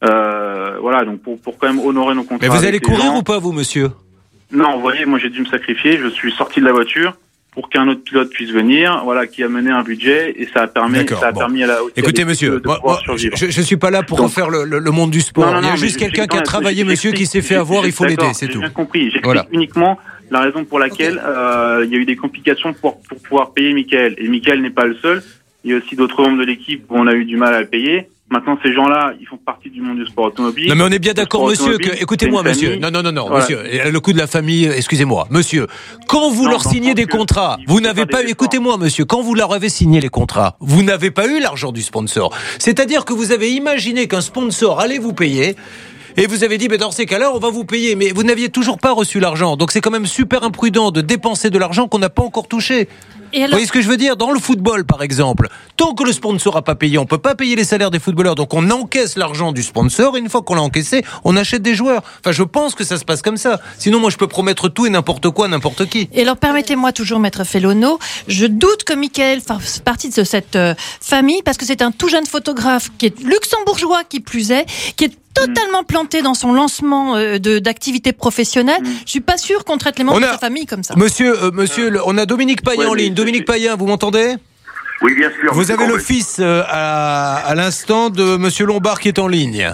Speaker 10: Euh, voilà, donc pour pour quand même honorer nos contrats.
Speaker 16: Mais vous allez
Speaker 10: avec les
Speaker 16: courir
Speaker 10: gens.
Speaker 16: ou pas, vous, monsieur?
Speaker 10: Non, vous voyez, moi j'ai dû me sacrifier. Je suis sorti de la voiture pour qu'un autre pilote puisse venir, voilà, qui a mené un budget et ça a permis,
Speaker 16: D'accord,
Speaker 10: ça a
Speaker 16: bon.
Speaker 10: permis à la.
Speaker 16: Écoutez,
Speaker 10: à
Speaker 16: monsieur,
Speaker 10: de, de
Speaker 16: moi,
Speaker 10: pouvoir
Speaker 16: moi,
Speaker 10: survivre.
Speaker 16: je, je suis pas là pour
Speaker 10: Donc-
Speaker 16: refaire le, le, le monde du sport.
Speaker 10: Non, non,
Speaker 16: il y a
Speaker 10: non,
Speaker 16: juste
Speaker 10: mais
Speaker 16: quelqu'un
Speaker 10: je-
Speaker 16: qui a
Speaker 10: non,
Speaker 16: travaillé,
Speaker 10: j'explique-
Speaker 16: monsieur, qui s'est fait
Speaker 10: j'explique-
Speaker 16: avoir. Il faut
Speaker 10: d'accord,
Speaker 16: l'aider, c'est
Speaker 10: j'ai
Speaker 16: tout.
Speaker 10: bien compris. J'explique
Speaker 16: Voilà.
Speaker 10: uniquement la raison pour laquelle euh, il y a eu des complications pour pour pouvoir payer Michael. Et Michael n'est pas le seul. Il y a aussi d'autres membres de l'équipe où on a eu du mal à le payer. Maintenant, ces gens-là, ils font partie du monde du sport automobile.
Speaker 16: Non mais on est bien
Speaker 10: Le
Speaker 16: d'accord,
Speaker 10: sport
Speaker 16: monsieur,
Speaker 10: automobile,
Speaker 16: que, écoutez-moi,
Speaker 10: c'est une
Speaker 16: monsieur.
Speaker 10: famille.
Speaker 16: Non, non, non, non,
Speaker 10: Voilà.
Speaker 16: monsieur. Et Le coup de la famille, excusez-moi. Monsieur, quand vous
Speaker 10: Non,
Speaker 16: leur
Speaker 10: dans
Speaker 16: signez
Speaker 10: le
Speaker 16: des
Speaker 10: sens que
Speaker 16: contrats,
Speaker 10: il
Speaker 16: vous
Speaker 10: faut
Speaker 16: n'avez
Speaker 10: faire des
Speaker 16: pas,
Speaker 10: efforts.
Speaker 16: écoutez-moi, monsieur, quand vous leur avez signé les contrats, vous n'avez pas eu l'argent du sponsor. C'est-à-dire que vous avez imaginé qu'un sponsor allait vous payer. Et vous avez dit, ben dans ces cas-là, on va vous payer. Mais vous n'aviez toujours pas reçu l'argent. Donc c'est quand même super imprudent de dépenser de l'argent qu'on n'a pas encore touché.
Speaker 17: Et alors-
Speaker 16: Vous voyez ce que je veux dire? Dans le football, par exemple, tant que le sponsor n'a pas payé, on peut pas payer les salaires des footballeurs. Donc on encaisse l'argent du sponsor et une fois qu'on l'a encaissé, on achète des joueurs. Enfin, je pense que ça se passe comme ça. Sinon, moi, je peux promettre tout et n'importe quoi à n'importe qui.
Speaker 17: Et alors, permettez-moi toujours, Maître Fellono, je doute que Michael fasse partie de cette euh, famille parce que c'est un tout jeune photographe qui est luxembourgeois, qui plus est, qui est totalement planté dans son lancement euh, de d'activité professionnelle. Je suis pas sûr qu'on traite les membres
Speaker 16: On a-
Speaker 17: de sa famille comme ça.
Speaker 16: Monsieur, euh, monsieur, le- on a Dominique Payen
Speaker 10: Ouais,
Speaker 16: en
Speaker 10: mais
Speaker 16: ligne.
Speaker 10: c'est-
Speaker 16: Dominique Payen, vous m'entendez?
Speaker 5: Oui, bien sûr.
Speaker 16: Vous
Speaker 5: monsieur
Speaker 16: avez le
Speaker 5: Courbet.
Speaker 16: fils euh, à, à l'instant de monsieur Lombard qui est en ligne.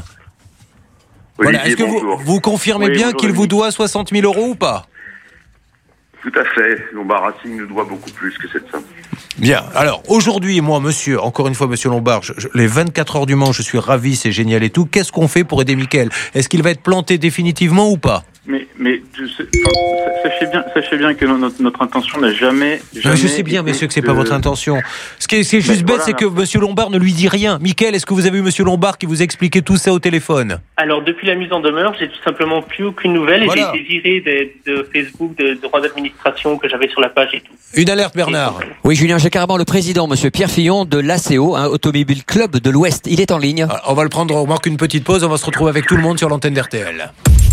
Speaker 5: Olivier,
Speaker 16: Voilà. Est-ce que vous,
Speaker 5: bonjour.
Speaker 16: vous confirmez
Speaker 10: Oui,
Speaker 16: bien
Speaker 10: bonjour,
Speaker 16: qu'il vous
Speaker 10: Olivier.
Speaker 16: doit soixante mille euros ou pas?
Speaker 5: Tout à fait. Lombard Racing nous doit beaucoup plus que cette somme.
Speaker 16: Bien. Alors, aujourd'hui, moi, monsieur, encore une fois, monsieur Lombard, je- je- les vingt-quatre heures du Mans, je suis ravi, c'est génial et tout. Qu'est-ce qu'on fait pour aider Mickaël? Est-ce qu'il va être planté définitivement ou pas?
Speaker 10: Mais, mais tu sais- enfin, sachez bien, sachez bien que notre, notre intention n'a jamais,
Speaker 16: Non,
Speaker 10: jamais.
Speaker 16: mais je sais bien,
Speaker 10: été
Speaker 16: monsieur, que c'est
Speaker 10: de-
Speaker 16: pas votre intention. Ce qui est, ce qui est juste
Speaker 10: Mais
Speaker 16: bête,
Speaker 10: voilà,
Speaker 16: c'est que
Speaker 10: non.
Speaker 16: monsieur Lombard ne lui dit rien. Mickaël, est-ce que vous avez eu monsieur Lombard qui vous a expliqué tout ça au téléphone?
Speaker 15: Alors, depuis la mise en demeure, j'ai tout simplement plus aucune nouvelle et
Speaker 16: Voilà.
Speaker 15: j'ai été viré de, de Facebook, de, de droit d'administration que j'avais sur la page et tout.
Speaker 16: Une alerte, Bernard.
Speaker 19: Oui, Julien, j'ai carrément le président, monsieur Pierre Fillon, de l'A C O, un Automobile Club de l'Ouest. Il est en ligne.
Speaker 16: Alors, on va le prendre, on marque une petite pause, on va se retrouver avec tout le monde sur l'antenne d'R T L.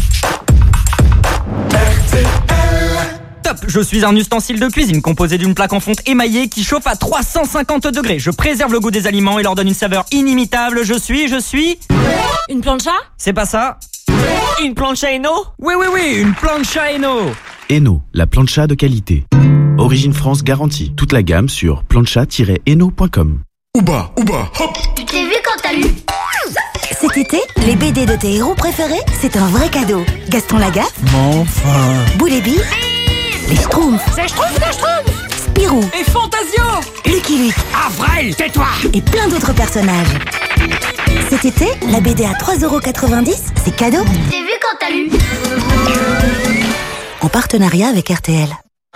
Speaker 6: Top, je suis un ustensile de cuisine composé d'une plaque en fonte émaillée qui chauffe à trois cent cinquante degrés. Je préserve le goût des aliments et leur donne une saveur inimitable. Je suis, je suis...
Speaker 1: Une plancha?
Speaker 6: C'est pas ça. Une plancha Eno? Oui, oui, oui, une plancha Eno.
Speaker 27: Eno, la plancha de qualité. Origine France garantie. Toute la gamme sur plancha tiret eno point com.
Speaker 20: Ouba, ouba, hop.
Speaker 24: Tu t'es vu quand t'as lu? Cet été, les B D de tes héros préférés, c'est un vrai cadeau. Gaston Lagaffe,
Speaker 20: Mais enfin.
Speaker 24: Boulébi, les Schtroumpfs,
Speaker 1: C'est Schtroumpf, c'est Schtroumpf!
Speaker 24: Spirou,
Speaker 6: Et Fantasio.
Speaker 24: Lucky Luke
Speaker 6: Avril, tais-toi.
Speaker 24: et plein d'autres personnages. Cet été, la B D à trois euros quatre-vingt-dix, c'est cadeau.
Speaker 1: T'es vu quand t'as lu?
Speaker 24: En partenariat avec R T L.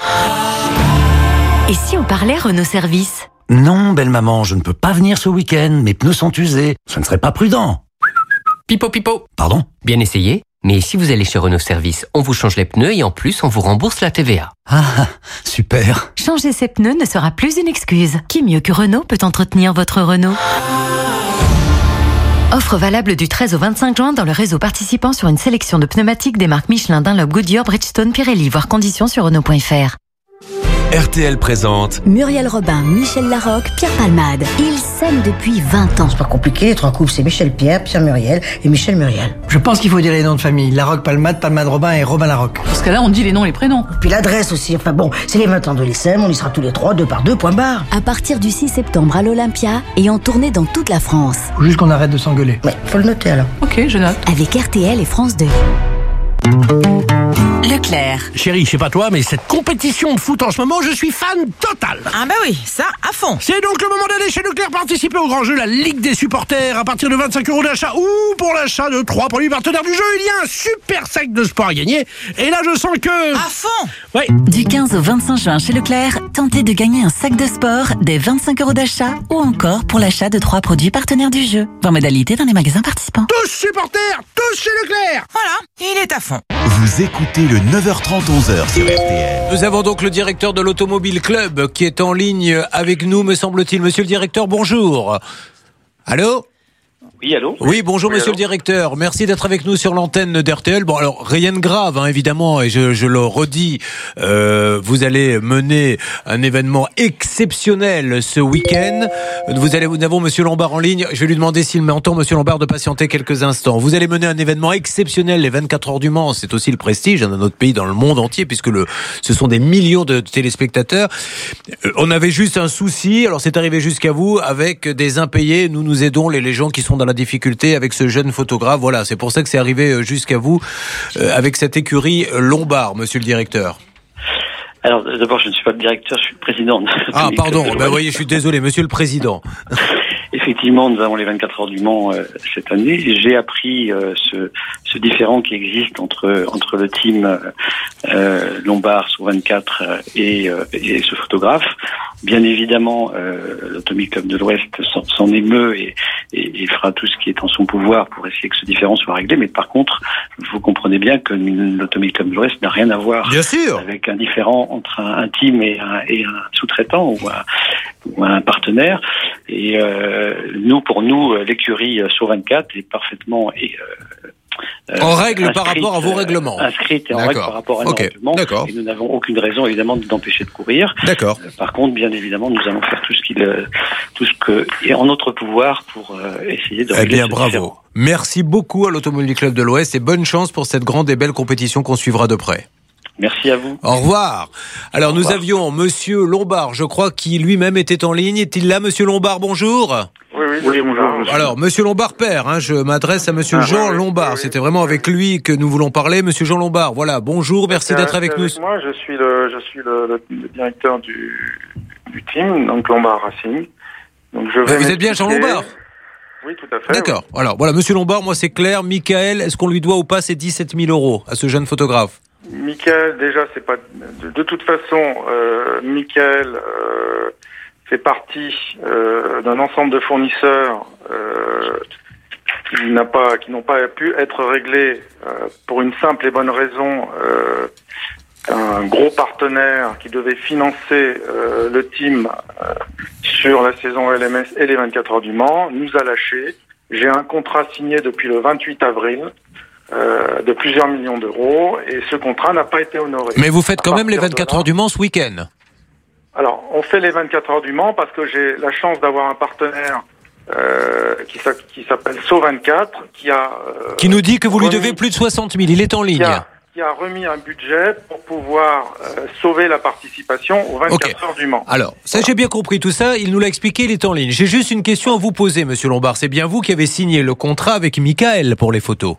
Speaker 9: Et si on parlait Renault Service?
Speaker 21: Non, belle maman, je ne peux pas venir ce week-end. Mes pneus sont usés. Ce ne serait pas prudent.
Speaker 22: Pipo pipo.
Speaker 21: Pardon?
Speaker 22: Bien essayé. Mais si vous allez chez Renault Service, on vous change les pneus et en plus on vous rembourse la T V A.
Speaker 21: Ah, super.
Speaker 9: Changer ses pneus ne sera plus une excuse. Qui mieux que Renault peut entretenir votre Renault? Offre valable du treize au vingt-cinq juin dans le réseau participant sur une sélection de pneumatiques des marques Michelin, Dunlop, Goodyear, Bridgestone, Pirelli. Voir conditions sur Renault point F R.
Speaker 14: R T L présente
Speaker 24: Muriel Robin, Michel Larocque, Pierre Palmade. Ils s'aiment depuis vingt ans.
Speaker 4: C'est pas compliqué, les trois couples, c'est Michel Pierre, Pierre Muriel et Michel Muriel.
Speaker 7: Je pense qu'il faut dire les noms de famille. Larocque, Palmade, Palmade Robin et Robin Larocque.
Speaker 13: Parce que là, on dit les noms et les prénoms.
Speaker 4: Et puis l'adresse aussi. Enfin bon, c'est les vingt ans de l'I S E M, on y sera tous les trois, deux par deux, point barre.
Speaker 24: À partir du six septembre à l'Olympia et en tournée dans toute la France.
Speaker 7: Faut juste qu'on arrête de s'engueuler.
Speaker 4: Ouais, faut le noter alors.
Speaker 13: Ok, je note.
Speaker 24: Avec R T L et France deux.
Speaker 11: Leclerc.
Speaker 12: Chérie, je sais pas toi, mais cette compétition de foot en ce moment, je suis fan total.
Speaker 11: Ah bah oui, ça, à fond.
Speaker 12: C'est donc le moment d'aller chez Leclerc participer au grand jeu, la Ligue des supporters, à partir de vingt-cinq euros d'achat ou pour l'achat de trois produits partenaires du jeu. Il y a un super sac de sport à gagner. Et là, je sens que...
Speaker 11: À fond.
Speaker 12: Ouais.
Speaker 11: Du quinze au vingt-cinq juin chez Leclerc, tentez de gagner un sac de sport des vingt-cinq euros d'achat ou encore pour l'achat de trois produits partenaires du jeu. Voir modalité dans les magasins participants.
Speaker 12: Tous supporters, tous chez Leclerc.
Speaker 11: Voilà, il est à fond.
Speaker 14: Vous écoutez le neuf heures trente, onze heures sur R T L.
Speaker 16: Nous avons donc le directeur de l'Automobile Club qui est en ligne avec nous, me semble-t-il. Monsieur le directeur, bonjour. Allô ?
Speaker 23: Oui, allô ?
Speaker 16: Oui, bonjour,
Speaker 23: oui,
Speaker 16: monsieur
Speaker 23: allô.
Speaker 16: le directeur. Merci d'être avec nous sur l'antenne d'R T L. Bon, alors, rien de grave, hein, évidemment, et je, je le redis, euh, vous allez mener un événement exceptionnel ce week-end. Vous allez, nous avons monsieur Lombard en ligne. Je vais lui demander s'il m'entend, monsieur Lombard, de patienter quelques instants. Vous allez mener un événement exceptionnel, les vingt-quatre heures du Mans. C'est aussi le prestige d'un autre pays dans le monde entier, puisque le, ce sont des millions de téléspectateurs. Euh, on avait juste un souci, alors c'est arrivé jusqu'à vous, avec des impayés. Nous, nous aidons les, les gens qui sont dans la difficulté avec ce jeune photographe. Voilà, c'est pour ça que c'est arrivé jusqu'à vous euh, avec cette écurie Lombard, monsieur le directeur.
Speaker 23: Alors d'abord, je ne suis pas le directeur, je suis le président.
Speaker 16: Ah pardon, ben bah, voyez, je suis désolé, monsieur le président.
Speaker 23: Effectivement, nous avons les vingt-quatre heures du Mans euh, cette année. J'ai appris euh, ce, ce différend qui existe entre entre le team euh, Lombard sur vingt-quatre euh, et, euh, et ce photographe. Bien évidemment, euh, l'Automobile Club de l'Ouest s'en, s'en émeut et, et, et fera tout ce qui est en son pouvoir pour essayer que ce différend soit réglé. Mais par contre, vous comprenez bien que l'Automobile Club de l'Ouest n'a rien à voir
Speaker 16: bien sûr.
Speaker 23: avec un différend entre un, un team et un, et un sous-traitant ou un, ou un partenaire. Et euh, nous, pour nous, l'écurie sur vingt-quatre est parfaitement et, euh,
Speaker 16: en règle par rapport à vos règlements.
Speaker 23: Inscrite et en règle par rapport à nos
Speaker 16: okay.
Speaker 23: règlements.
Speaker 16: D'accord.
Speaker 23: Et nous n'avons aucune raison, évidemment, d'empêcher de courir.
Speaker 16: D'accord.
Speaker 23: Euh, par contre, bien évidemment, nous allons faire tout ce qu'il, euh, tout ce que est en notre pouvoir pour euh, essayer de.
Speaker 16: Eh bien, bravo. Différent. Merci beaucoup à l'Automobile Club de l'Ouest et bonne chance pour cette grande et belle compétition qu'on suivra de près.
Speaker 23: Merci à vous.
Speaker 16: Au revoir. Alors,
Speaker 23: Au
Speaker 16: nous
Speaker 23: revoir.
Speaker 16: avions monsieur Lombard, je crois, qui lui-même était en ligne. Est-il là, monsieur Lombard? Bonjour.
Speaker 10: Oui, oui, oui, bonjour.
Speaker 16: Alors, monsieur Lombard père, hein, je m'adresse à monsieur
Speaker 10: Ah,
Speaker 16: Jean
Speaker 10: oui,
Speaker 16: Lombard.
Speaker 10: oui, oui.
Speaker 16: C'était vraiment avec lui que nous voulons parler. Monsieur Jean Lombard, voilà, bonjour, merci d'être avec nous.
Speaker 10: Moi, je suis le, je suis le, le, le directeur du, du team, donc Lombard Racing. Donc, je vais
Speaker 16: Vous êtes bien Jean Lombard?
Speaker 10: Oui, tout à fait.
Speaker 16: D'accord. Oui. Alors, voilà, monsieur Lombard, moi c'est clair. Michael, est-ce qu'on lui doit ou pas ces dix-sept mille euros à ce jeune photographe?
Speaker 10: Michael, déjà, c'est pas de, de toute façon, euh, Michael euh, fait partie euh, d'un ensemble de fournisseurs euh, qui n'a pas, qui n'ont pas pu être réglés euh, pour une simple et bonne raison. Euh, un gros partenaire qui devait financer euh, le team euh, sur la saison L M S et les vingt-quatre heures du Mans nous a lâchés. J'ai un contrat signé depuis le vingt-huit avril. Euh, de plusieurs millions d'euros et ce contrat n'a pas été honoré.
Speaker 16: Mais vous faites quand même les vingt-quatre heures du Mans ce week-end?
Speaker 10: Alors, on fait les vingt-quatre heures du Mans parce que j'ai la chance d'avoir un partenaire euh, qui, qui s'appelle So vingt-quatre qui a... Euh,
Speaker 16: qui nous dit que vous lui devez plus de soixante mille, il est en ligne.
Speaker 10: Qui a, qui a remis un budget pour pouvoir euh, sauver la participation aux vingt-quatre
Speaker 16: okay.
Speaker 10: heures du Mans.
Speaker 16: Alors, ça voilà. J'ai bien compris tout ça, il nous l'a expliqué, il est en ligne. J'ai juste une question à vous poser, monsieur Lombard. C'est bien vous qui avez signé le contrat avec Michael pour les photos?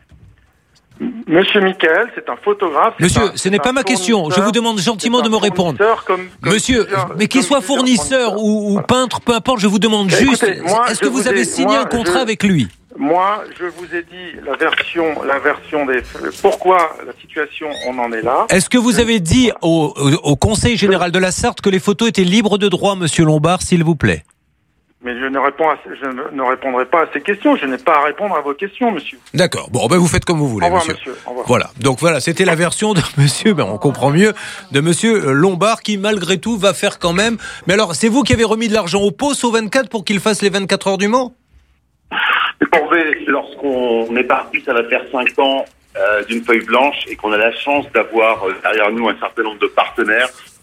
Speaker 10: Monsieur Michael, c'est un photographe.
Speaker 16: Monsieur,
Speaker 10: un,
Speaker 16: ce n'est pas ma question. Je vous demande gentiment de me répondre. Comme, comme Monsieur, mais qu'il soit fournisseur ou, ou voilà. peintre, peu importe, je vous demande Écoutez, juste, moi, est-ce que vous avez ai, signé moi, un contrat
Speaker 10: je,
Speaker 16: avec lui?
Speaker 10: Moi, je vous ai dit la version, la version des... Pourquoi la situation, on en est là.
Speaker 16: Est-ce que vous avez dit au, au, au Conseil général de la Sarthe que les photos étaient libres de droit, monsieur Lombard, s'il vous plaît?
Speaker 10: Mais je ne, réponds à, je ne répondrai pas à ces questions. Je n'ai pas à répondre à vos questions, monsieur.
Speaker 16: D'accord. Bon, ben vous faites comme vous voulez,
Speaker 10: Au revoir,
Speaker 16: monsieur.
Speaker 10: monsieur. Au revoir.
Speaker 16: Voilà. Donc voilà, c'était la version de monsieur, ben on comprend mieux, de monsieur Lombard qui, malgré tout, va faire quand même. Mais alors, c'est vous qui avez remis de l'argent au poste au vingt-quatre pour qu'il fasse les vingt-quatre heures du Mans?
Speaker 25: Lorsqu'on est parti, ça va faire cinq ans euh, d'une feuille blanche et qu'on a la chance d'avoir euh, derrière nous un certain nombre de partenaires.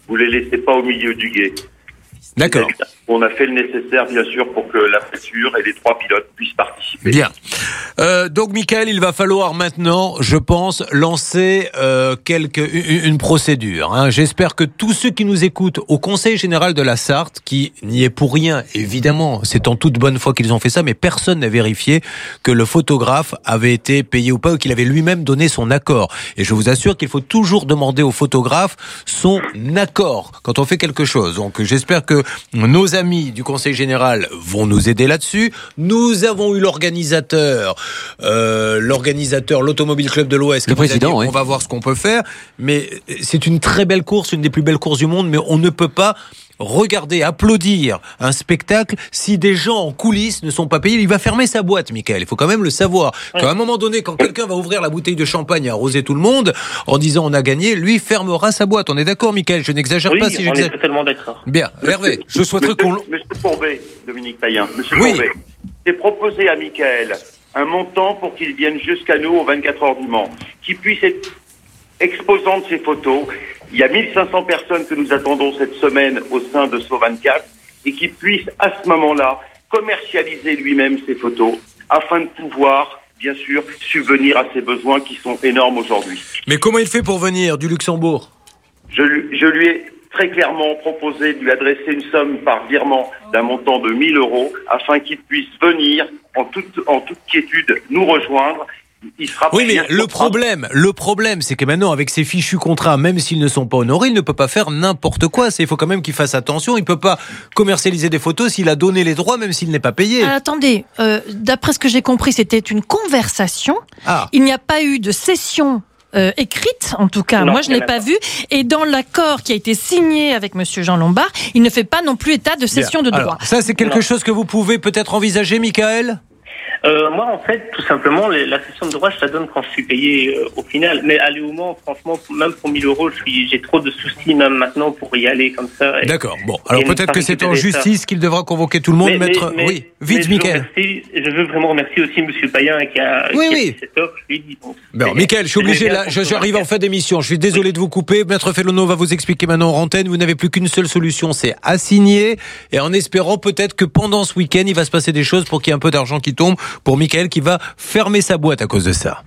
Speaker 25: vous les laissez pas au milieu du gué.
Speaker 16: D'accord.
Speaker 25: On a fait le nécessaire, bien sûr, pour que la voiture et les trois pilotes puissent participer.
Speaker 16: Bien. Euh, donc, Michael, il va falloir maintenant, je pense, lancer euh, quelque, une, une procédure. Hein. J'espère que tous ceux qui nous écoutent au Conseil général de la Sarthe, qui n'y est pour rien, évidemment, c'est en toute bonne foi qu'ils ont fait ça, mais personne n'a vérifié que le photographe avait été payé ou pas, ou qu'il avait lui-même donné son accord. Et je vous assure qu'il faut toujours demander au photographe son accord quand on fait quelque chose. Donc, j'espère que nos amis du Conseil général vont nous aider là-dessus. Nous avons eu l'organisateur, euh, l'organisateur, l'Automobile Club de l'Ouest.
Speaker 19: Le président,
Speaker 16: dit,
Speaker 19: oui.
Speaker 16: On va voir ce qu'on peut faire. Mais c'est une très belle course, une des plus belles courses du monde, mais on ne peut pas regarder, applaudir un spectacle si des gens en coulisses ne sont pas payés. Il va fermer sa boîte, Michael. Il faut quand même le savoir. Ouais. Qu'à un moment donné, quand quelqu'un va ouvrir la bouteille de champagne et arroser tout le monde en disant on a gagné, lui fermera sa boîte. On est d'accord, Michael? Je n'exagère
Speaker 15: oui,
Speaker 16: pas si
Speaker 15: on
Speaker 16: j'exagère.
Speaker 15: est totalement d'accord.
Speaker 16: Bien, Hervé, je souhaiterais qu'on...
Speaker 25: Monsieur Courbet, Dominique Payen, Monsieur
Speaker 16: Oui.
Speaker 25: Courbet, j'ai proposé à Michael un montant pour qu'il vienne jusqu'à nous aux vingt-quatre heures du Mans, qu'il puisse être exposant de ses photos. Il y a mille cinq cents personnes que nous attendons cette semaine au sein de S O vingt-quatre et qu'il puisse à ce moment-là commercialiser lui-même ses photos afin de pouvoir, bien sûr, subvenir à ses besoins qui sont énormes aujourd'hui.
Speaker 16: Mais comment il fait pour venir du Luxembourg?
Speaker 25: Je, lui- je lui ai très clairement proposé de lui adresser une somme par virement d'un montant de mille euros afin qu'il puisse venir en toute, en toute quiétude nous rejoindre. Il sera
Speaker 16: Oui, mais
Speaker 25: bien
Speaker 16: le
Speaker 25: sûr-
Speaker 16: problème, le problème, c'est que maintenant, avec ces fichus contrats, même s'ils ne sont pas honorés, il ne peut pas faire n'importe quoi. C'est, il faut quand même qu'il fasse attention. Il peut pas commercialiser des photos s'il a donné les droits, même s'il n'est pas payé.
Speaker 13: Ah, attendez, euh, d'après ce que j'ai compris, c'était une conversation.
Speaker 16: Ah.
Speaker 13: Il n'y a pas eu de session euh, écrite, en tout cas,
Speaker 15: Non,
Speaker 13: moi je
Speaker 15: il y
Speaker 13: n'ai
Speaker 15: en a
Speaker 13: pas
Speaker 15: pas.
Speaker 13: vu. Et dans l'accord qui a été signé avec Monsieur Jean Lombard, il ne fait pas non plus état de cession
Speaker 16: Bien.
Speaker 13: de droit.
Speaker 16: Alors, ça, c'est quelque
Speaker 15: Non.
Speaker 16: chose que vous pouvez peut-être envisager, Michael?
Speaker 15: Euh, moi, en fait, tout simplement, les- la session de droit, je la donne quand je suis payé euh, au final. Mais aller au Mans, franchement, même pour mille euros, je suis, j'ai trop de soucis même maintenant pour y aller comme ça. Et-
Speaker 16: D'accord. Bon, alors
Speaker 15: et ne
Speaker 16: peut-être
Speaker 15: pas
Speaker 16: que c'est en
Speaker 15: récupérer ça.
Speaker 16: justice qu'il devra convoquer tout le monde,
Speaker 15: Mais- mais-
Speaker 16: mettre.
Speaker 15: mais-
Speaker 16: oui,
Speaker 15: mais
Speaker 16: vite,
Speaker 15: je
Speaker 16: Michael.
Speaker 15: veux remercier- Je veux vraiment remercier aussi Monsieur Payen qui a,
Speaker 16: Oui,
Speaker 15: qui a
Speaker 16: oui.
Speaker 15: fait cette offre. Je lui dis, bon,
Speaker 16: Bon,
Speaker 15: c'est-
Speaker 16: Michael, je suis obligé
Speaker 15: c'est
Speaker 16: là,
Speaker 15: bien
Speaker 16: je-
Speaker 15: pour
Speaker 16: j'arrive en fin d'émission. Je suis désolé de vous couper. Maître Fellono va vous expliquer maintenant en antenne. Vous n'avez plus qu'une seule solution, c'est assigner. Et en espérant peut-être que pendant ce week-end, il va se passer des choses pour qu'il y ait un peu d'argent qui tombe pour Michael qui va fermer sa boîte à cause de ça.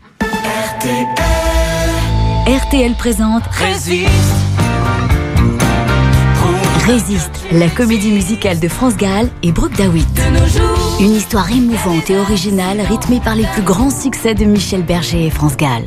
Speaker 24: R T L présente
Speaker 22: Résiste.
Speaker 24: Résiste, la comédie musicale de France Gall et Brooke Dawitt. Une histoire émouvante et originale rythmée par les plus grands succès de Michel Berger et France Gall.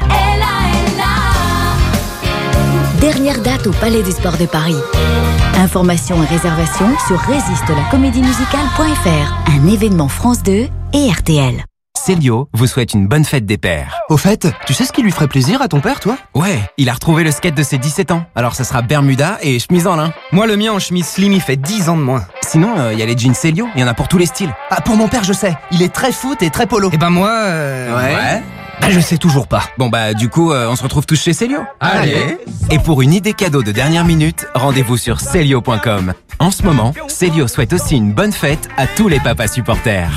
Speaker 24: Dernière date au Palais des Sports de Paris. Informations et réservations sur résiste la comédie musicale point f r. Un événement France deux et R T L.
Speaker 2: Célio vous souhaite une bonne fête des pères. Au fait, tu sais ce qui lui ferait plaisir à ton père, toi? Ouais, il a retrouvé le skate de ses dix-sept ans. Alors ça sera Bermuda et chemise en lin. Moi, le mien en chemise slim, il fait dix ans de moins. Sinon, il euh, y a les jeans Célio, il y en a pour tous les styles. Ah, pour mon père, je sais. Il est très foot et très polo. Et ben moi, euh... Ouais. ouais. Bah, je sais toujours pas. Bon bah du coup, euh, on se retrouve tous chez Célio. Allez. Et pour une idée cadeau de dernière minute, rendez-vous sur Célio point com. En ce moment, Célio souhaite aussi une bonne fête à tous les papas supporters.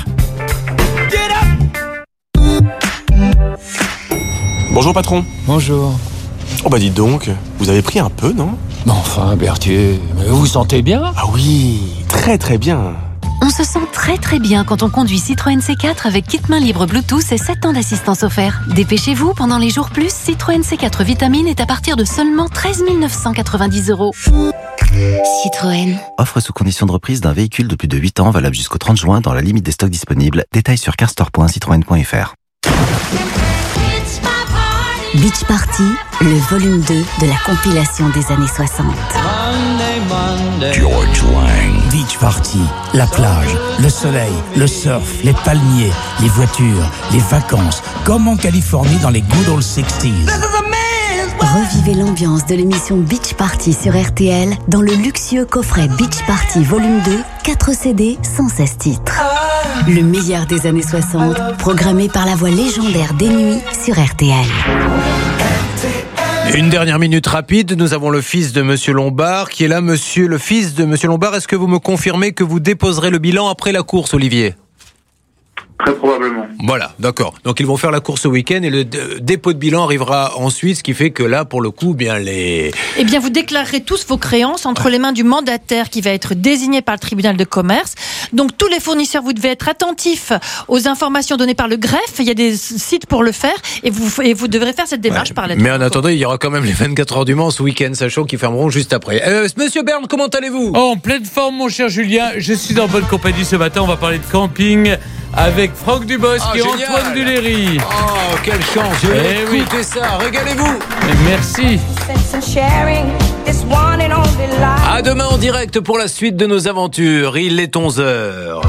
Speaker 20: Bonjour patron.
Speaker 2: Bonjour.
Speaker 20: Oh bah dites donc, vous avez pris un peu, non?
Speaker 2: Mais enfin, Berthier, vous vous sentez bien?
Speaker 20: Ah oui, très très bien.
Speaker 9: On se sent très très bien quand on conduit Citroën C quatre avec kit main libre Bluetooth et sept ans d'assistance offert. Dépêchez-vous, pendant les jours plus, Citroën C quatre Vitamine est à partir de seulement treize mille neuf cent quatre-vingt-dix euros. Citroën.
Speaker 27: Offre sous condition de reprise d'un véhicule de plus de huit ans valable jusqu'au trente juin dans la limite des stocks disponibles. Détails sur carstore point citroën point f r.
Speaker 24: Beach Party, le volume deux de la compilation des années soixante.
Speaker 3: George Lang. Beach Party, la plage, le soleil, le surf, les palmiers, les voitures, les vacances, comme en Californie dans les good old sixties.
Speaker 24: Revivez l'ambiance de l'émission Beach Party sur R T L dans le luxueux coffret Beach Party Volume deux, quatre C D, cent seize titres. Le meilleur des années soixante, programmé par la voix légendaire des nuits sur R T L.
Speaker 16: Une dernière minute rapide, nous avons le fils de Monsieur Lombard qui est là. Monsieur le fils de Monsieur Lombard, est-ce que vous me confirmez que vous déposerez le bilan après la course, Olivier?
Speaker 10: Très probablement.
Speaker 16: Voilà, d'accord. Donc ils vont faire la course ce week-end et le d- dépôt de bilan arrivera ensuite, ce qui fait que là, pour le coup, bien les...
Speaker 13: Eh bien, vous déclarerez tous vos créances entre les mains du mandataire qui va être désigné par le tribunal de commerce. Donc tous les fournisseurs, vous devez être attentifs aux informations données par le greffe. Il y a des sites pour le faire et vous, et vous devrez faire cette démarche ouais, par la
Speaker 16: Mais en attendant, il y aura quand même les vingt-quatre heures du Mans ce week-end, sachant qu'ils fermeront juste après. Euh, Monsieur Bern, comment allez-vous ?
Speaker 1: Oh, en pleine forme, mon cher Julien. Je suis en bonne compagnie ce matin. On va parler de camping avec Franck Dubosc oh, et génial. Antoine Duléry.
Speaker 16: Oh, quelle chance. Je vais eh écouter oui. ça. Régalez-vous.
Speaker 1: Merci.
Speaker 16: À demain en direct pour la suite de nos aventures. Il est onze heures.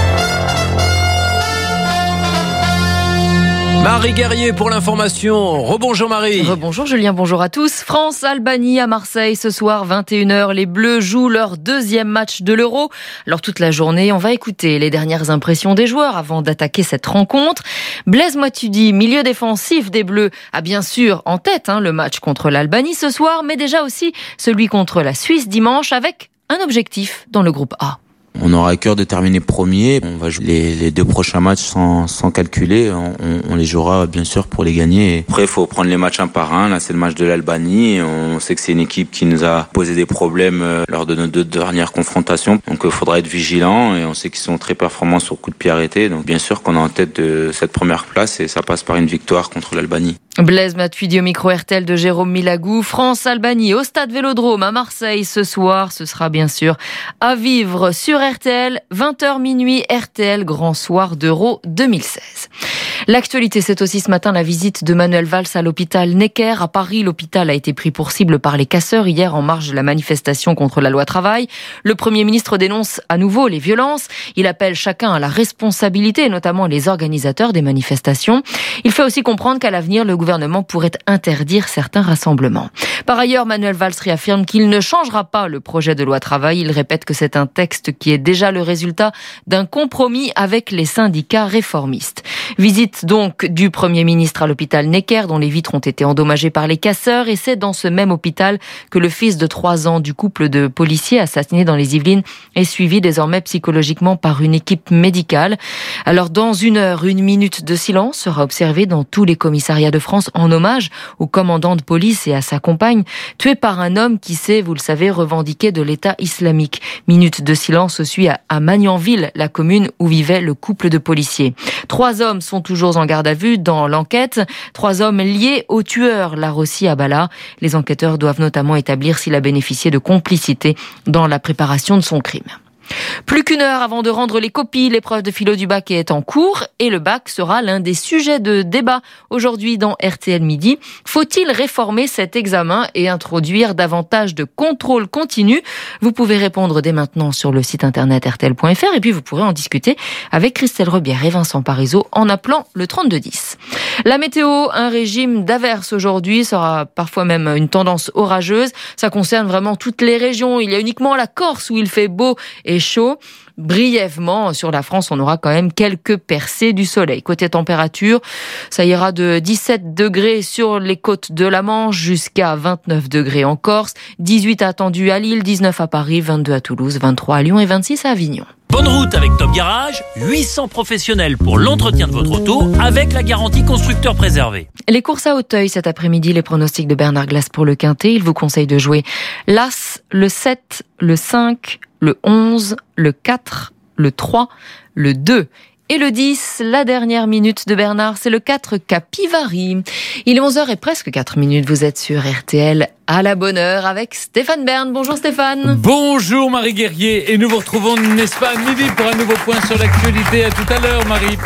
Speaker 16: Marie Guerrier pour l'information. Rebonjour Marie.
Speaker 5: Rebonjour Julien, bonjour à tous. France-Albanie à Marseille ce soir vingt et une heures. Les Bleus jouent leur deuxième match de l'Euro. Alors toute la journée, on va écouter les dernières impressions des joueurs avant d'attaquer cette rencontre. Blaise Matuidi, milieu défensif des Bleus, a bien sûr en tête hein, le match contre l'Albanie ce soir, mais déjà aussi celui contre la Suisse dimanche avec un objectif dans le groupe A.
Speaker 6: On aura à cœur de terminer premier. On va jouer les, les deux prochains matchs sans, sans calculer. On, on les jouera bien sûr pour les gagner. Après, il faut prendre les matchs un par un. Là, c'est le match de l'Albanie. On sait que c'est une équipe qui nous a posé des problèmes lors de nos deux dernières confrontations. Donc, il faudra être vigilant. Et on sait qu'ils sont très performants sur coup de pied arrêté. Donc, bien sûr qu'on est en tête de cette première place et ça passe par une victoire contre l'Albanie.
Speaker 5: Blaise Matuidi au micro R T L de Jérôme Milagou. France-Albanie au stade Vélodrome à Marseille ce soir. Ce sera bien sûr à vivre sur R T L, vingt heures minuit, R T L, grand soir d'Euro deux mille seize. L'actualité, c'est aussi ce matin la visite de Manuel Valls à l'hôpital Necker. À Paris, l'hôpital a été pris pour cible par les casseurs hier en marge de la manifestation contre la loi travail. Le Premier ministre dénonce à nouveau les violences. Il appelle chacun à la responsabilité, notamment les organisateurs des manifestations. Il fait aussi comprendre qu'à l'avenir, le gouvernement pourrait interdire certains rassemblements. Par ailleurs, Manuel Valls réaffirme qu'il ne changera pas le projet de loi travail. Il répète que c'est un texte qui est déjà le résultat d'un compromis avec les syndicats réformistes. Visite donc du Premier ministre à l'hôpital Necker, dont les vitres ont été endommagées par les casseurs. Et c'est dans ce même hôpital que le fils de trois ans du couple de policiers assassinés dans les Yvelines est suivi désormais psychologiquement par une équipe médicale. Alors, dans une heure, une minute de silence sera observée dans tous les commissariats de France en hommage au commandant de police et à sa compagne, tués par un homme qui s'est, vous le savez, revendiqué de l'État islamique. Minute de silence aussi à, à Magnanville, la commune où vivait le couple de policiers. Trois hommes sont toujours en garde à vue dans l'enquête. Trois hommes liés au tueur Larossi Abala. Les enquêteurs doivent notamment établir s'il a bénéficié de complicité dans la préparation de son crime. Plus qu'une heure avant de rendre les copies, l'épreuve de philo du bac est en cours et le bac sera l'un des sujets de débat aujourd'hui dans R T L Midi. Faut-il réformer cet examen et introduire davantage de contrôle continu ? Vous pouvez répondre dès maintenant sur le site internet R T L point F R et puis vous pourrez en discuter avec Christelle Rebière et Vincent Parisot en appelant le trente-deux dix. La météo, un régime d'averses aujourd'hui, sera parfois même une tendance orageuse. Ça concerne vraiment toutes les régions. Il y a uniquement la Corse où il fait beau et chaud. Brièvement, sur la France, on aura quand même quelques percées du soleil. Côté température, ça ira de dix-sept degrés sur les côtes de la Manche jusqu'à vingt-neuf degrés en Corse, dix-huit attendus à Lille, dix-neuf à Paris, vingt-deux à Toulouse, vingt-trois à Lyon et vingt-six à Avignon.
Speaker 8: Bonne route avec Top Garage, huit cents professionnels pour l'entretien de votre auto avec la garantie constructeur préservé.
Speaker 5: Les courses à Auteuil cet après-midi, les pronostics de Bernard Glass pour le Quintet. Il vous conseille de jouer l'As, le sept, le cinq, le onze, le quatre, le trois, le deux. Et le dix, la dernière minute de Bernard, c'est le quatre Capivari. Il est onze heures et presque quatre minutes, vous êtes sur R T L à la bonne heure avec Stéphane Bern. Bonjour Stéphane.
Speaker 1: Bonjour Marie Guerrier et nous vous retrouvons, n'est-ce pas, à midi pour un nouveau point sur l'actualité. À tout à l'heure Marie.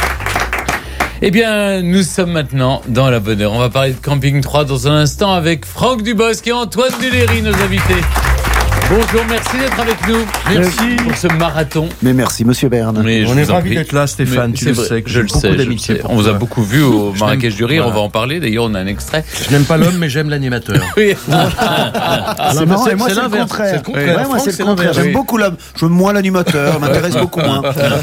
Speaker 1: Eh bien, nous sommes maintenant dans la bonne heure. On va parler de Camping trois dans un instant avec Franck Dubosc et Antoine Duléry, nos invités. Bonjour, merci d'être avec nous. Merci pour ce marathon.
Speaker 27: Mais merci, monsieur Bern.
Speaker 12: Mais on est ravis d'être là, Stéphane. Mais tu le vrai, sais. Que
Speaker 1: je le sais. Je le sais. On vous a beaucoup vu au Marrakech du Rire. Voilà. On va en parler. D'ailleurs, on a un extrait.
Speaker 12: Je n'aime pas l'homme, mais j'aime l'animateur.
Speaker 27: Oui. Ah, c'est marrant. Et moi, c'est, c'est le contraire. C'est le contraire. Ouais, moi, c'est le contraire. J'aime beaucoup l'homme. J'aime moins l'animateur. M'intéresse beaucoup moins.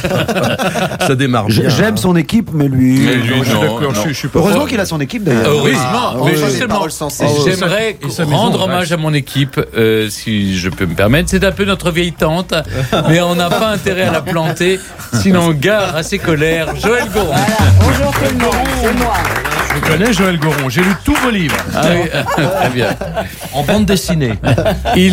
Speaker 12: Ça démarre bien.
Speaker 27: J'aime son équipe, mais lui.
Speaker 12: Mais lui, non. Je suis pas.
Speaker 27: Heureusement qu'il a son équipe d'ailleurs.
Speaker 1: Heureusement. Mais justement, j'aimerais rendre hommage à mon équipe, si je peux me permettre. C'est un peu notre vieille tante, mais on n'a pas intérêt à la planter, sinon gare à ses colères. Joël Goron.
Speaker 4: Voilà. Bonjour tout le monde, c'est moi.
Speaker 12: Je connais Joël Goron, j'ai lu tous vos livres.
Speaker 1: Ah oui, très bien.
Speaker 12: En bande dessinée.
Speaker 1: Il